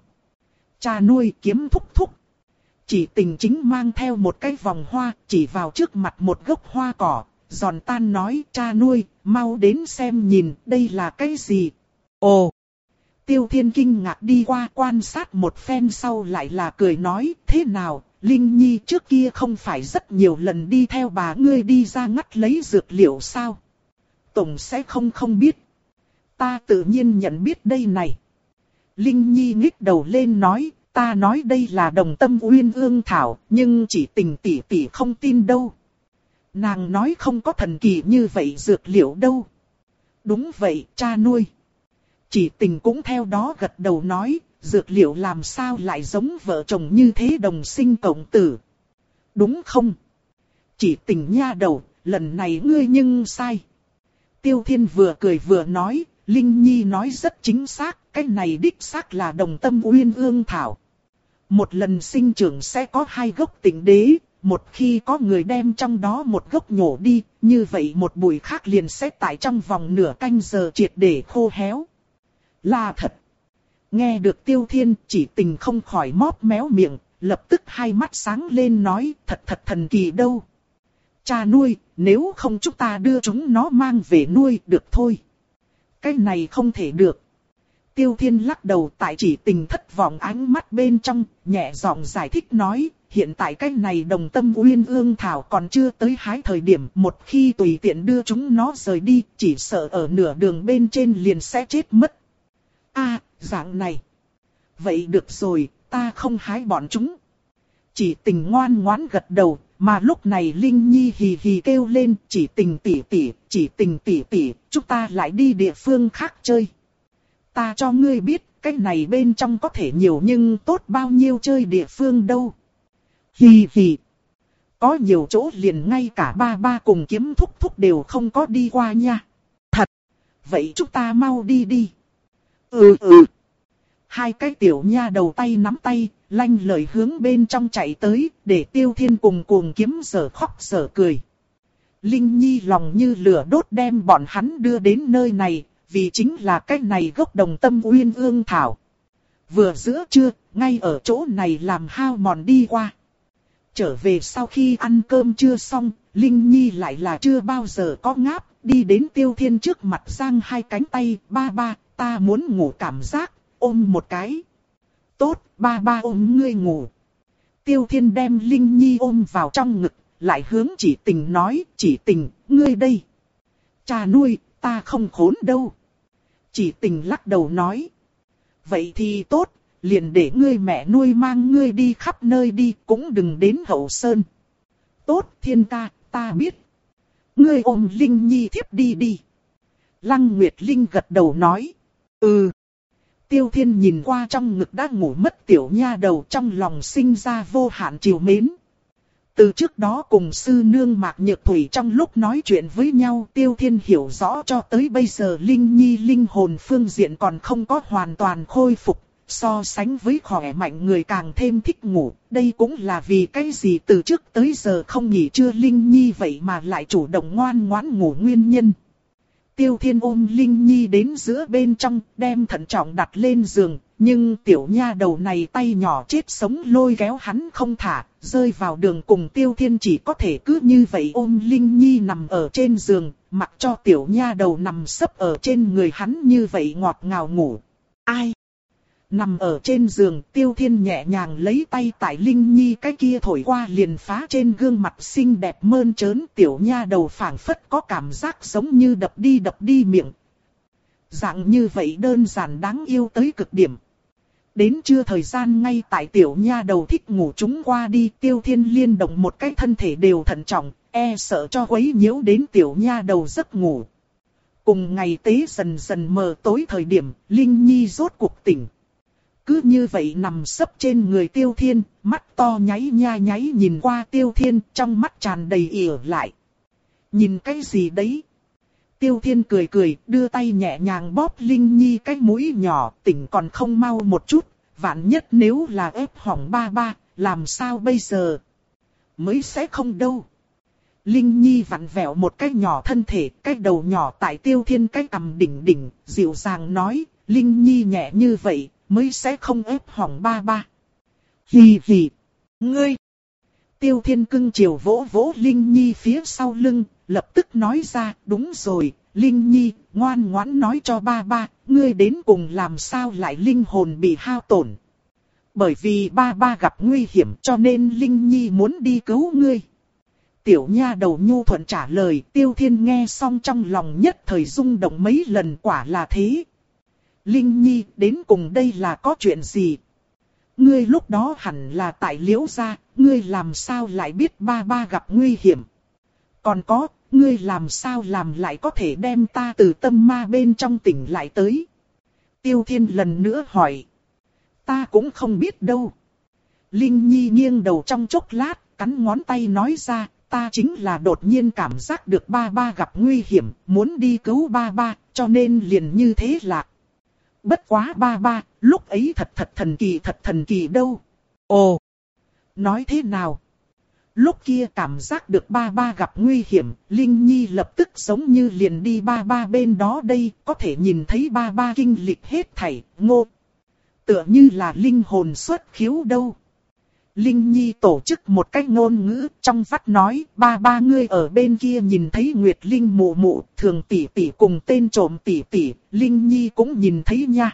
Speaker 1: Cha nuôi Kiếm thúc thúc. Chỉ Tình chính mang theo một cái vòng hoa, chỉ vào trước mặt một gốc hoa cỏ, giòn tan nói: cha nuôi, mau đến xem nhìn, đây là cái gì? Ồ! Tiêu Thiên kinh ngạc đi qua quan sát một phen sau lại là cười nói: thế nào, Linh Nhi trước kia không phải rất nhiều lần đi theo bà ngươi đi ra ngắt lấy dược liệu sao? Tổng sẽ không không biết. Ta tự nhiên nhận biết đây này. Linh Nhi nhích đầu lên nói: ta nói đây là Đồng Tâm Uyên Ương Thảo, nhưng Chỉ Tình tỷ tỷ không tin đâu. Nàng nói không có thần kỳ như vậy dược liệu đâu. Đúng vậy, cha nuôi. Chỉ Tình cũng theo đó gật đầu nói: dược liệu làm sao lại giống vợ chồng như thế đồng sinh cộng tử. Đúng không? Chỉ Tình nha đầu, lần này ngươi nhưng sai. Tiêu Thiên vừa cười vừa nói: Linh Nhi nói rất chính xác, cái này đích xác là Đồng Tâm Uyên Ương Thảo. Một lần sinh trưởng sẽ có hai gốc Tịnh Đế, một khi có người đem trong đó một gốc nhổ đi, như vậy một bụi khác liền sẽ tại trong vòng nửa canh giờ triệt để khô héo. Là thật. Nghe được Tiêu Thiên, Chỉ Tình không khỏi móp méo miệng, lập tức hai mắt sáng lên nói: thật thật thần kỳ đâu. Cha nuôi, nếu không chúng ta đưa chúng nó mang về nuôi được thôi. Cái này không thể được. Tiêu Thiên lắc đầu, tại Chỉ Tình thất vọng ánh mắt bên trong, nhẹ giọng giải thích nói: hiện tại cái này Đồng Tâm Uyên Ương Thảo còn chưa tới hái thời điểm, một khi tùy tiện đưa chúng nó rời đi, chỉ sợ ở nửa đường bên trên liền sẽ chết mất. A, à, dạng này. Vậy được rồi, ta không hái bọn chúng. Chỉ Tình ngoan ngoãn gật đầu, mà lúc này Linh Nhi hì hì kêu lên: Chỉ Tình tỷ tỷ, Chỉ Tình tỷ tỷ, chúng ta lại đi địa phương khác chơi. Ta cho ngươi biết, cái này bên trong có thể nhiều nhưng tốt bao nhiêu chơi địa phương đâu. Hì hì. Có nhiều chỗ liền ngay cả ba ba cùng Kiếm thúc thúc đều không có đi qua nha. Thật. Vậy chúng ta mau đi đi. Ừ ừ. Hai cái tiểu nha đầu tay nắm tay, lanh lợi hướng bên trong chạy tới, để Tiêu Thiên cùng Cuồng Kiếm giở khóc giở cười. Linh Nhi lòng như lửa đốt đem bọn hắn đưa đến nơi này, vì chính là cái này gốc Đồng Tâm Uyên Ương Thảo. Vừa giữa trưa, ngay ở chỗ này làm hao mòn đi qua. Trở về sau khi ăn cơm trưa xong, Linh Nhi lại là chưa bao giờ có ngáp, đi đến Tiêu Thiên trước mặt giang hai cánh tay: ba ba, ta muốn ngủ cảm giác, ôm một cái. Tốt, ba ba ôm ngươi ngủ. Tiêu Thiên đem Linh Nhi ôm vào trong ngực, lại hướng Chỉ Tình nói: Chỉ Tình, ngươi đây. Cha nuôi, ta không khốn đâu. Chỉ Tình lắc đầu nói: vậy thì tốt, liền để ngươi mẹ nuôi mang ngươi đi khắp nơi đi, cũng đừng đến Hậu Sơn. Tốt Thiên ca, ta biết. Ngươi ôm Linh Nhi thiếp đi đi. Lăng Nguyệt Linh gật đầu nói: ừ. Tiêu Thiên nhìn qua trong ngực đã ngủ mất tiểu nha đầu, trong lòng sinh ra vô hạn trìu mến. Từ trước đó cùng sư nương Mạc Nhược Thủy trong lúc nói chuyện với nhau, Tiêu Thiên hiểu rõ cho tới bây giờ Linh Nhi linh hồn phương diện còn không có hoàn toàn khôi phục, so sánh với khỏe mạnh người càng thêm thích ngủ. Đây cũng là vì cái gì từ trước tới giờ không nghỉ trưa Linh Nhi vậy mà lại chủ động ngoan ngoãn ngủ nguyên nhân. Tiêu Thiên ôm Linh Nhi đến giữa bên trong, đem thận trọng đặt lên giường, nhưng tiểu nha đầu này tay nhỏ chết sống lôi kéo hắn không thả, rơi vào đường cùng. Tiêu Thiên chỉ có thể cứ như vậy ôm Linh Nhi nằm ở trên giường, mặc cho tiểu nha đầu nằm sấp ở trên người hắn như vậy ngọt ngào ngủ. Ai? Nằm ở trên giường, Tiêu Thiên nhẹ nhàng lấy tay tại Linh Nhi cái kia thổi qua liền phá trên gương mặt xinh đẹp mơn trớn. Tiểu nha đầu phảng phất có cảm giác giống như đập đi đập đi miệng. Dạng như vậy đơn giản đáng yêu tới cực điểm. Đến trưa thời gian ngay tại tiểu nha đầu thích ngủ chúng qua đi, Tiêu Thiên liên động một cái thân thể đều thận trọng, e sợ cho quấy nhiễu đến tiểu nha đầu giấc ngủ. Cùng ngày tế dần dần mờ tối thời điểm, Linh Nhi rốt cuộc tỉnh. Cứ như vậy nằm sấp trên người Tiêu Thiên, mắt to nháy nha nháy nhìn qua Tiêu Thiên, trong mắt tràn đầy ỉa lại. Nhìn cái gì đấy? Tiêu Thiên cười cười, đưa tay nhẹ nhàng bóp Linh Nhi cái mũi nhỏ, tỉnh còn không mau một chút, vạn nhất nếu là ép hỏng ba ba, làm sao bây giờ? Mới sẽ không đâu. Linh Nhi vặn vẹo một cái nhỏ thân thể, cái đầu nhỏ tại Tiêu Thiên cái cằm đỉnh đỉnh, dịu dàng nói, Linh Nhi nhẹ như vậy, mới sẽ không ép hỏng ba ba. Hì hì, ngươi. Tiêu Thiên cưng chiều vỗ vỗ Linh Nhi phía sau lưng, lập tức nói ra, đúng rồi, Linh Nhi, ngoan ngoãn nói cho ba ba, ngươi đến cùng làm sao lại linh hồn bị hao tổn. Bởi vì ba ba gặp nguy hiểm cho nên Linh Nhi muốn đi cứu ngươi. Tiểu nha đầu nhu thuận trả lời, Tiêu Thiên nghe xong trong lòng nhất thời rung động mấy lần, quả là thế. Linh Nhi, đến cùng đây là có chuyện gì? Ngươi lúc đó hẳn là tại Liễu gia, ngươi làm sao lại biết ba ba gặp nguy hiểm? Còn có, ngươi làm sao làm lại có thể đem ta từ tâm ma bên trong tỉnh lại tới? Tiêu Thiên lần nữa hỏi. Ta cũng không biết đâu. Linh Nhi nghiêng đầu trong chốc lát, cắn ngón tay nói ra, ta chính là đột nhiên cảm giác được ba ba gặp nguy hiểm, muốn đi cứu ba ba, cho nên liền như thế lạc. Bất quá ba ba, lúc ấy thật thật thần kỳ thật thần kỳ đâu. Ồ, nói thế nào? Lúc kia cảm giác được ba ba gặp nguy hiểm, Linh Nhi lập tức giống như liền đi ba ba bên đó đây, có thể nhìn thấy ba ba kinh lịch hết thảy, ngô. Tựa như là linh hồn xuất khiếu đâu. Linh Nhi tổ chức một cách ngôn ngữ trong vắt nói, ba ba ngươi ở bên kia nhìn thấy Nguyệt Linh mụ mụ, thường tỷ tỷ cùng tên trộm tỷ tỷ, Linh Nhi cũng nhìn thấy nha.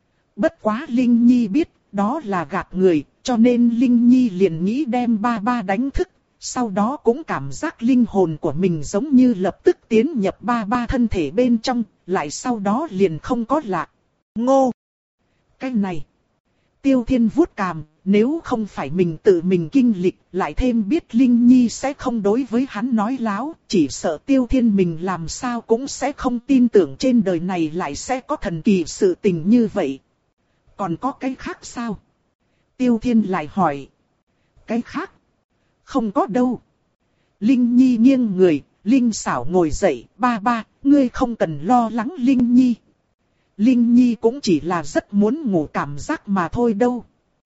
Speaker 1: Bất quá Linh Nhi biết, đó là gạt người, cho nên Linh Nhi liền nghĩ đem ba ba đánh thức, sau đó cũng cảm giác linh hồn của mình giống như lập tức tiến nhập ba ba thân thể bên trong, lại sau đó liền không có lạc. Ngô! Cái này! Tiêu Thiên vuốt cằm, nếu không phải mình tự mình kinh lịch, lại thêm biết Linh Nhi sẽ không đối với hắn nói láo, chỉ sợ Tiêu Thiên mình làm sao cũng sẽ không tin tưởng trên đời này lại sẽ có thần kỳ sự tình như vậy. Còn có cái khác sao? Tiêu Thiên lại hỏi. Cái khác? Không có đâu. Linh Nhi nghiêng người, Linh xảo ngồi dậy, ba ba, ngươi không cần lo lắng Linh Nhi. Linh Nhi cũng chỉ là rất muốn ngủ cảm giác mà thôi đâu.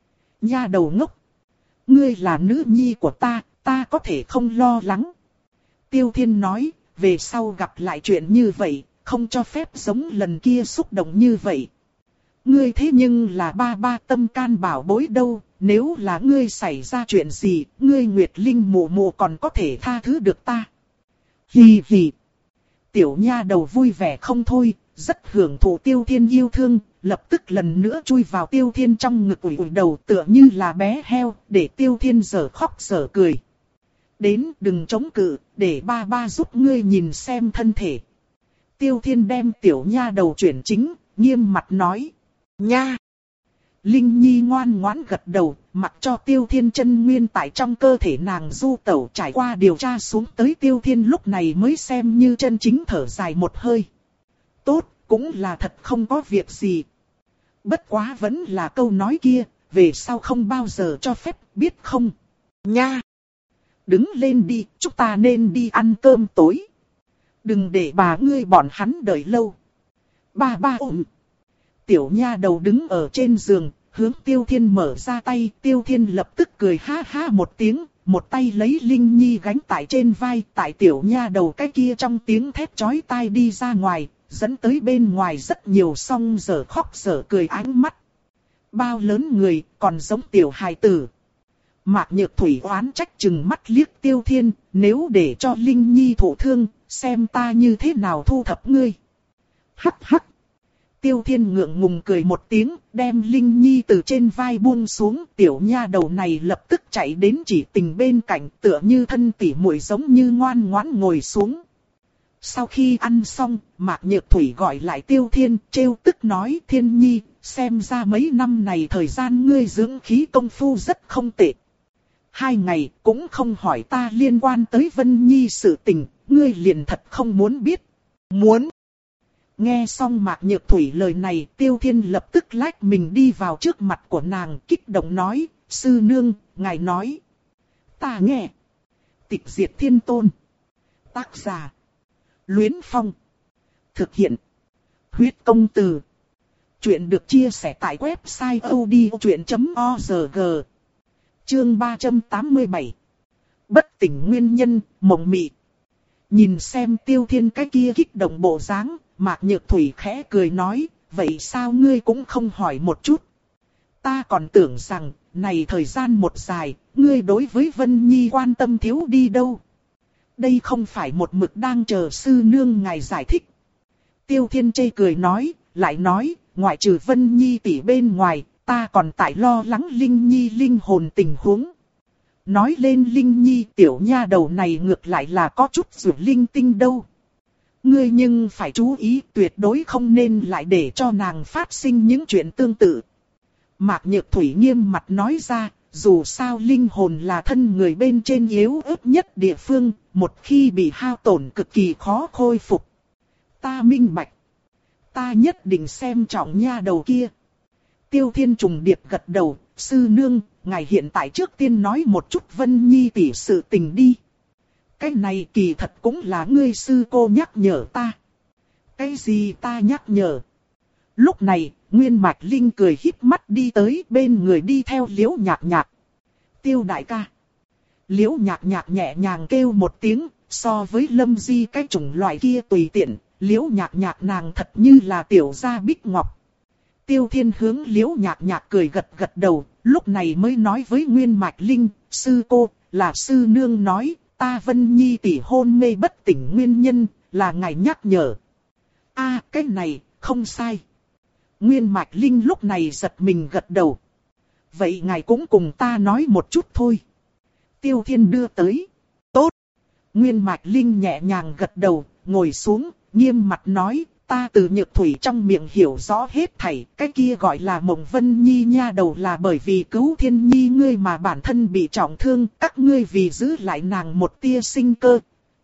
Speaker 1: Nha đầu ngốc. Ngươi là nữ nhi của ta, ta có thể không lo lắng. Tiêu Thiên nói, về sau gặp lại chuyện như vậy, không cho phép giống lần kia xúc động như vậy. Ngươi thế nhưng là ba ba tâm can bảo bối đâu, nếu là ngươi xảy ra chuyện gì, ngươi Nguyệt Linh mụ mụ còn có thể tha thứ được ta. Hì hì. Tiểu nha đầu vui vẻ không thôi, rất hưởng thụ Tiêu Thiên yêu thương, lập tức lần nữa chui vào Tiêu Thiên trong ngực ủi ủi đầu tựa như là bé heo, để Tiêu Thiên giở khóc giở cười. Đến đừng chống cự, để ba ba giúp ngươi nhìn xem thân thể. Tiêu Thiên đem tiểu nha đầu chuyển chính, nghiêm mặt nói. Nha! Linh Nhi ngoan ngoãn gật đầu, mặc cho Tiêu Thiên chân nguyên tại trong cơ thể nàng du tẩu trải qua điều tra xuống tới Tiêu Thiên lúc này mới xem như chân chính thở dài một hơi. Tốt, cũng là thật không có việc gì. Bất quá vẫn là câu nói kia, về sau không bao giờ cho phép, biết không? Nha! Đứng lên đi, chúng ta nên đi ăn cơm tối. Đừng để bà ngươi bọn hắn đợi lâu. Ba ba ôm. Tiểu nha đầu đứng ở trên giường, hướng Tiêu Thiên mở ra tay. Tiêu Thiên lập tức cười ha ha một tiếng, một tay lấy Linh Nhi gánh tại trên vai. Tại tiểu nha đầu cái kia trong tiếng thét chói tai đi ra ngoài, dẫn tới bên ngoài rất nhiều song dở khóc dở cười ánh mắt. Bao lớn người, còn giống tiểu hài tử. Mạc Nhược Thủy oán trách chừng mắt liếc Tiêu Thiên, nếu để cho Linh Nhi thụ thương, xem ta như thế nào thu thập ngươi. Hắc hắc. Tiêu Thiên ngượng ngùng cười một tiếng, đem Linh Nhi từ trên vai buông xuống, tiểu nha đầu này lập tức chạy đến chỉ tình bên cạnh, tựa như thân tỉ muội giống như ngoan ngoãn ngồi xuống. Sau khi ăn xong, Mạc Nhược Thủy gọi lại Tiêu Thiên, trêu tức nói, Thiên Nhi, xem ra mấy năm này thời gian ngươi dưỡng khí công phu rất không tệ. Hai ngày cũng không hỏi ta liên quan tới Vân Nhi sự tình, ngươi liền thật không muốn biết. Muốn. Nghe xong Mạc Nhược Thủy lời này, Tiêu Thiên lập tức lách mình đi vào trước mặt của nàng, kích động nói, sư nương, ngài nói. Ta nghe. Tịch diệt thiên tôn. Tác giả. Luyến Phong. Thực hiện. Huyết công từ. Chuyện được chia sẻ tại website odchuyện chấm org. Chương ba trăm tám mươi bảy. Bất tỉnh nguyên nhân, mộng mị. Nhìn xem Tiêu Thiên cái kia kích động bộ dáng, Mạc Nhược Thủy khẽ cười nói, vậy sao ngươi cũng không hỏi một chút? Ta còn tưởng rằng, này thời gian một dài, ngươi đối với Vân Nhi quan tâm thiếu đi đâu. Đây không phải một mực đang chờ sư nương ngài giải thích. Tiêu Thiên chê cười nói, lại nói, ngoại trừ Vân Nhi tỷ bên ngoài, ta còn tại lo lắng Linh Nhi linh hồn tình huống. Nói lên Linh Nhi tiểu nha đầu này ngược lại là có chút rủi linh tinh đâu. Ngươi nhưng phải chú ý tuyệt đối không nên lại để cho nàng phát sinh những chuyện tương tự. Mạc Nhược Thủy nghiêm mặt nói ra, dù sao linh hồn là thân người bên trên yếu ớt nhất địa phương, một khi bị hao tổn cực kỳ khó khôi phục. Ta minh bạch. Ta nhất định xem trọng nha đầu kia. Tiêu Thiên trùng điệp gật đầu, sư nương, ngài hiện tại trước tiên nói một chút Vân Nhi tỷ sự tình đi. Cái này kỳ thật cũng là ngươi sư cô nhắc nhở ta. Cái gì ta nhắc nhở? Lúc này, Nguyên Mạch Linh cười híp mắt đi tới bên người đi theo Liễu Nhạc Nhạc. Tiêu đại ca. Liễu Nhạc Nhạc nhẹ nhàng kêu một tiếng, so với Lâm Di cái chủng loại kia tùy tiện, Liễu Nhạc Nhạc nàng thật như là tiểu gia bích ngọc. Tiêu Thiên hướng Liễu Nhạc Nhạc cười gật gật đầu, lúc này mới nói với Nguyên Mạch Linh, sư cô, là sư nương nói, ta Vân Nhi tỷ hôn mê bất tỉnh nguyên nhân, là ngài nhắc nhở. A, cái này, không sai. Nguyên Mạch Linh lúc này giật mình gật đầu. Vậy ngài cũng cùng ta nói một chút thôi. Tiêu Thiên đưa tới. Tốt. Nguyên Mạch Linh nhẹ nhàng gật đầu, ngồi xuống, nghiêm mặt nói, ta từ Nhược Thủy trong miệng hiểu rõ hết thảy, cái kia gọi là Mộng Vân Nhi nha đầu là bởi vì cứu Thiên Nhi ngươi mà bản thân bị trọng thương, các ngươi vì giữ lại nàng một tia sinh cơ.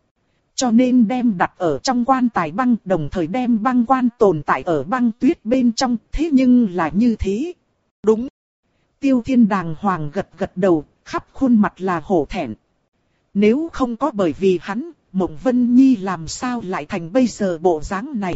Speaker 1: Cho nên đem đặt ở trong quan tài băng, đồng thời đem băng quan tồn tại ở băng tuyết bên trong, thế nhưng là như thế. Đúng. Tiêu Thiên đàng hoàng gật gật đầu, khắp khuôn mặt là hổ thẹn. Nếu không có bởi vì hắn, Mộng Vân Nhi làm sao lại thành bây giờ bộ dáng này.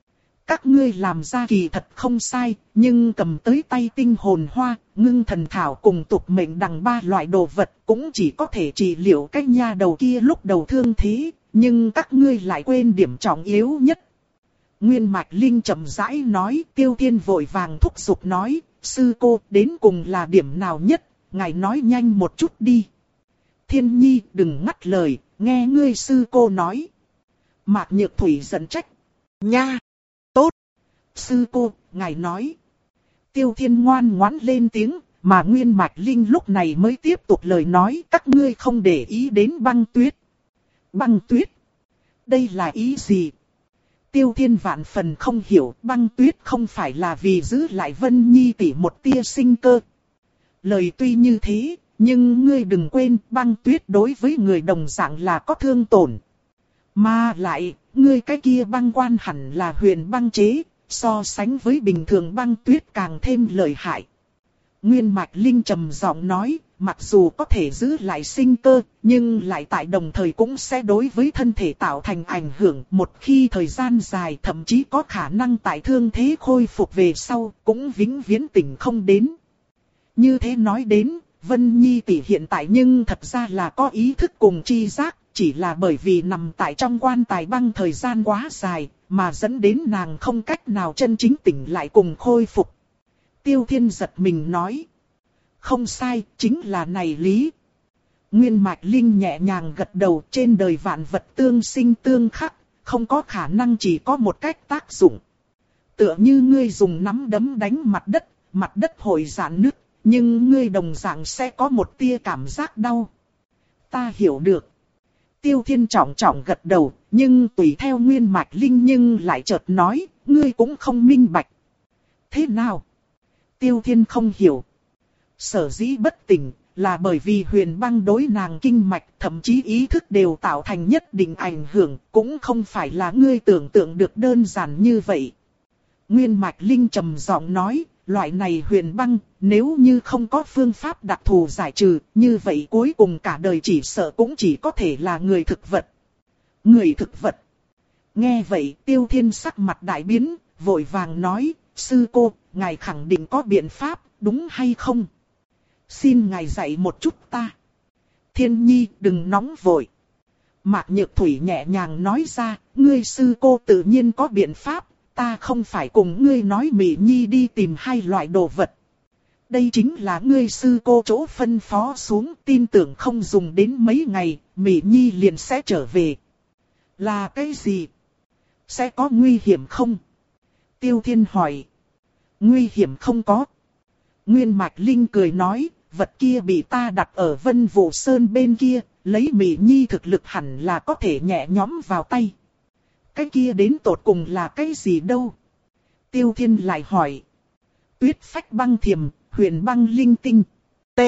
Speaker 1: Các ngươi làm ra kỳ thật không sai, nhưng cầm tới tay tinh hồn hoa, ngưng thần thảo cùng tục mệnh đằng ba loại đồ vật cũng chỉ có thể trị liệu cái nha đầu kia lúc đầu thương thế, nhưng các ngươi lại quên điểm trọng yếu nhất. Nguyên Mạch Linh chậm rãi nói, Tiêu Thiên vội vàng thúc giục nói, sư cô đến cùng là điểm nào nhất, ngài nói nhanh một chút đi. Thiên Nhi đừng ngắt lời, nghe ngươi sư cô nói. Mạc Nhược Thủy giận trách. Nha! Tốt! Sư cô, ngài nói. Tiêu Thiên ngoan ngoãn lên tiếng, mà Nguyên Mạch Linh lúc này mới tiếp tục lời nói, các ngươi không để ý đến băng tuyết. Băng tuyết? Đây là ý gì? Tiêu Thiên vạn phần không hiểu, băng tuyết không phải là vì giữ lại Vân Nhi tỷ một tia sinh cơ. Lời tuy như thế, nhưng ngươi đừng quên, băng tuyết đối với người đồng dạng là có thương tổn. Mà lại, ngươi cái kia băng quan hẳn là huyền băng chế, so sánh với bình thường băng tuyết càng thêm lợi hại. Nguyên Mạch Linh trầm giọng nói, mặc dù có thể giữ lại sinh cơ, nhưng lại tại đồng thời cũng sẽ đối với thân thể tạo thành ảnh hưởng. Một khi thời gian dài thậm chí có khả năng tại thương thế khôi phục về sau, cũng vĩnh viễn tỉnh không đến. Như thế nói đến, Vân Nhi tỷ hiện tại nhưng thật ra là có ý thức cùng tri giác, chỉ là bởi vì nằm tại trong quan tài băng thời gian quá dài, mà dẫn đến nàng không cách nào chân chính tỉnh lại cùng khôi phục. Tiêu Thiên giật mình nói. Không sai, chính là này lý. Nguyên Mạch Linh nhẹ nhàng gật đầu, trên đời vạn vật tương sinh tương khắc, không có khả năng chỉ có một cách tác dụng. Tựa như ngươi dùng nắm đấm đánh mặt đất, mặt đất hội giãn nứt, nhưng ngươi đồng dạng sẽ có một tia cảm giác đau. Ta hiểu được. Tiêu Thiên trọng trọng gật đầu, nhưng tùy theo Nguyên Mạch Linh nhưng lại chợt nói, ngươi cũng không minh bạch. Thế nào? Tiêu Thiên không hiểu. Sở dĩ bất tỉnh, là bởi vì huyền băng đối nàng kinh mạch, thậm chí ý thức đều tạo thành nhất định ảnh hưởng, cũng không phải là ngươi tưởng tượng được đơn giản như vậy. Nguyên Mạch Linh trầm giọng nói, loại này huyền băng, nếu như không có phương pháp đặc thù giải trừ, như vậy cuối cùng cả đời chỉ sợ cũng chỉ có thể là người thực vật. Người thực vật. Nghe vậy, Tiêu Thiên sắc mặt đại biến, vội vàng nói, sư cô, ngài khẳng định có biện pháp, đúng hay không? Xin ngài dạy một chút ta. Thiên nhi đừng nóng vội. Mạc Nhược Thủy nhẹ nhàng nói ra, ngươi sư cô tự nhiên có biện pháp, ta không phải cùng ngươi nói Mỹ Nhi đi tìm hai loại đồ vật. Đây chính là ngươi sư cô chỗ phân phó xuống, tin tưởng không dùng đến mấy ngày, Mỹ Nhi liền sẽ trở về. Là cái gì? Sẽ có nguy hiểm không? Tiêu Thiên hỏi. Nguy hiểm không có. Nguyên Mạch Linh cười nói, vật kia bị ta đặt ở Vân Vũ Sơn bên kia, lấy Mỹ Nhi thực lực hẳn là có thể nhẹ nhõm vào tay. Cái kia đến tột cùng là cái gì đâu? Tiêu Thiên lại hỏi. Tuyết phách băng thiềm, huyền băng linh tinh. T.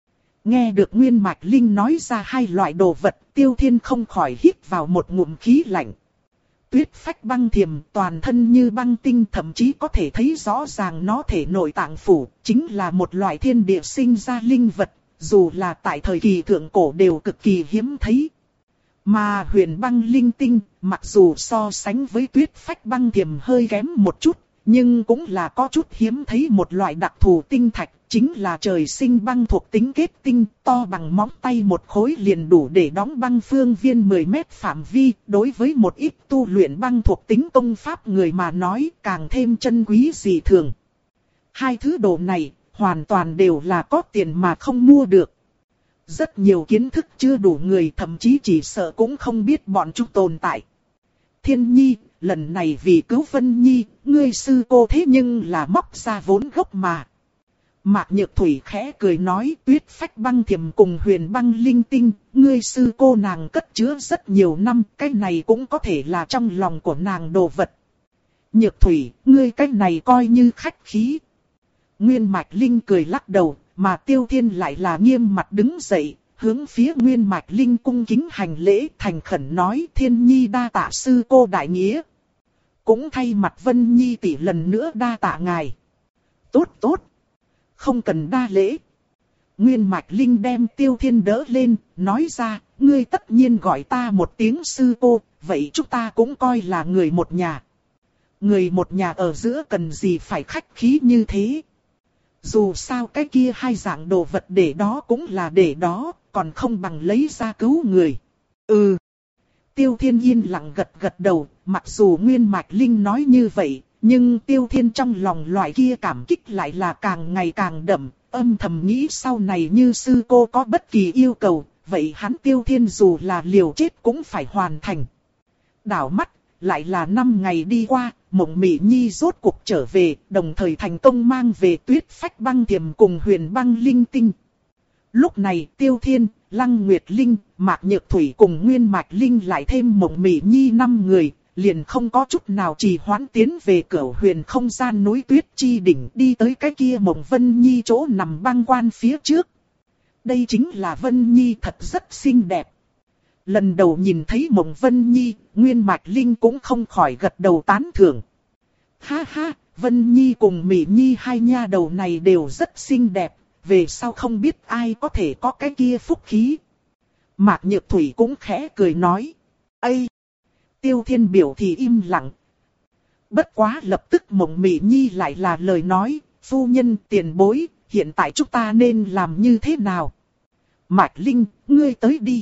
Speaker 1: Nghe được Nguyên Mạch Linh nói ra hai loại đồ vật, Tiêu Thiên không khỏi hít vào một ngụm khí lạnh. Tuyết phách băng thiềm toàn thân như băng tinh, thậm chí có thể thấy rõ ràng nó thể nội tạng phủ, chính là một loại thiên địa sinh ra linh vật, dù là tại thời kỳ thượng cổ đều cực kỳ hiếm thấy. Mà huyền băng linh tinh, mặc dù so sánh với tuyết phách băng thiềm hơi kém một chút, nhưng cũng là có chút hiếm thấy một loại đặc thù tinh thạch, chính là trời sinh băng thuộc tính kết tinh, to bằng móng tay một khối liền đủ để đóng băng phương viên mười mét phạm vi, đối với một ít tu luyện băng thuộc tính công pháp người mà nói càng thêm chân quý dị thường. Hai thứ đồ này, hoàn toàn đều là có tiền mà không mua được. Rất nhiều kiến thức chưa đủ người thậm chí chỉ sợ cũng không biết bọn chúng tồn tại. Thiên Nhi, lần này vì cứu Vân Nhi, ngươi sư cô thế nhưng là móc ra vốn gốc mà. Mạc Nhược Thủy khẽ cười nói, tuyết phách băng thiềm cùng huyền băng linh tinh, ngươi sư cô nàng cất chứa rất nhiều năm, cái này cũng có thể là trong lòng của nàng đồ vật. Nhược Thủy, ngươi cái này coi như khách khí. Nguyên Mạch Linh cười lắc đầu, mà Tiêu Thiên lại là nghiêm mặt đứng dậy, hướng phía Nguyên Mạch Linh cung kính hành lễ, thành khẩn nói, Thiên Nhi đa tạ sư cô đại nghĩa. Cũng thay mặt Vân Nhi tỷ lần nữa đa tạ ngài. Tốt tốt. Không cần đa lễ. Nguyên Mạch Linh đem Tiêu Thiên đỡ lên, nói ra, ngươi tất nhiên gọi ta một tiếng sư cô, vậy chúng ta cũng coi là người một nhà. Người một nhà ở giữa cần gì phải khách khí như thế. Dù sao cái kia hai dạng đồ vật để đó cũng là để đó, còn không bằng lấy ra cứu người. Ừ. Tiêu Thiên yên lặng gật gật đầu, mặc dù Nguyên Mạch Linh nói như vậy, nhưng Tiêu Thiên trong lòng loại kia cảm kích lại là càng ngày càng đậm, âm thầm nghĩ sau này như sư cô có bất kỳ yêu cầu, vậy hắn Tiêu Thiên dù là liều chết cũng phải hoàn thành. Đảo mắt, lại là năm ngày đi qua, Mộng Mỹ Nhi rốt cuộc trở về, đồng thời thành công mang về tuyết phách băng thiềm cùng huyền băng linh tinh. Lúc này Tiêu Thiên, Lăng Nguyệt Linh, Mạc Nhược Thủy cùng Nguyên Mạch Linh lại thêm Mộng Mỹ Nhi năm người, liền không có chút nào trì hoãn tiến về Cửu Huyền không gian núi tuyết chi đỉnh, đi tới cái kia Mộng Vân Nhi chỗ nằm băng quan phía trước. Đây chính là Vân Nhi thật rất xinh đẹp. Lần đầu nhìn thấy Mộng Vân Nhi, Nguyên Mạch Linh cũng không khỏi gật đầu tán thưởng. Ha ha, Vân Nhi cùng Mỹ Nhi hai nha đầu này đều rất xinh đẹp, về sau không biết ai có thể có cái kia phúc khí. Mạc Nhược Thủy cũng khẽ cười nói. Ây! Tiêu Thiên biểu thì im lặng. Bất quá lập tức Mộng Mỹ Nhi lại là lời nói, phu nhân tiền bối, hiện tại chúng ta nên làm như thế nào? Mạch Linh, ngươi tới đi.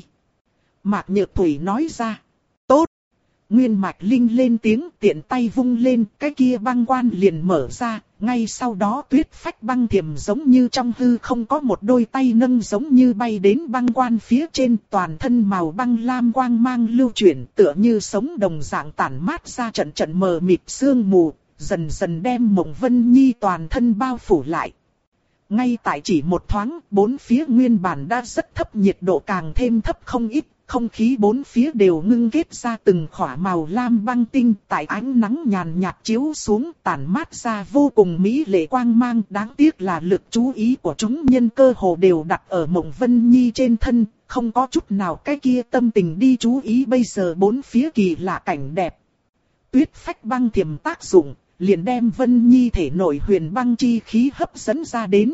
Speaker 1: Mạc Nhược Thủy nói ra. Tốt. Nguyên Mạch Linh lên tiếng, tiện tay vung lên, cái kia băng quan liền mở ra. Ngay sau đó tuyết phách băng thiềm giống như trong hư không có một đôi tay nâng giống như bay đến băng quan phía trên, toàn thân màu băng lam quang mang lưu chuyển, tựa như sống đồng dạng tản mát ra trận trận mờ mịt sương mù, dần dần đem Mộng Vân Nhi toàn thân bao phủ lại. Ngay tại chỉ một thoáng, bốn phía nguyên bản đã rất thấp nhiệt độ càng thêm thấp không ít. Không khí bốn phía đều ngưng kết ra từng khỏa màu lam băng tinh, tại ánh nắng nhàn nhạt chiếu xuống tản mát ra vô cùng mỹ lệ quang mang. Đáng tiếc là lực chú ý của chúng nhân cơ hồ đều đặt ở Mộng Vân Nhi trên thân, không có chút nào cái kia tâm tình đi chú ý bây giờ bốn phía kỳ lạ cảnh đẹp. Tuyết phách băng thiềm tác dụng, liền đem Vân Nhi thể nội huyền băng chi khí hấp dẫn ra đến.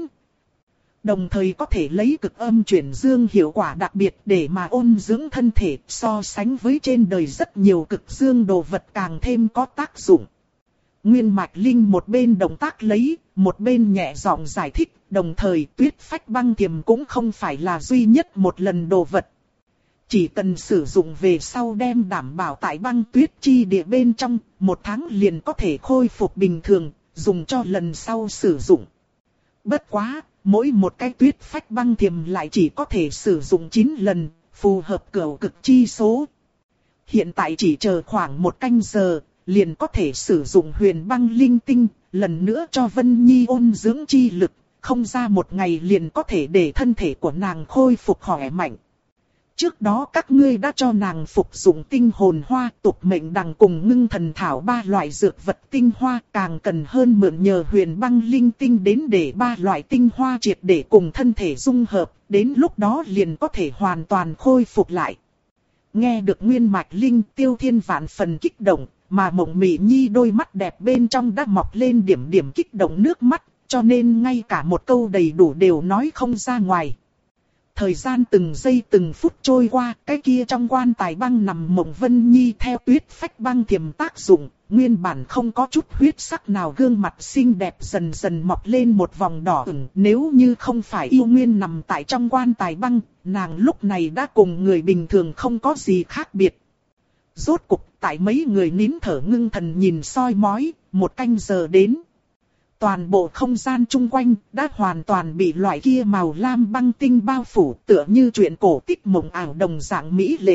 Speaker 1: Đồng thời có thể lấy cực âm chuyển dương hiệu quả đặc biệt để mà ôn dưỡng thân thể, so sánh với trên đời rất nhiều cực dương đồ vật càng thêm có tác dụng. Nguyên Mạch Linh một bên động tác lấy, một bên nhẹ giọng giải thích, đồng thời tuyết phách băng thiềm cũng không phải là duy nhất một lần đồ vật. Chỉ cần sử dụng về sau đem đảm bảo tại băng tuyết chi địa bên trong, một tháng liền có thể khôi phục bình thường, dùng cho lần sau sử dụng. Bất quá, mỗi một cái tuyết phách băng thiềm lại chỉ có thể sử dụng chín lần, phù hợp cửu cực chi số. Hiện tại chỉ chờ khoảng một canh giờ, liền có thể sử dụng huyền băng linh tinh, lần nữa cho Vân Nhi ôn dưỡng chi lực, không ra một ngày liền có thể để thân thể của nàng khôi phục khỏe mạnh. Trước đó các ngươi đã cho nàng phục dụng tinh hồn hoa, tục mệnh đằng cùng ngưng thần thảo ba loại dược vật tinh hoa, càng cần hơn mượn nhờ huyền băng linh tinh đến để ba loại tinh hoa triệt để cùng thân thể dung hợp, đến lúc đó liền có thể hoàn toàn khôi phục lại. Nghe được Nguyên Mạch Linh, Tiêu Thiên vạn phần kích động, mà Mộng Mị Nhi đôi mắt đẹp bên trong đã mọc lên điểm điểm kích động nước mắt, cho nên ngay cả một câu đầy đủ đều nói không ra ngoài. Thời gian từng giây từng phút trôi qua, cái kia trong quan tài băng nằm Mộng Vân Nhi theo tuyết phách băng thiềm tác dụng, nguyên bản không có chút huyết sắc nào gương mặt xinh đẹp dần dần mọc lên một vòng đỏ ửng. Nếu như không phải yêu nguyên nằm tại trong quan tài băng, nàng lúc này đã cùng người bình thường không có gì khác biệt. Rốt cục tại mấy người nín thở ngưng thần nhìn soi mói, một canh giờ đến. Toàn bộ không gian chung quanh đã hoàn toàn bị loại kia màu lam băng tinh bao phủ, tựa như chuyện cổ tích mộng ảo đồng dạng mỹ lệ.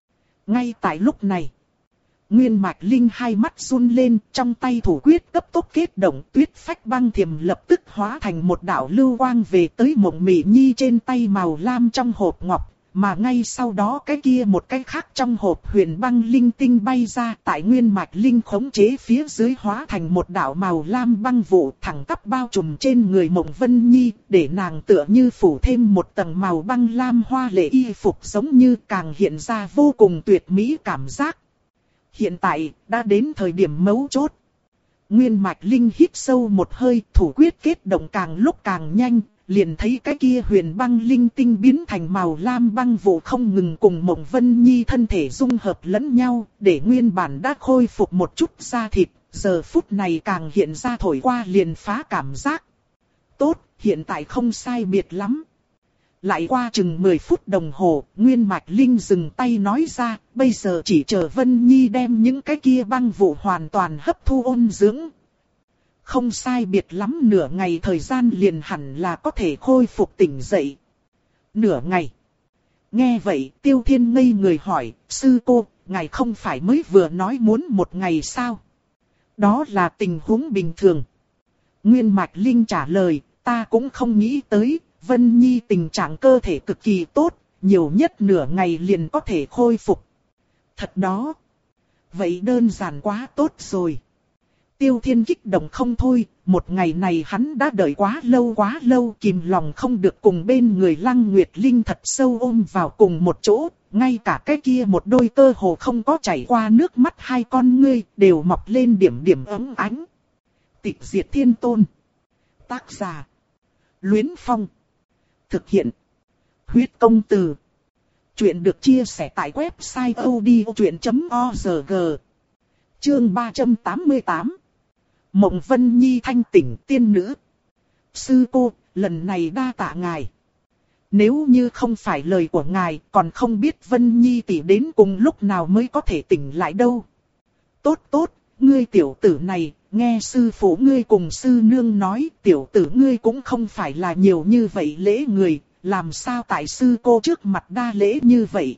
Speaker 1: Ngay tại lúc này, Nguyên Mạch Linh hai mắt run lên, trong tay thủ quyết cấp tốc kết động, tuyết phách băng thiềm lập tức hóa thành một đạo lưu quang về tới Mộng Mị Nhi trên tay màu lam trong hộp ngọc. Mà ngay sau đó cái kia một cái khác trong hộp huyền băng linh tinh bay ra, tại Nguyên Mạch Linh khống chế phía dưới hóa thành một đạo màu lam băng vụ thẳng tắp bao trùm trên người Mộng Vân Nhi, để nàng tựa như phủ thêm một tầng màu băng lam hoa lệ y phục, giống như càng hiện ra vô cùng tuyệt mỹ cảm giác. Hiện tại đã đến thời điểm mấu chốt. Nguyên Mạch Linh hít sâu một hơi, thủ quyết kết động càng lúc càng nhanh. Liền thấy cái kia huyền băng linh tinh biến thành màu lam băng vụ không ngừng cùng Mộng Vân Nhi thân thể dung hợp lẫn nhau, để nguyên bản đã khôi phục một chút da thịt, giờ phút này càng hiện ra thổi qua liền phá cảm giác. Tốt, hiện tại không sai biệt lắm. Lại qua chừng mười phút đồng hồ, Nguyên Mạch Linh dừng tay nói ra, bây giờ chỉ chờ Vân Nhi đem những cái kia băng vụ hoàn toàn hấp thu ôn dưỡng. Không sai biệt lắm nửa ngày thời gian liền hẳn là có thể khôi phục tỉnh dậy. Nửa ngày. Nghe vậy Tiêu Thiên ngây người hỏi, sư cô, ngài không phải mới vừa nói muốn một ngày sao? Đó là tình huống bình thường. Nguyên Mạch Linh trả lời, ta cũng không nghĩ tới, Vân Nhi tình trạng cơ thể cực kỳ tốt, nhiều nhất nửa ngày liền có thể khôi phục. Thật đó. Vậy đơn giản quá tốt rồi. Tiêu Thiên kích động không thôi, một ngày này hắn đã đợi quá lâu quá lâu, kìm lòng không được cùng bên người Lăng Nguyệt Linh thật sâu ôm vào cùng một chỗ, ngay cả cái kia một đôi cơ hồ không có chảy qua nước mắt hai con ngươi đều mọc lên điểm điểm ấm ánh. Tịch Diệt Thiên Tôn. Tác giả: Luyến Phong. Thực hiện: Huyết Công Từ. Chuyện được chia sẻ tại website odchuyện chấm org. Chương ba trăm tám mươi tám. Mộng Vân Nhi thanh tỉnh tiên nữ. Sư cô, lần này đa tạ ngài. Nếu như không phải lời của ngài, còn không biết Vân Nhi tỷ đến cùng lúc nào mới có thể tỉnh lại đâu. Tốt tốt, ngươi tiểu tử này, nghe sư phụ ngươi cùng sư nương nói, tiểu tử ngươi cũng không phải là nhiều như vậy lễ người, làm sao tại sư cô trước mặt đa lễ như vậy?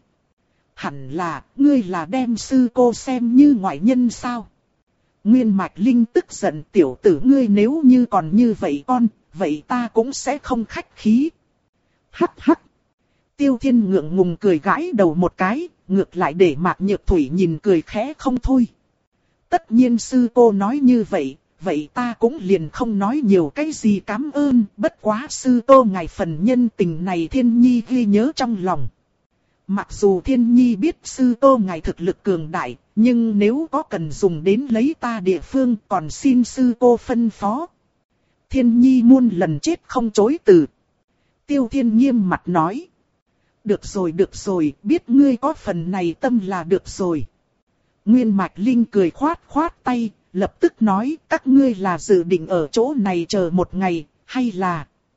Speaker 1: Hẳn là, ngươi là đem sư cô xem như ngoại nhân sao? Nguyên Mạch Linh tức giận, tiểu tử ngươi nếu như còn như vậy con, vậy ta cũng sẽ không khách khí. Hắc hắc. Tiêu Thiên ngượng ngùng cười gãi đầu một cái, ngược lại để Mạc Nhược Thủy nhìn cười khẽ không thôi. Tất nhiên sư cô nói như vậy, vậy ta cũng liền không nói nhiều cái gì cảm ơn, bất quá sư cô ngài phần nhân tình này Thiên Nhi ghi nhớ trong lòng. Mặc dù Thiên Nhi biết sư cô ngài thực lực cường đại, nhưng nếu có cần dùng đến lấy ta địa phương còn xin sư cô phân phó. Thiên Nhi muôn lần chết không chối từ. Tiêu Thiên nghiêm mặt nói. Được rồi được rồi, biết ngươi có phần này tâm là được rồi. Nguyên Mạch Linh cười khoát khoát tay, lập tức nói các ngươi là dự định ở chỗ này chờ một ngày, hay là...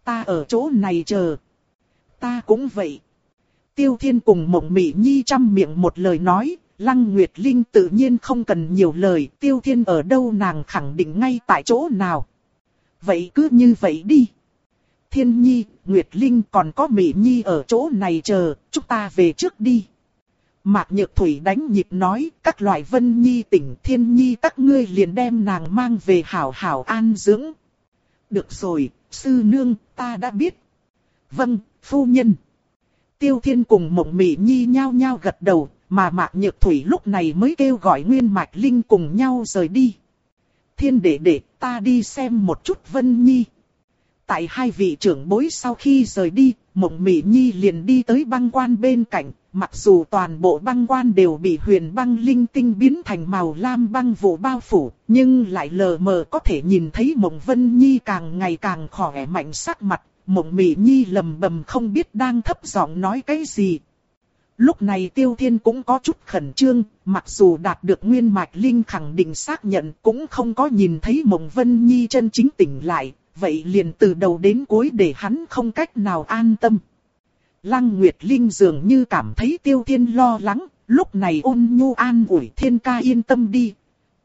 Speaker 1: Ta ở chỗ này chờ. Ta cũng vậy. Tiêu Thiên cùng Mộng Mị Nhi chăm miệng một lời nói, Lăng Nguyệt Linh tự nhiên không cần nhiều lời, Tiêu Thiên ở đâu nàng khẳng định ngay tại chỗ nào. Vậy cứ như vậy đi. Thiên Nhi, Nguyệt Linh còn có Mị Nhi ở chỗ này chờ, chúng ta về trước đi. Mạc Nhược Thủy đánh nhịp nói, các loại Vân Nhi tỉnh Thiên Nhi các ngươi liền đem nàng mang về hảo hảo an dưỡng. Được rồi, sư nương, ta đã biết. Vâng, phu nhân. Tiêu Thiên cùng Mộng Mị Nhi nhao nhao gật đầu, mà Mạc Nhược Thủy lúc này mới kêu gọi Nguyên Mạch Linh cùng nhau rời đi. Thiên đệ đệ, ta đi xem một chút Vân Nhi. Tại hai vị trưởng bối sau khi rời đi, Mộng Mị Nhi liền đi tới băng quan bên cạnh, mặc dù toàn bộ băng quan đều bị huyền băng linh tinh biến thành màu lam băng vụ bao phủ, nhưng lại lờ mờ có thể nhìn thấy Mộng Vân Nhi càng ngày càng khỏe mạnh sắc mặt. Mộng Mị Nhi lầm bầm không biết đang thấp giọng nói cái gì. Lúc này Tiêu Thiên cũng có chút khẩn trương, mặc dù đạt được Nguyên Mạch Linh khẳng định xác nhận cũng không có nhìn thấy Mộng Vân Nhi chân chính tỉnh lại, vậy liền từ đầu đến cuối để hắn không cách nào an tâm. Lăng Nguyệt Linh dường như cảm thấy Tiêu Thiên lo lắng, lúc này ôn nhu an ủi Thiên ca yên tâm đi.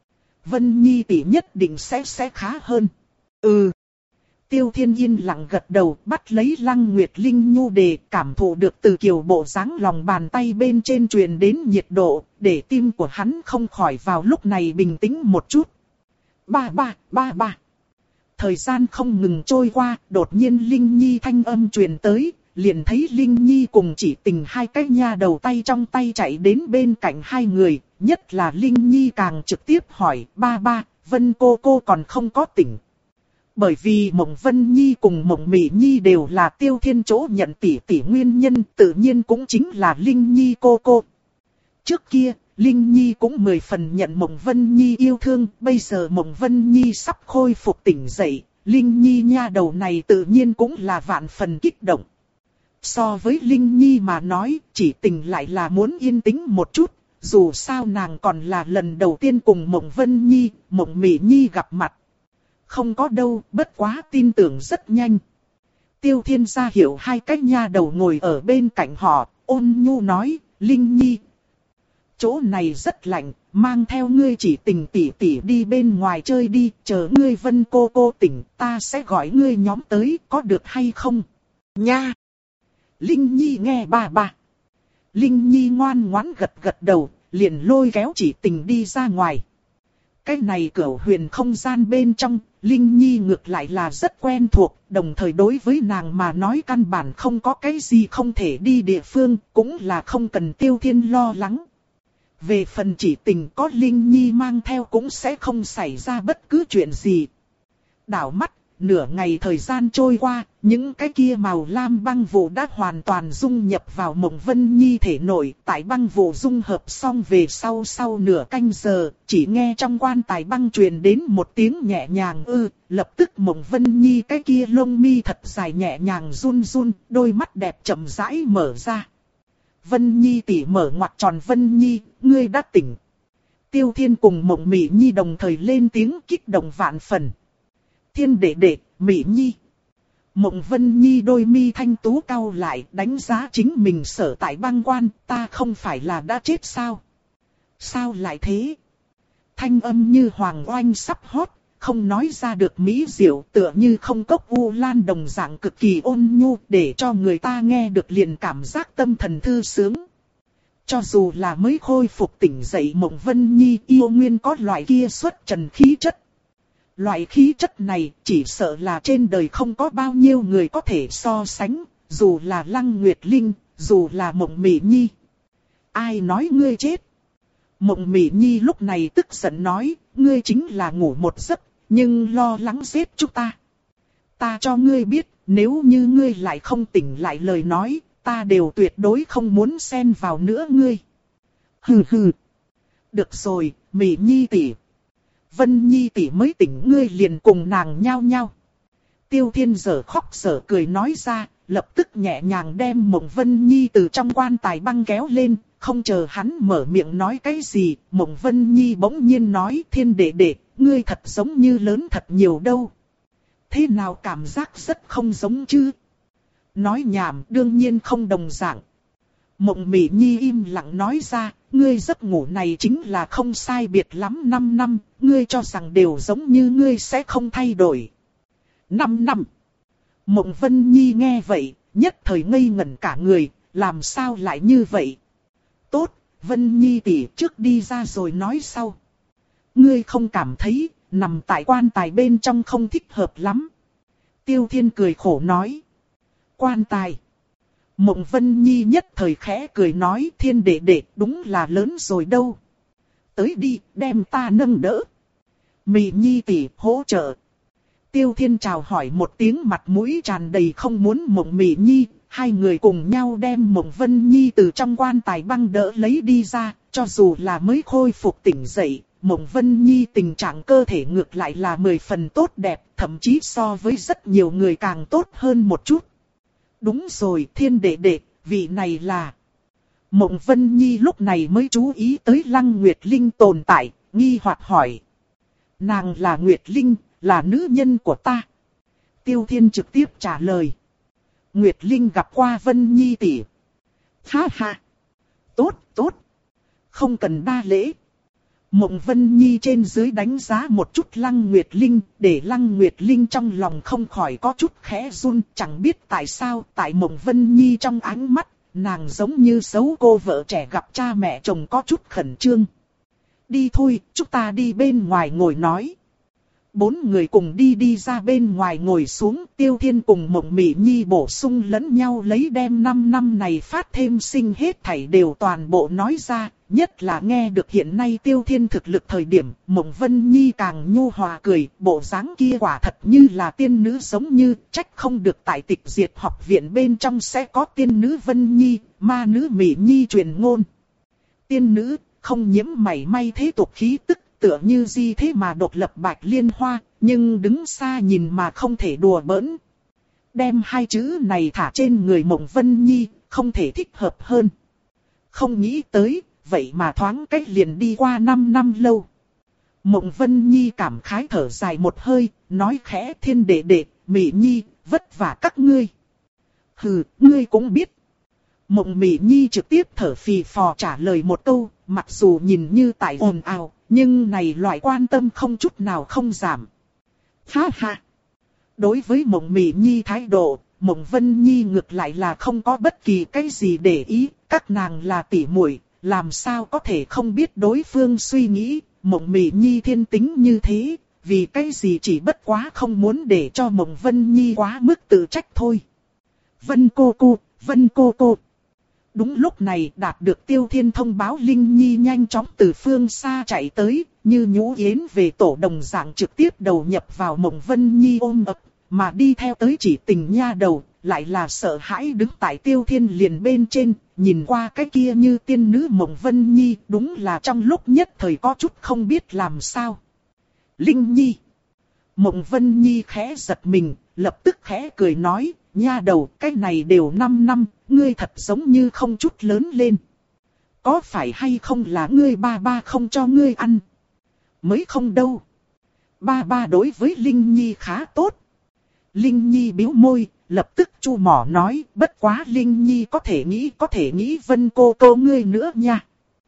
Speaker 1: Vân Nhi tỷ nhất định sẽ sẽ khá hơn. Ừ. Tiêu Thiên yên lặng gật đầu, bắt lấy Lăng Nguyệt Linh nhu đề, cảm thụ được từ kiểu bộ dáng lòng bàn tay bên trên truyền đến nhiệt độ, để tim của hắn không khỏi vào lúc này bình tĩnh một chút. Ba ba, ba ba. Thời gian không ngừng trôi qua, đột nhiên Linh Nhi thanh âm truyền tới, liền thấy Linh Nhi cùng Chỉ Tình hai cái nha đầu tay trong tay chạy đến bên cạnh hai người, nhất là Linh Nhi càng trực tiếp hỏi, ba ba, Vân cô cô còn không có tỉnh. Bởi vì Mộng Vân Nhi cùng Mộng Mị Nhi đều là Tiêu Thiên chỗ nhận tỷ tỷ nguyên nhân, tự nhiên cũng chính là Linh Nhi cô cô. Trước kia, Linh Nhi cũng mười phần nhận Mộng Vân Nhi yêu thương, bây giờ Mộng Vân Nhi sắp khôi phục tỉnh dậy, Linh Nhi nha đầu này tự nhiên cũng là vạn phần kích động. So với Linh Nhi mà nói, Chỉ Tình lại là muốn yên tĩnh một chút, dù sao nàng còn là lần đầu tiên cùng Mộng Vân Nhi, Mộng Mị Nhi gặp mặt. Không có đâu, bất quá tin tưởng rất nhanh. Tiêu Thiên ra hiểu hai cái nha đầu ngồi ở bên cạnh họ, ôn nhu nói, Linh Nhi. Chỗ này rất lạnh, mang theo ngươi Chỉ Tình tỷ tỷ đi bên ngoài chơi đi, chờ ngươi Vân cô cô tỉnh, ta sẽ gọi ngươi nhóm tới, có được hay không? Nha! Linh Nhi nghe ba ba. Linh Nhi ngoan ngoãn gật gật đầu, liền lôi kéo Chỉ Tình đi ra ngoài. Cái này cửu huyền không gian bên trong, Linh Nhi ngược lại là rất quen thuộc, đồng thời đối với nàng mà nói căn bản không có cái gì không thể đi địa phương, cũng là không cần Tiêu Thiên lo lắng. Về phần Chỉ Tình có Linh Nhi mang theo cũng sẽ không xảy ra bất cứ chuyện gì. Đảo mắt, nửa ngày thời gian trôi qua, những cái kia màu lam băng vụ đã hoàn toàn dung nhập vào Mộng Vân Nhi thể nội. Tại băng vụ dung hợp xong về sau sau nửa canh giờ, chỉ nghe trong quan tài băng truyền đến một tiếng nhẹ nhàng ư, lập tức Mộng Vân Nhi cái kia lông mi thật dài nhẹ nhàng run run, đôi mắt đẹp chậm rãi mở ra. Vân Nhi tỉ mở ngoặc tròn, Vân Nhi, ngươi đã tỉnh. Tiêu Thiên cùng Mộng Mị Nhi đồng thời lên tiếng kích động vạn phần. Thiên đệ đệ, Mị Nhi. Mộng Vân Nhi đôi mi thanh tú cau lại, đánh giá chính mình sở tại băng quan, ta không phải là đã chết sao? Sao lại thế? Thanh âm như hoàng oanh sắp hót, không nói ra được mỹ diệu, tựa như không cốc u lan đồng dạng cực kỳ ôn nhu, để cho người ta nghe được liền cảm giác tâm thần thư sướng. Cho dù là mới khôi phục tỉnh dậy Mộng Vân Nhi yêu nguyên có loại kia xuất trần khí chất. Loại khí chất này chỉ sợ là trên đời không có bao nhiêu người có thể so sánh, dù là Lăng Nguyệt Linh, dù là Mộng Mị Nhi. Ai nói ngươi chết? Mộng Mị Nhi lúc này tức giận nói, ngươi chính là ngủ một giấc, nhưng lo lắng giết chúng ta. Ta cho ngươi biết, nếu như ngươi lại không tỉnh lại lời nói, ta đều tuyệt đối không muốn xen vào nữa ngươi. Hừ hừ. Được rồi, Mị Nhi tỷ. Vân Nhi tỷ mới tỉnh ngươi liền cùng nàng nhao nhao. Tiêu Thiên giở khóc giở cười nói ra, lập tức nhẹ nhàng đem Mộng Vân Nhi từ trong quan tài băng kéo lên, không chờ hắn mở miệng nói cái gì, Mộng Vân Nhi bỗng nhiên nói, Thiên đệ đệ, ngươi thật giống như lớn thật nhiều đâu. Thế nào cảm giác rất không giống chứ? Nói nhảm đương nhiên không đồng dạng. Mộng Mị Nhi im lặng nói ra, ngươi giấc ngủ này chính là không sai biệt lắm năm năm, ngươi cho rằng đều giống như ngươi sẽ không thay đổi. năm năm. Mộng Vân Nhi nghe vậy, nhất thời ngây ngẩn cả người, làm sao lại như vậy? Tốt, Vân Nhi tỷ trước đi ra rồi nói sau. Ngươi không cảm thấy, nằm tại quan tài bên trong không thích hợp lắm. Tiêu Thiên cười khổ nói. Quan tài. Mộng Vân Nhi nhất thời khẽ cười nói, Thiên đệ đệ đúng là lớn rồi đâu. Tới đi, đem ta nâng đỡ. Mị Nhi tỷ hỗ trợ. Tiêu Thiên chào hỏi một tiếng, mặt mũi tràn đầy không muốn Mộng Mị Nhi. Hai người cùng nhau đem Mộng Vân Nhi từ trong quan tài băng đỡ lấy đi ra. Cho dù là mới khôi phục tỉnh dậy, Mộng Vân Nhi tình trạng cơ thể ngược lại là mười phần tốt đẹp, thậm chí so với rất nhiều người càng tốt hơn một chút. Đúng rồi, Thiên đệ đệ, vị này là... Mộng Vân Nhi lúc này mới chú ý tới Lăng Nguyệt Linh tồn tại, nghi hoặc hỏi. Nàng là Nguyệt Linh, là nữ nhân của ta. Tiêu Thiên trực tiếp trả lời. Nguyệt Linh gặp qua Vân Nhi tỷ. Ha ha. Tốt, tốt. Không cần đa lễ. Mộng Vân Nhi trên dưới đánh giá một chút Lăng Nguyệt Linh, để Lăng Nguyệt Linh trong lòng không khỏi có chút khẽ run, chẳng biết tại sao, tại Mộng Vân Nhi trong ánh mắt, nàng giống như xấu cô vợ trẻ gặp cha mẹ chồng có chút khẩn trương. Đi thôi, chúng ta đi bên ngoài ngồi nói. Bốn người cùng đi đi ra bên ngoài ngồi xuống, Tiêu Thiên cùng Mộng Mị Nhi bổ sung lẫn nhau lấy đem năm năm này phát thêm sinh hết thảy đều toàn bộ nói ra, nhất là nghe được hiện nay Tiêu Thiên thực lực thời điểm, Mộng Vân Nhi càng nhu hòa cười, bộ dáng kia quả thật như là tiên nữ giống như, trách không được tại Tịch Diệt học viện bên trong sẽ có tiên nữ Vân Nhi, ma nữ Mị Nhi truyền ngôn. Tiên nữ, không nhiễm mảy may thế tục khí tức. Tựa như gì thế mà độc lập bạch liên hoa, nhưng đứng xa nhìn mà không thể đùa bỡn. Đem hai chữ này thả trên người Mộng Vân Nhi, không thể thích hợp hơn. Không nghĩ tới, vậy mà thoáng cách liền đi qua năm năm lâu. Mộng Vân Nhi cảm khái thở dài một hơi, nói khẽ Thiên đệ đệ, Mị Nhi, vất vả các ngươi. Hừ, ngươi cũng biết. Mộng Mị Nhi trực tiếp thở phì phò trả lời một câu, mặc dù nhìn như tại ồn ào. Nhưng này loại quan tâm không chút nào không giảm. Ha ha. Đối với Mộng Mị Nhi thái độ, Mộng Vân Nhi ngược lại là không có bất kỳ cái gì để ý. Các nàng là tỉ muội, làm sao có thể không biết đối phương suy nghĩ. Mộng Mị Nhi thiên tính như thế, vì cái gì chỉ bất quá không muốn để cho Mộng Vân Nhi quá mức tự trách thôi. Vân cô cô, Vân cô cô. Đúng lúc này đạt được Tiêu Thiên thông báo, Linh Nhi nhanh chóng từ phương xa chạy tới, như nhũ yến về tổ đồng dạng trực tiếp đầu nhập vào Mộng Vân Nhi ôm ấp, mà đi theo tới Chỉ Tình nha đầu, lại là sợ hãi đứng tại Tiêu Thiên liền bên trên, nhìn qua cái kia như tiên nữ Mộng Vân Nhi, đúng là trong lúc nhất thời có chút không biết làm sao. Linh Nhi. Mộng Vân Nhi khẽ giật mình, lập tức khẽ cười nói, nha đầu, cái này đều năm năm, ngươi thật giống như không chút lớn lên. Có phải hay không là ngươi ba ba không cho ngươi ăn? Mới không đâu. Ba ba đối với Linh Nhi khá tốt. Linh Nhi bĩu môi, lập tức chu mỏ nói, bất quá Linh Nhi có thể nghĩ có thể nghĩ Vân cô cô ngươi nữa nha.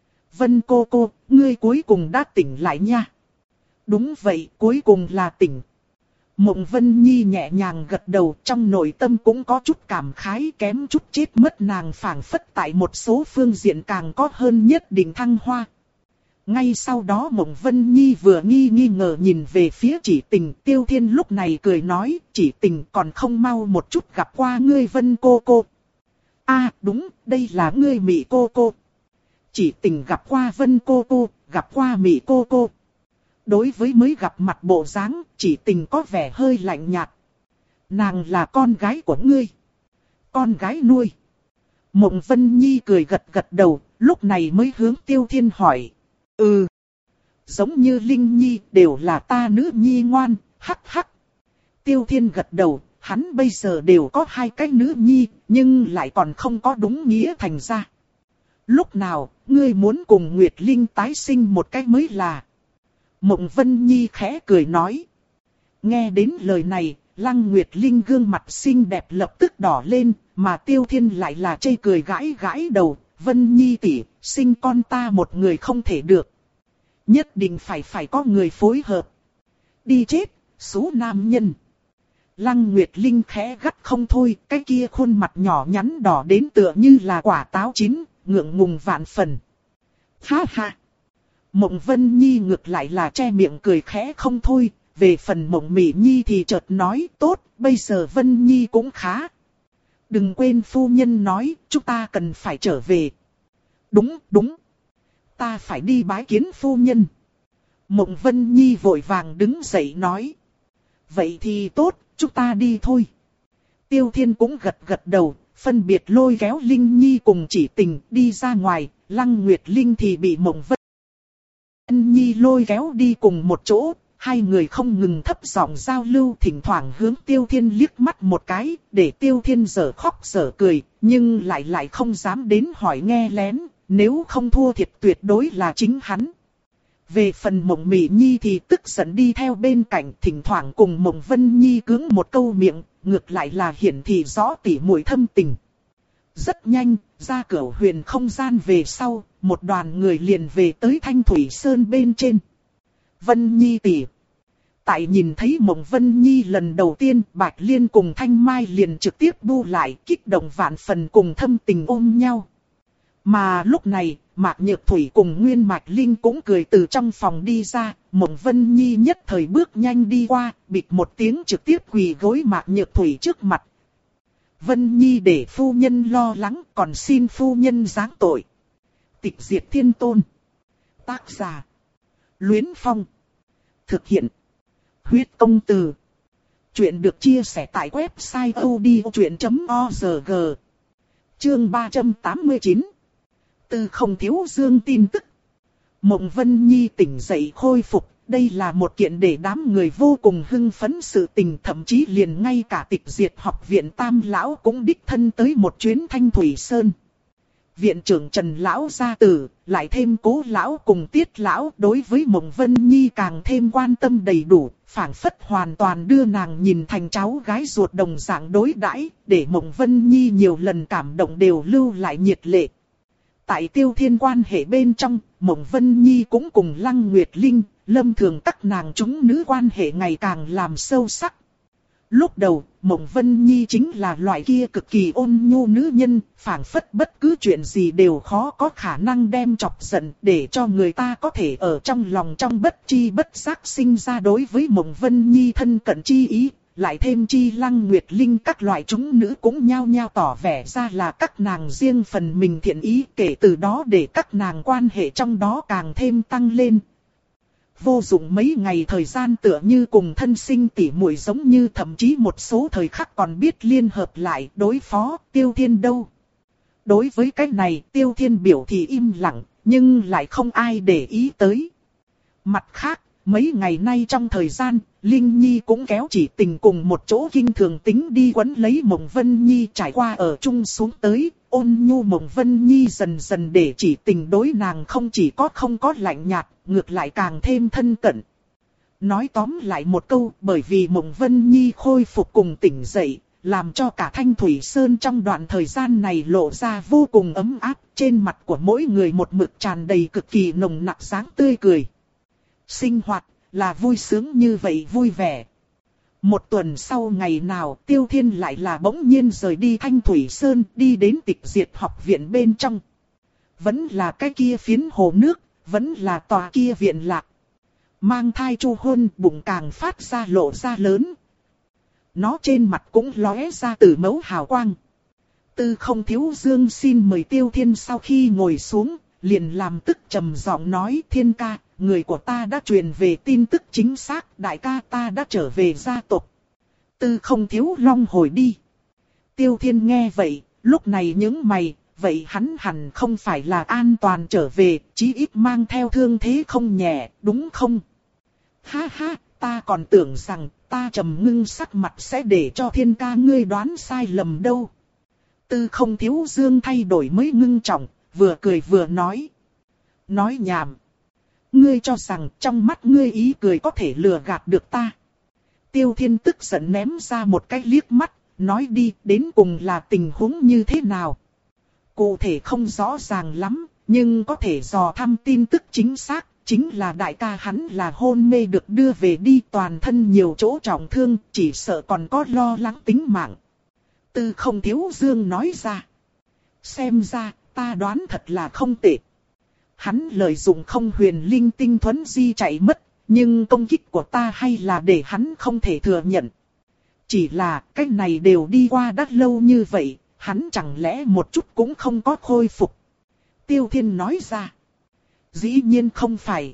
Speaker 1: Vân cô cô, ngươi cuối cùng đã tỉnh lại nha. Đúng vậy, cuối cùng là tỉnh. Mộng Vân Nhi nhẹ nhàng gật đầu, trong nội tâm cũng có chút cảm khái, kém chút chết mất nàng phảng phất tại một số phương diện càng có hơn nhất định thăng hoa. Ngay sau đó Mộng Vân Nhi vừa nghi nghi ngờ nhìn về phía Chỉ Tình, Tiêu Thiên lúc này cười nói, Chỉ Tình còn không mau một chút gặp qua ngươi Vân cô cô. A à, đúng, đây là ngươi Mị cô cô. Chỉ Tình gặp qua Vân cô cô, gặp qua Mị cô cô. Đối với mới gặp mặt bộ dáng, Chỉ Tình có vẻ hơi lạnh nhạt. Nàng là con gái của ngươi. Con gái nuôi. Mộng Vân Nhi cười gật gật đầu, lúc này mới hướng Tiêu Thiên hỏi. Ừ. Giống như Linh Nhi đều là ta nữ nhi ngoan, hắc hắc. Tiêu Thiên gật đầu, hắn bây giờ đều có hai cái nữ nhi, nhưng lại còn không có đúng nghĩa thành ra. Lúc nào, ngươi muốn cùng Nguyệt Linh tái sinh một cái mới là. Mộng Vân Nhi khẽ cười nói. Nghe đến lời này, Lăng Nguyệt Linh gương mặt xinh đẹp lập tức đỏ lên, mà Tiêu Thiên lại là chê cười gãi gãi đầu. Vân Nhi tỷ, sinh con ta một người không thể được. Nhất định phải phải có người phối hợp. Đi chết, số nam nhân. Lăng Nguyệt Linh khẽ gắt không thôi, cái kia khuôn mặt nhỏ nhắn đỏ đến tựa như là quả táo chín, ngượng ngùng vạn phần. Ha ha. Mộng Vân Nhi ngược lại là che miệng cười khẽ không thôi, về phần Mộng Mị Nhi thì chợt nói tốt, bây giờ Vân Nhi cũng khá. Đừng quên phu nhân nói, chúng ta cần phải trở về. Đúng, đúng. Ta phải đi bái kiến phu nhân. Mộng Vân Nhi vội vàng đứng dậy nói. Vậy thì tốt, chúng ta đi thôi. Tiêu Thiên cũng gật gật đầu, phân biệt lôi kéo Linh Nhi cùng Chỉ Tình đi ra ngoài. Lăng Nguyệt Linh thì bị Mộng Vân Nhi lôi kéo đi cùng một chỗ. Hai người không ngừng thấp giọng giao lưu, thỉnh thoảng hướng Tiêu Thiên liếc mắt một cái, để Tiêu Thiên dở khóc dở cười, nhưng lại lại không dám đến hỏi nghe lén, nếu không thua thiệt tuyệt đối là chính hắn. Về phần Mộng Mị Nhi thì tức giận đi theo bên cạnh, thỉnh thoảng cùng Mộng Vân Nhi cưỡng một câu miệng, ngược lại là hiển thị rõ tỉ muội thâm tình. Rất nhanh, ra cửa huyền không gian về sau, một đoàn người liền về tới Thanh Thủy Sơn bên trên. Vân Nhi tỷ. Tại nhìn thấy Mộng Vân Nhi lần đầu tiên, Bạch Liên cùng Thanh Mai liền trực tiếp bu lại, kích động vạn phần cùng thâm tình ôm nhau. Mà lúc này, Mạc Nhược Thủy cùng Nguyên Mạch Linh cũng cười từ trong phòng đi ra, Mộng Vân Nhi nhất thời bước nhanh đi qua, bịch một tiếng trực tiếp quỳ gối Mạc Nhược Thủy trước mặt. Vân Nhi để phu nhân lo lắng, còn xin phu nhân giáng tội. Tịch Diệt Thiên Tôn. Tác giả. Luyến Phong. Thực hiện. Huyết Công Từ. Chuyện được chia sẻ tại website odchuyện chấm org. Chương ba trăm tám mươi chín. Từ không thiếu dương tin tức. Mộng Vân Nhi tỉnh dậy khôi phục. Đây là một kiện để đám người vô cùng hưng phấn sự tình, thậm chí liền ngay cả Tịch Diệt học viện Tam Lão cũng đích thân tới một chuyến Thanh Thủy Sơn. Viện trưởng Trần Lão gia tử, lại thêm Cố Lão cùng Tiết Lão, đối với Mộng Vân Nhi càng thêm quan tâm đầy đủ, phảng phất hoàn toàn đưa nàng nhìn thành cháu gái ruột đồng dạng đối đãi, để Mộng Vân Nhi nhiều lần cảm động đều lưu lại nhiệt lệ. Tại Tiêu Thiên quan hệ bên trong, Mộng Vân Nhi cũng cùng Lăng Nguyệt Linh, Lâm Thường các nàng chúng nữ quan hệ ngày càng làm sâu sắc. Lúc đầu, Mộng Vân Nhi chính là loại kia cực kỳ ôn nhu nữ nhân, phảng phất bất cứ chuyện gì đều khó có khả năng đem chọc giận, để cho người ta có thể ở trong lòng trong bất chi bất giác sinh ra đối với Mộng Vân Nhi thân cận chi ý, lại thêm chi Lăng Nguyệt Linh các loại chúng nữ cũng nhao nhao tỏ vẻ ra là các nàng riêng phần mình thiện ý, kể từ đó để các nàng quan hệ trong đó càng thêm tăng lên. Vô dụng mấy ngày thời gian tựa như cùng thân sinh tỉ muội giống như, thậm chí một số thời khắc còn biết liên hợp lại đối phó Tiêu Thiên đâu. Đối với cái này Tiêu Thiên biểu thì im lặng, nhưng lại không ai để ý tới. Mặt khác, mấy ngày nay trong thời gian, Linh Nhi cũng kéo Chỉ Tình cùng một chỗ kinh thường tính đi quấn lấy Mộng Vân Nhi, trải qua ở chung xuống tới, ôn nhu Mộng Vân Nhi dần dần để Chỉ Tình đối nàng không chỉ có không có lạnh nhạt, ngược lại càng thêm thân cận. Nói tóm lại một câu, bởi vì Mộng Vân Nhi khôi phục cùng tỉnh dậy, làm cho cả Thanh Thủy Sơn trong đoạn thời gian này lộ ra vô cùng ấm áp, trên mặt của mỗi người một mực tràn đầy cực kỳ nồng nặc dáng tươi cười. Sinh hoạt là vui sướng như vậy vui vẻ. Một tuần sau ngày nào, Tiêu Thiên lại là bỗng nhiên rời đi Thanh Thủy Sơn, đi đến Tịch Diệt học viện bên trong. Vẫn là cái kia phiến hồ nước, vẫn là tòa kia viện lạc. Mang thai Chu Hôn, bụng càng phát ra lộ ra lớn. Nó trên mặt cũng lóe ra tử mẫu hào quang. Tư Không Thiếu Dương xin mời Tiêu Thiên sau khi ngồi xuống, liền làm tức trầm giọng nói: Thiên ca, người của ta đã truyền về tin tức chính xác, đại ca ta đã trở về gia tộc. Tư Không Thiếu Long hồi đi. Tiêu Thiên nghe vậy, lúc này những mày, vậy hắn hẳn không phải là an toàn trở về, chí ít mang theo thương thế không nhẹ, đúng không? Ha ha, ta còn tưởng rằng ta trầm ngưng sắc mặt sẽ để cho Thiên ca ngươi đoán sai lầm đâu. Tư Không Thiếu Dương thay đổi mới ngưng trọng, vừa cười vừa nói. Nói nhảm. Ngươi cho rằng trong mắt ngươi ý cười có thể lừa gạt được ta. Tiêu Thiên tức giận ném ra một cái liếc mắt, nói đi, đến cùng là tình huống như thế nào. Cụ thể không rõ ràng lắm, nhưng có thể dò thăm tin tức chính xác, chính là đại ca hắn là hôn mê được đưa về đi, toàn thân nhiều chỗ trọng thương, chỉ sợ còn có lo lắng tính mạng. Tư Không Thiếu Dương nói ra. Xem ra, ta đoán thật là không tệ. Hắn lợi dụng không huyền linh tinh thuấn di chạy mất, nhưng công kích của ta hay là để hắn không thể thừa nhận. Chỉ là cái này đều đi qua đã lâu như vậy, hắn chẳng lẽ một chút cũng không có khôi phục. Tiêu Thiên nói ra. Dĩ nhiên không phải.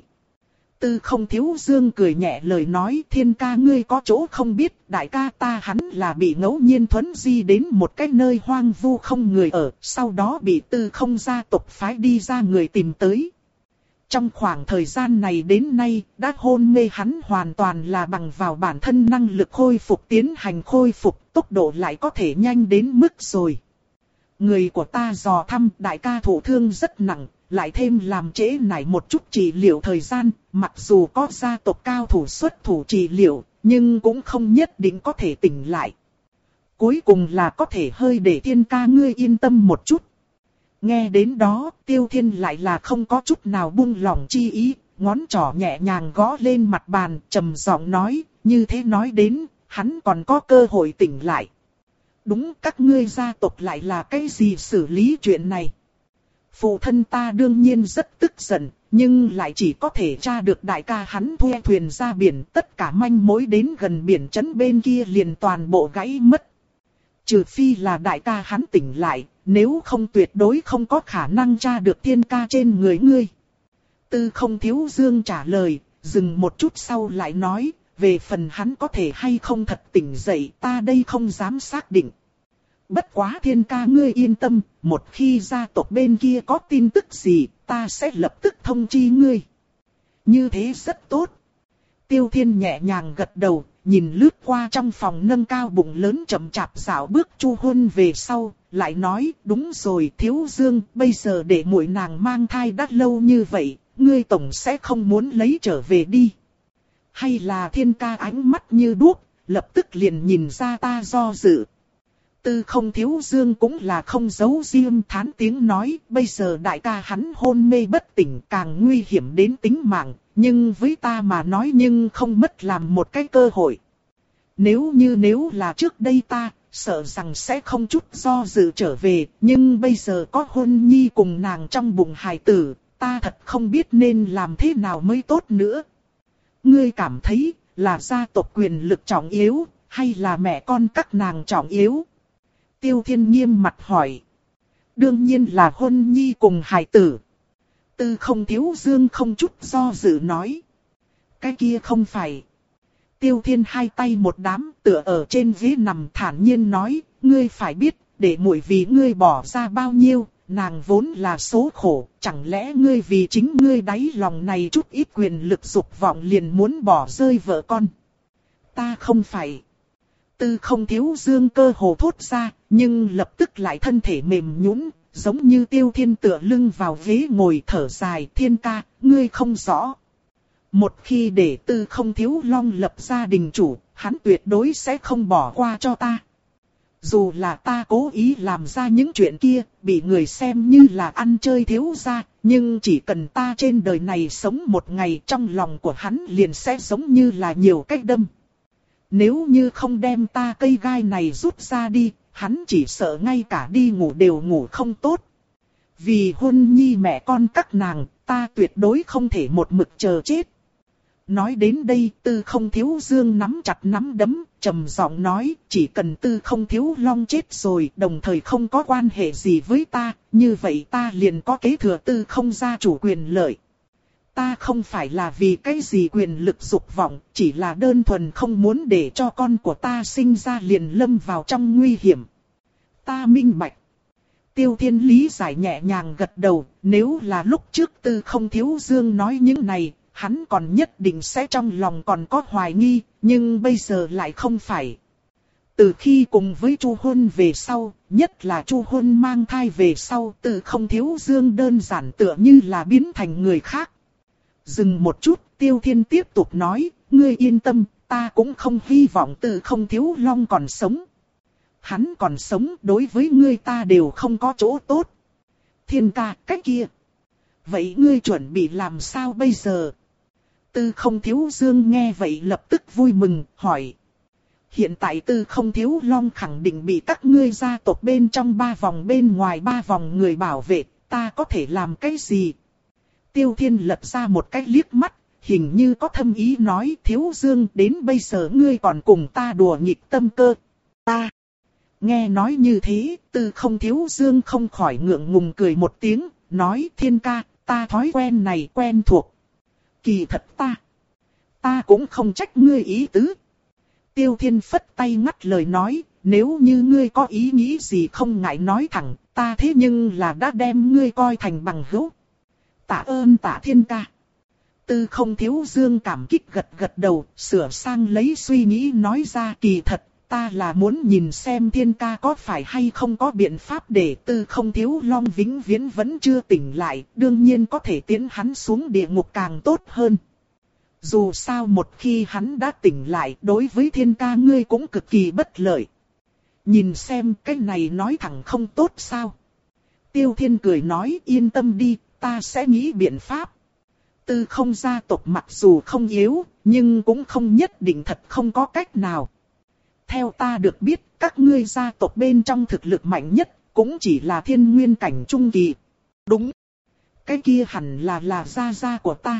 Speaker 1: Tư Không Thiếu Dương cười nhẹ lời nói, Thiên ca ngươi có chỗ không biết, đại ca ta hắn là bị ngẫu nhiên thuấn di đến một cái nơi hoang vu không người ở, sau đó bị Tư Không gia tộc phái đi ra người tìm tới. Trong khoảng thời gian này đến nay, đã hôn mê hắn hoàn toàn là bằng vào bản thân năng lực khôi phục tiến hành khôi phục, tốc độ lại có thể nhanh đến mức rồi. Người của ta dò thăm đại ca thụ thương rất nặng, lại thêm làm trễ nải một chút trị liệu thời gian, mặc dù có gia tộc cao thủ xuất thủ trị liệu, nhưng cũng không nhất định có thể tỉnh lại. Cuối cùng là có thể hơi để Thiên ca ngươi yên tâm một chút. Nghe đến đó, Tiêu Thiên lại là không có chút nào buông lỏng chi ý, ngón trỏ nhẹ nhàng gõ lên mặt bàn, trầm giọng nói, như thế nói đến, hắn còn có cơ hội tỉnh lại. Đúng, các ngươi gia tộc lại là cái gì xử lý chuyện này? Phụ thân ta đương nhiên rất tức giận, nhưng lại chỉ có thể tra được đại ca hắn thuê thuyền ra biển, tất cả manh mối đến gần biển trấn bên kia liền toàn bộ gãy mất. Trừ phi là đại ca hắn tỉnh lại, nếu không tuyệt đối không có khả năng tra được Thiên ca trên người ngươi. Tư Không Thiếu Dương trả lời, dừng một chút sau lại nói, về phần hắn có thể hay không thật tỉnh dậy, ta đây không dám xác định. Bất quá Thiên ca ngươi yên tâm, một khi gia tộc bên kia có tin tức gì, ta sẽ lập tức thông chi ngươi. Như thế rất tốt. Tiêu Thiên nhẹ nhàng gật đầu, nhìn lướt qua trong phòng nâng cao bụng lớn chậm chạp dạo bước Chu Huân về sau, lại nói, đúng rồi Thiếu Dương, bây giờ để muội nàng mang thai đã lâu như vậy, ngươi tổng sẽ không muốn lấy trở về đi. Hay là Thiên ca ánh mắt như đuốc, lập tức liền nhìn ra ta do dự. Tư Không Thiếu Dương cũng là không giấu riêng thán tiếng nói, bây giờ đại ca hắn hôn mê bất tỉnh càng nguy hiểm đến tính mạng, nhưng với ta mà nói nhưng không mất làm một cái cơ hội. Nếu như nếu là trước đây ta, sợ rằng sẽ không chút do dự trở về, nhưng bây giờ có Huân Nhi cùng nàng trong bụng hài tử, ta thật không biết nên làm thế nào mới tốt nữa. Ngươi cảm thấy là gia tộc quyền lực trọng yếu, hay là mẹ con các nàng trọng yếu? Tiêu Thiên nghiêm mặt hỏi. Đương nhiên là Huân Nhi cùng hài tử. Tư Không Thiếu Dương không chút do dự nói. Cái kia không phải. Tiêu Thiên hai tay một đám tựa ở trên ghế nằm thản nhiên nói. Ngươi phải biết, để muội vì ngươi bỏ ra bao nhiêu, nàng vốn là số khổ. Chẳng lẽ ngươi vì chính ngươi đáy lòng này chút ít quyền lực dục vọng liền muốn bỏ rơi vợ con? Ta không phải. Tư Không Thiếu Dương cơ hồ thốt ra, nhưng lập tức lại thân thể mềm nhũn, giống như Tiêu Thiên tựa lưng vào ghế ngồi thở dài. Thiên ca, ngươi không rõ. Một khi để Tư Không Thiếu Long lập gia đình chủ, hắn tuyệt đối sẽ không bỏ qua cho ta. Dù là ta cố ý làm ra những chuyện kia, bị người xem như là ăn chơi thiếu gia, nhưng chỉ cần ta trên đời này sống một ngày, trong lòng của hắn liền sẽ giống như là nhiều cách đâm. Nếu như không đem ta cây gai này rút ra đi, hắn chỉ sợ ngay cả đi ngủ đều ngủ không tốt. Vì Huân Nhi mẹ con các nàng, ta tuyệt đối không thể một mực chờ chết. Nói đến đây, Tư Không Thiếu Dương nắm chặt nắm đấm, trầm giọng nói, chỉ cần Tư Không Thiếu Long chết rồi, đồng thời không có quan hệ gì với ta, như vậy ta liền có kế thừa Tư Không gia chủ quyền lợi. Ta không phải là vì cái gì quyền lực dục vọng, chỉ là đơn thuần không muốn để cho con của ta sinh ra liền lâm vào trong nguy hiểm. Ta minh bạch. Tiêu Thiên lý giải nhẹ nhàng gật đầu, nếu là lúc trước Tư Không Thiếu Dương nói những này, hắn còn nhất định sẽ trong lòng còn có hoài nghi, nhưng bây giờ lại không phải. Từ khi cùng với Chu Huân về sau, nhất là Chu Huân mang thai về sau, Tư Không Thiếu Dương đơn giản tựa như là biến thành người khác. Dừng một chút, Tiêu Thiên tiếp tục nói, ngươi yên tâm, ta cũng không hy vọng Tư Không Thiếu Long còn sống. Hắn còn sống đối với ngươi ta đều không có chỗ tốt. Thiên ca, cái kia. Vậy ngươi chuẩn bị làm sao bây giờ? Tư Không Thiếu Dương nghe vậy lập tức vui mừng, hỏi. Hiện tại Tư Không Thiếu Long khẳng định bị các ngươi gia tộc bên trong ba vòng bên ngoài ba vòng người bảo vệ, ta có thể làm cái gì? Tiêu Thiên lật ra một cái liếc mắt, hình như có thâm ý nói, Thiếu Dương, đến bây giờ ngươi còn cùng ta đùa nghịch tâm cơ. Ta. Nghe nói như thế, Tư Không Thiếu Dương không khỏi ngượng ngùng cười một tiếng, nói, Thiên ca, ta thói quen này quen thuộc. Kỳ thật ta. Ta cũng không trách ngươi ý tứ. Tiêu Thiên phất tay ngắt lời nói, nếu như ngươi có ý nghĩ gì không ngại nói thẳng, ta thế nhưng là đã đem ngươi coi thành bằng hữu. Tạ ơn Tạ Thiên ca. Tư Không Thiếu Dương cảm kích gật gật đầu, sửa sang lấy suy nghĩ nói ra, kỳ thật, ta là muốn nhìn xem Thiên ca có phải hay không có biện pháp để Tư Không Thiếu Long vĩnh viễn vẫn chưa tỉnh lại, đương nhiên có thể tiến hắn xuống địa ngục càng tốt hơn. Dù sao một khi hắn đã tỉnh lại, đối với Thiên ca ngươi cũng cực kỳ bất lợi. Nhìn xem cái này nói thẳng không tốt sao? Tiêu Thiên cười nói, yên tâm đi, ta sẽ nghĩ biện pháp. Tư Không gia tộc mặc dù không yếu, nhưng cũng không nhất định thật không có cách nào. Theo ta được biết, các ngươi gia tộc bên trong thực lực mạnh nhất, cũng chỉ là thiên nguyên cảnh trung kỳ. Đúng. Cái kia hẳn là là gia gia của ta.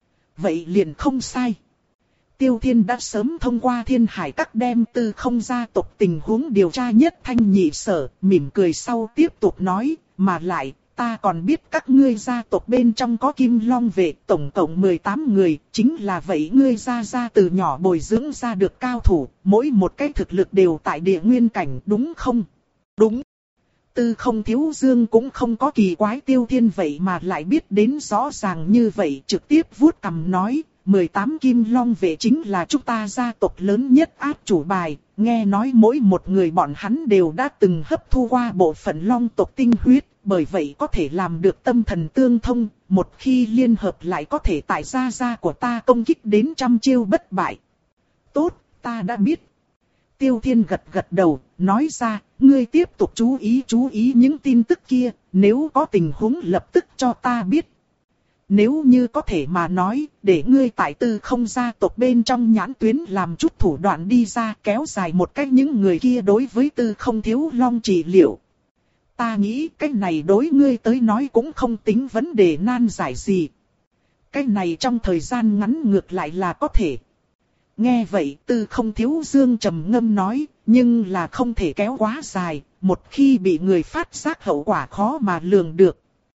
Speaker 1: Vậy liền không sai. Tiêu Thiên đã sớm thông qua Thiên Hải Các đem Tư Không gia tộc tình huống điều tra nhất thanh nhị sở, mỉm cười sau tiếp tục nói, mà lại, ta còn biết các ngươi gia tộc bên trong có Kim Long vệ tổng cộng mười tám người, chính là vậy ngươi gia gia từ nhỏ bồi dưỡng ra được cao thủ, mỗi một cái thực lực đều tại địa nguyên cảnh, đúng không? Đúng. Tư Không Thiếu Dương cũng không có kỳ quái Tiêu Thiên vậy mà lại biết đến rõ ràng như vậy, trực tiếp vuốt cằm nói, mười tám Kim Long vệ chính là chúng ta gia tộc lớn nhất áp chủ bài, nghe nói mỗi một người bọn hắn đều đã từng hấp thu qua bộ phận Long tộc tinh huyết, bởi vậy có thể làm được tâm thần tương thông, một khi liên hợp lại có thể tại gia gia của ta công kích đến trăm chiêu bất bại. Tốt, ta đã biết. Tiêu Thiên gật gật đầu, nói ra, ngươi tiếp tục chú ý chú ý những tin tức kia, nếu có tình huống lập tức cho ta biết. Nếu như có thể mà nói, để ngươi tại Tư Không gia tộc bên trong nhãn tuyến làm chút thủ đoạn đi ra kéo dài một cách những người kia đối với Tư Không Thiếu Long trị liệu. Ta nghĩ cái này đối ngươi tới nói cũng không tính vấn đề nan giải gì. Cái này trong thời gian ngắn ngược lại là có thể. Nghe vậy Tư Không Thiếu Dương trầm ngâm nói, nhưng là không thể kéo quá dài, một khi bị người phát giác hậu quả khó mà lường được.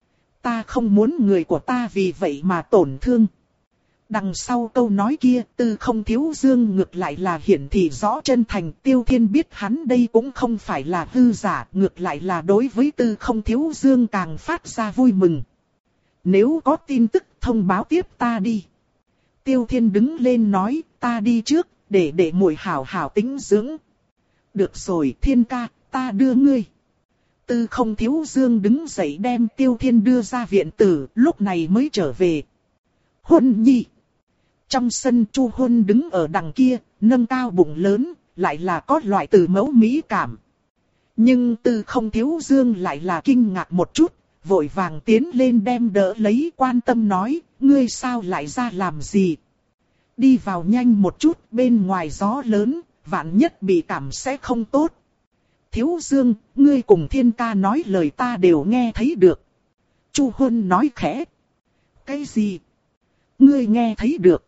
Speaker 1: Ta không muốn người của ta vì vậy mà tổn thương. Đằng sau câu nói kia, Tư Không Thiếu Dương ngược lại là hiển thị rõ chân thành. Tiêu Thiên biết hắn đây cũng không phải là hư giả, ngược lại là đối với Tư Không Thiếu Dương càng phát ra vui mừng. Nếu có tin tức thông báo tiếp ta đi. Tiêu Thiên đứng lên nói, ta đi trước, để để muội hảo hảo tĩnh dưỡng. Được rồi Thiên ca, ta đưa ngươi. Tư Không Thiếu Dương đứng dậy đem Tiêu Thiên đưa ra viện tử, lúc này mới trở về. Huân nhi. Trong sân Chu Huân đứng ở đằng kia, nâng cao bụng lớn, lại là có loại từ mẫu mỹ cảm. Nhưng Tư Không Thiếu Dương lại là kinh ngạc một chút, vội vàng tiến lên đem đỡ lấy, quan tâm nói, ngươi sao lại ra làm gì? Đi vào nhanh một chút, bên ngoài gió lớn, vạn nhất bị cảm sẽ không tốt. Thiếu Dương, ngươi cùng Thiên ca nói lời ta đều nghe thấy được. Chu Huân nói khẽ. Cái gì? Ngươi nghe thấy được?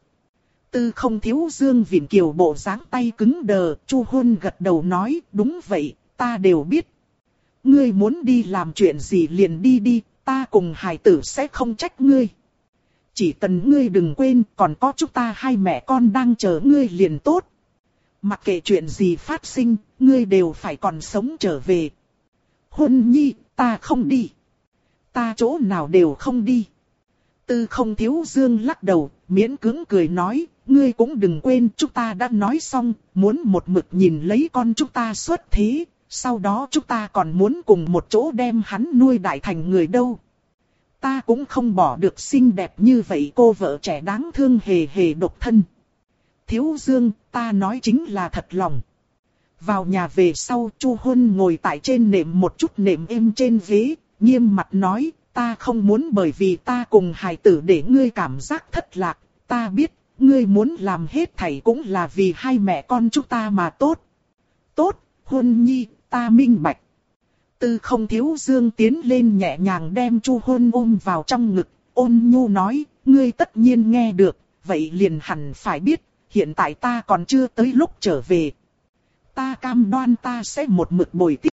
Speaker 1: Tư Không Thiếu Dương vịn kiều bộ dáng tay cứng đờ, Chu Huân gật đầu nói, đúng vậy, ta đều biết. Ngươi muốn đi làm chuyện gì liền đi đi, ta cùng hài tử sẽ không trách ngươi. Chỉ cần ngươi đừng quên, còn có chúng ta hai mẹ con đang chờ ngươi liền tốt. Mặc kệ chuyện gì phát sinh, ngươi đều phải còn sống trở về. Huân nhi, ta không đi. Ta chỗ nào đều không đi. Tư Không Thiếu Dương lắc đầu, miễn cưỡng cười nói, ngươi cũng đừng quên chúng ta đã nói xong, muốn một mực nhìn lấy con chúng ta xuất thế, sau đó chúng ta còn muốn cùng một chỗ đem hắn nuôi đại thành người đâu. Ta cũng không bỏ được xinh đẹp như vậy cô vợ trẻ đáng thương hề hề độc thân. Thiếu Dương, ta nói chính là thật lòng. Vào nhà về sau, Chu Huân ngồi tại trên nệm một chút nệm êm trên ghế, nghiêm mặt nói, ta không muốn bởi vì ta cùng hài tử để ngươi cảm giác thất lạc, ta biết, ngươi muốn làm hết thảy cũng là vì hai mẹ con chúng ta mà tốt. Tốt, Huân nhi, ta minh bạch. Tư Không Thiếu Dương tiến lên nhẹ nhàng đem Chu Huân ôm vào trong ngực, ôn nhu nói, ngươi tất nhiên nghe được, vậy liền hẳn phải biết, hiện tại ta còn chưa tới lúc trở về. Ta cam đoan ta sẽ một mực bồi tiếp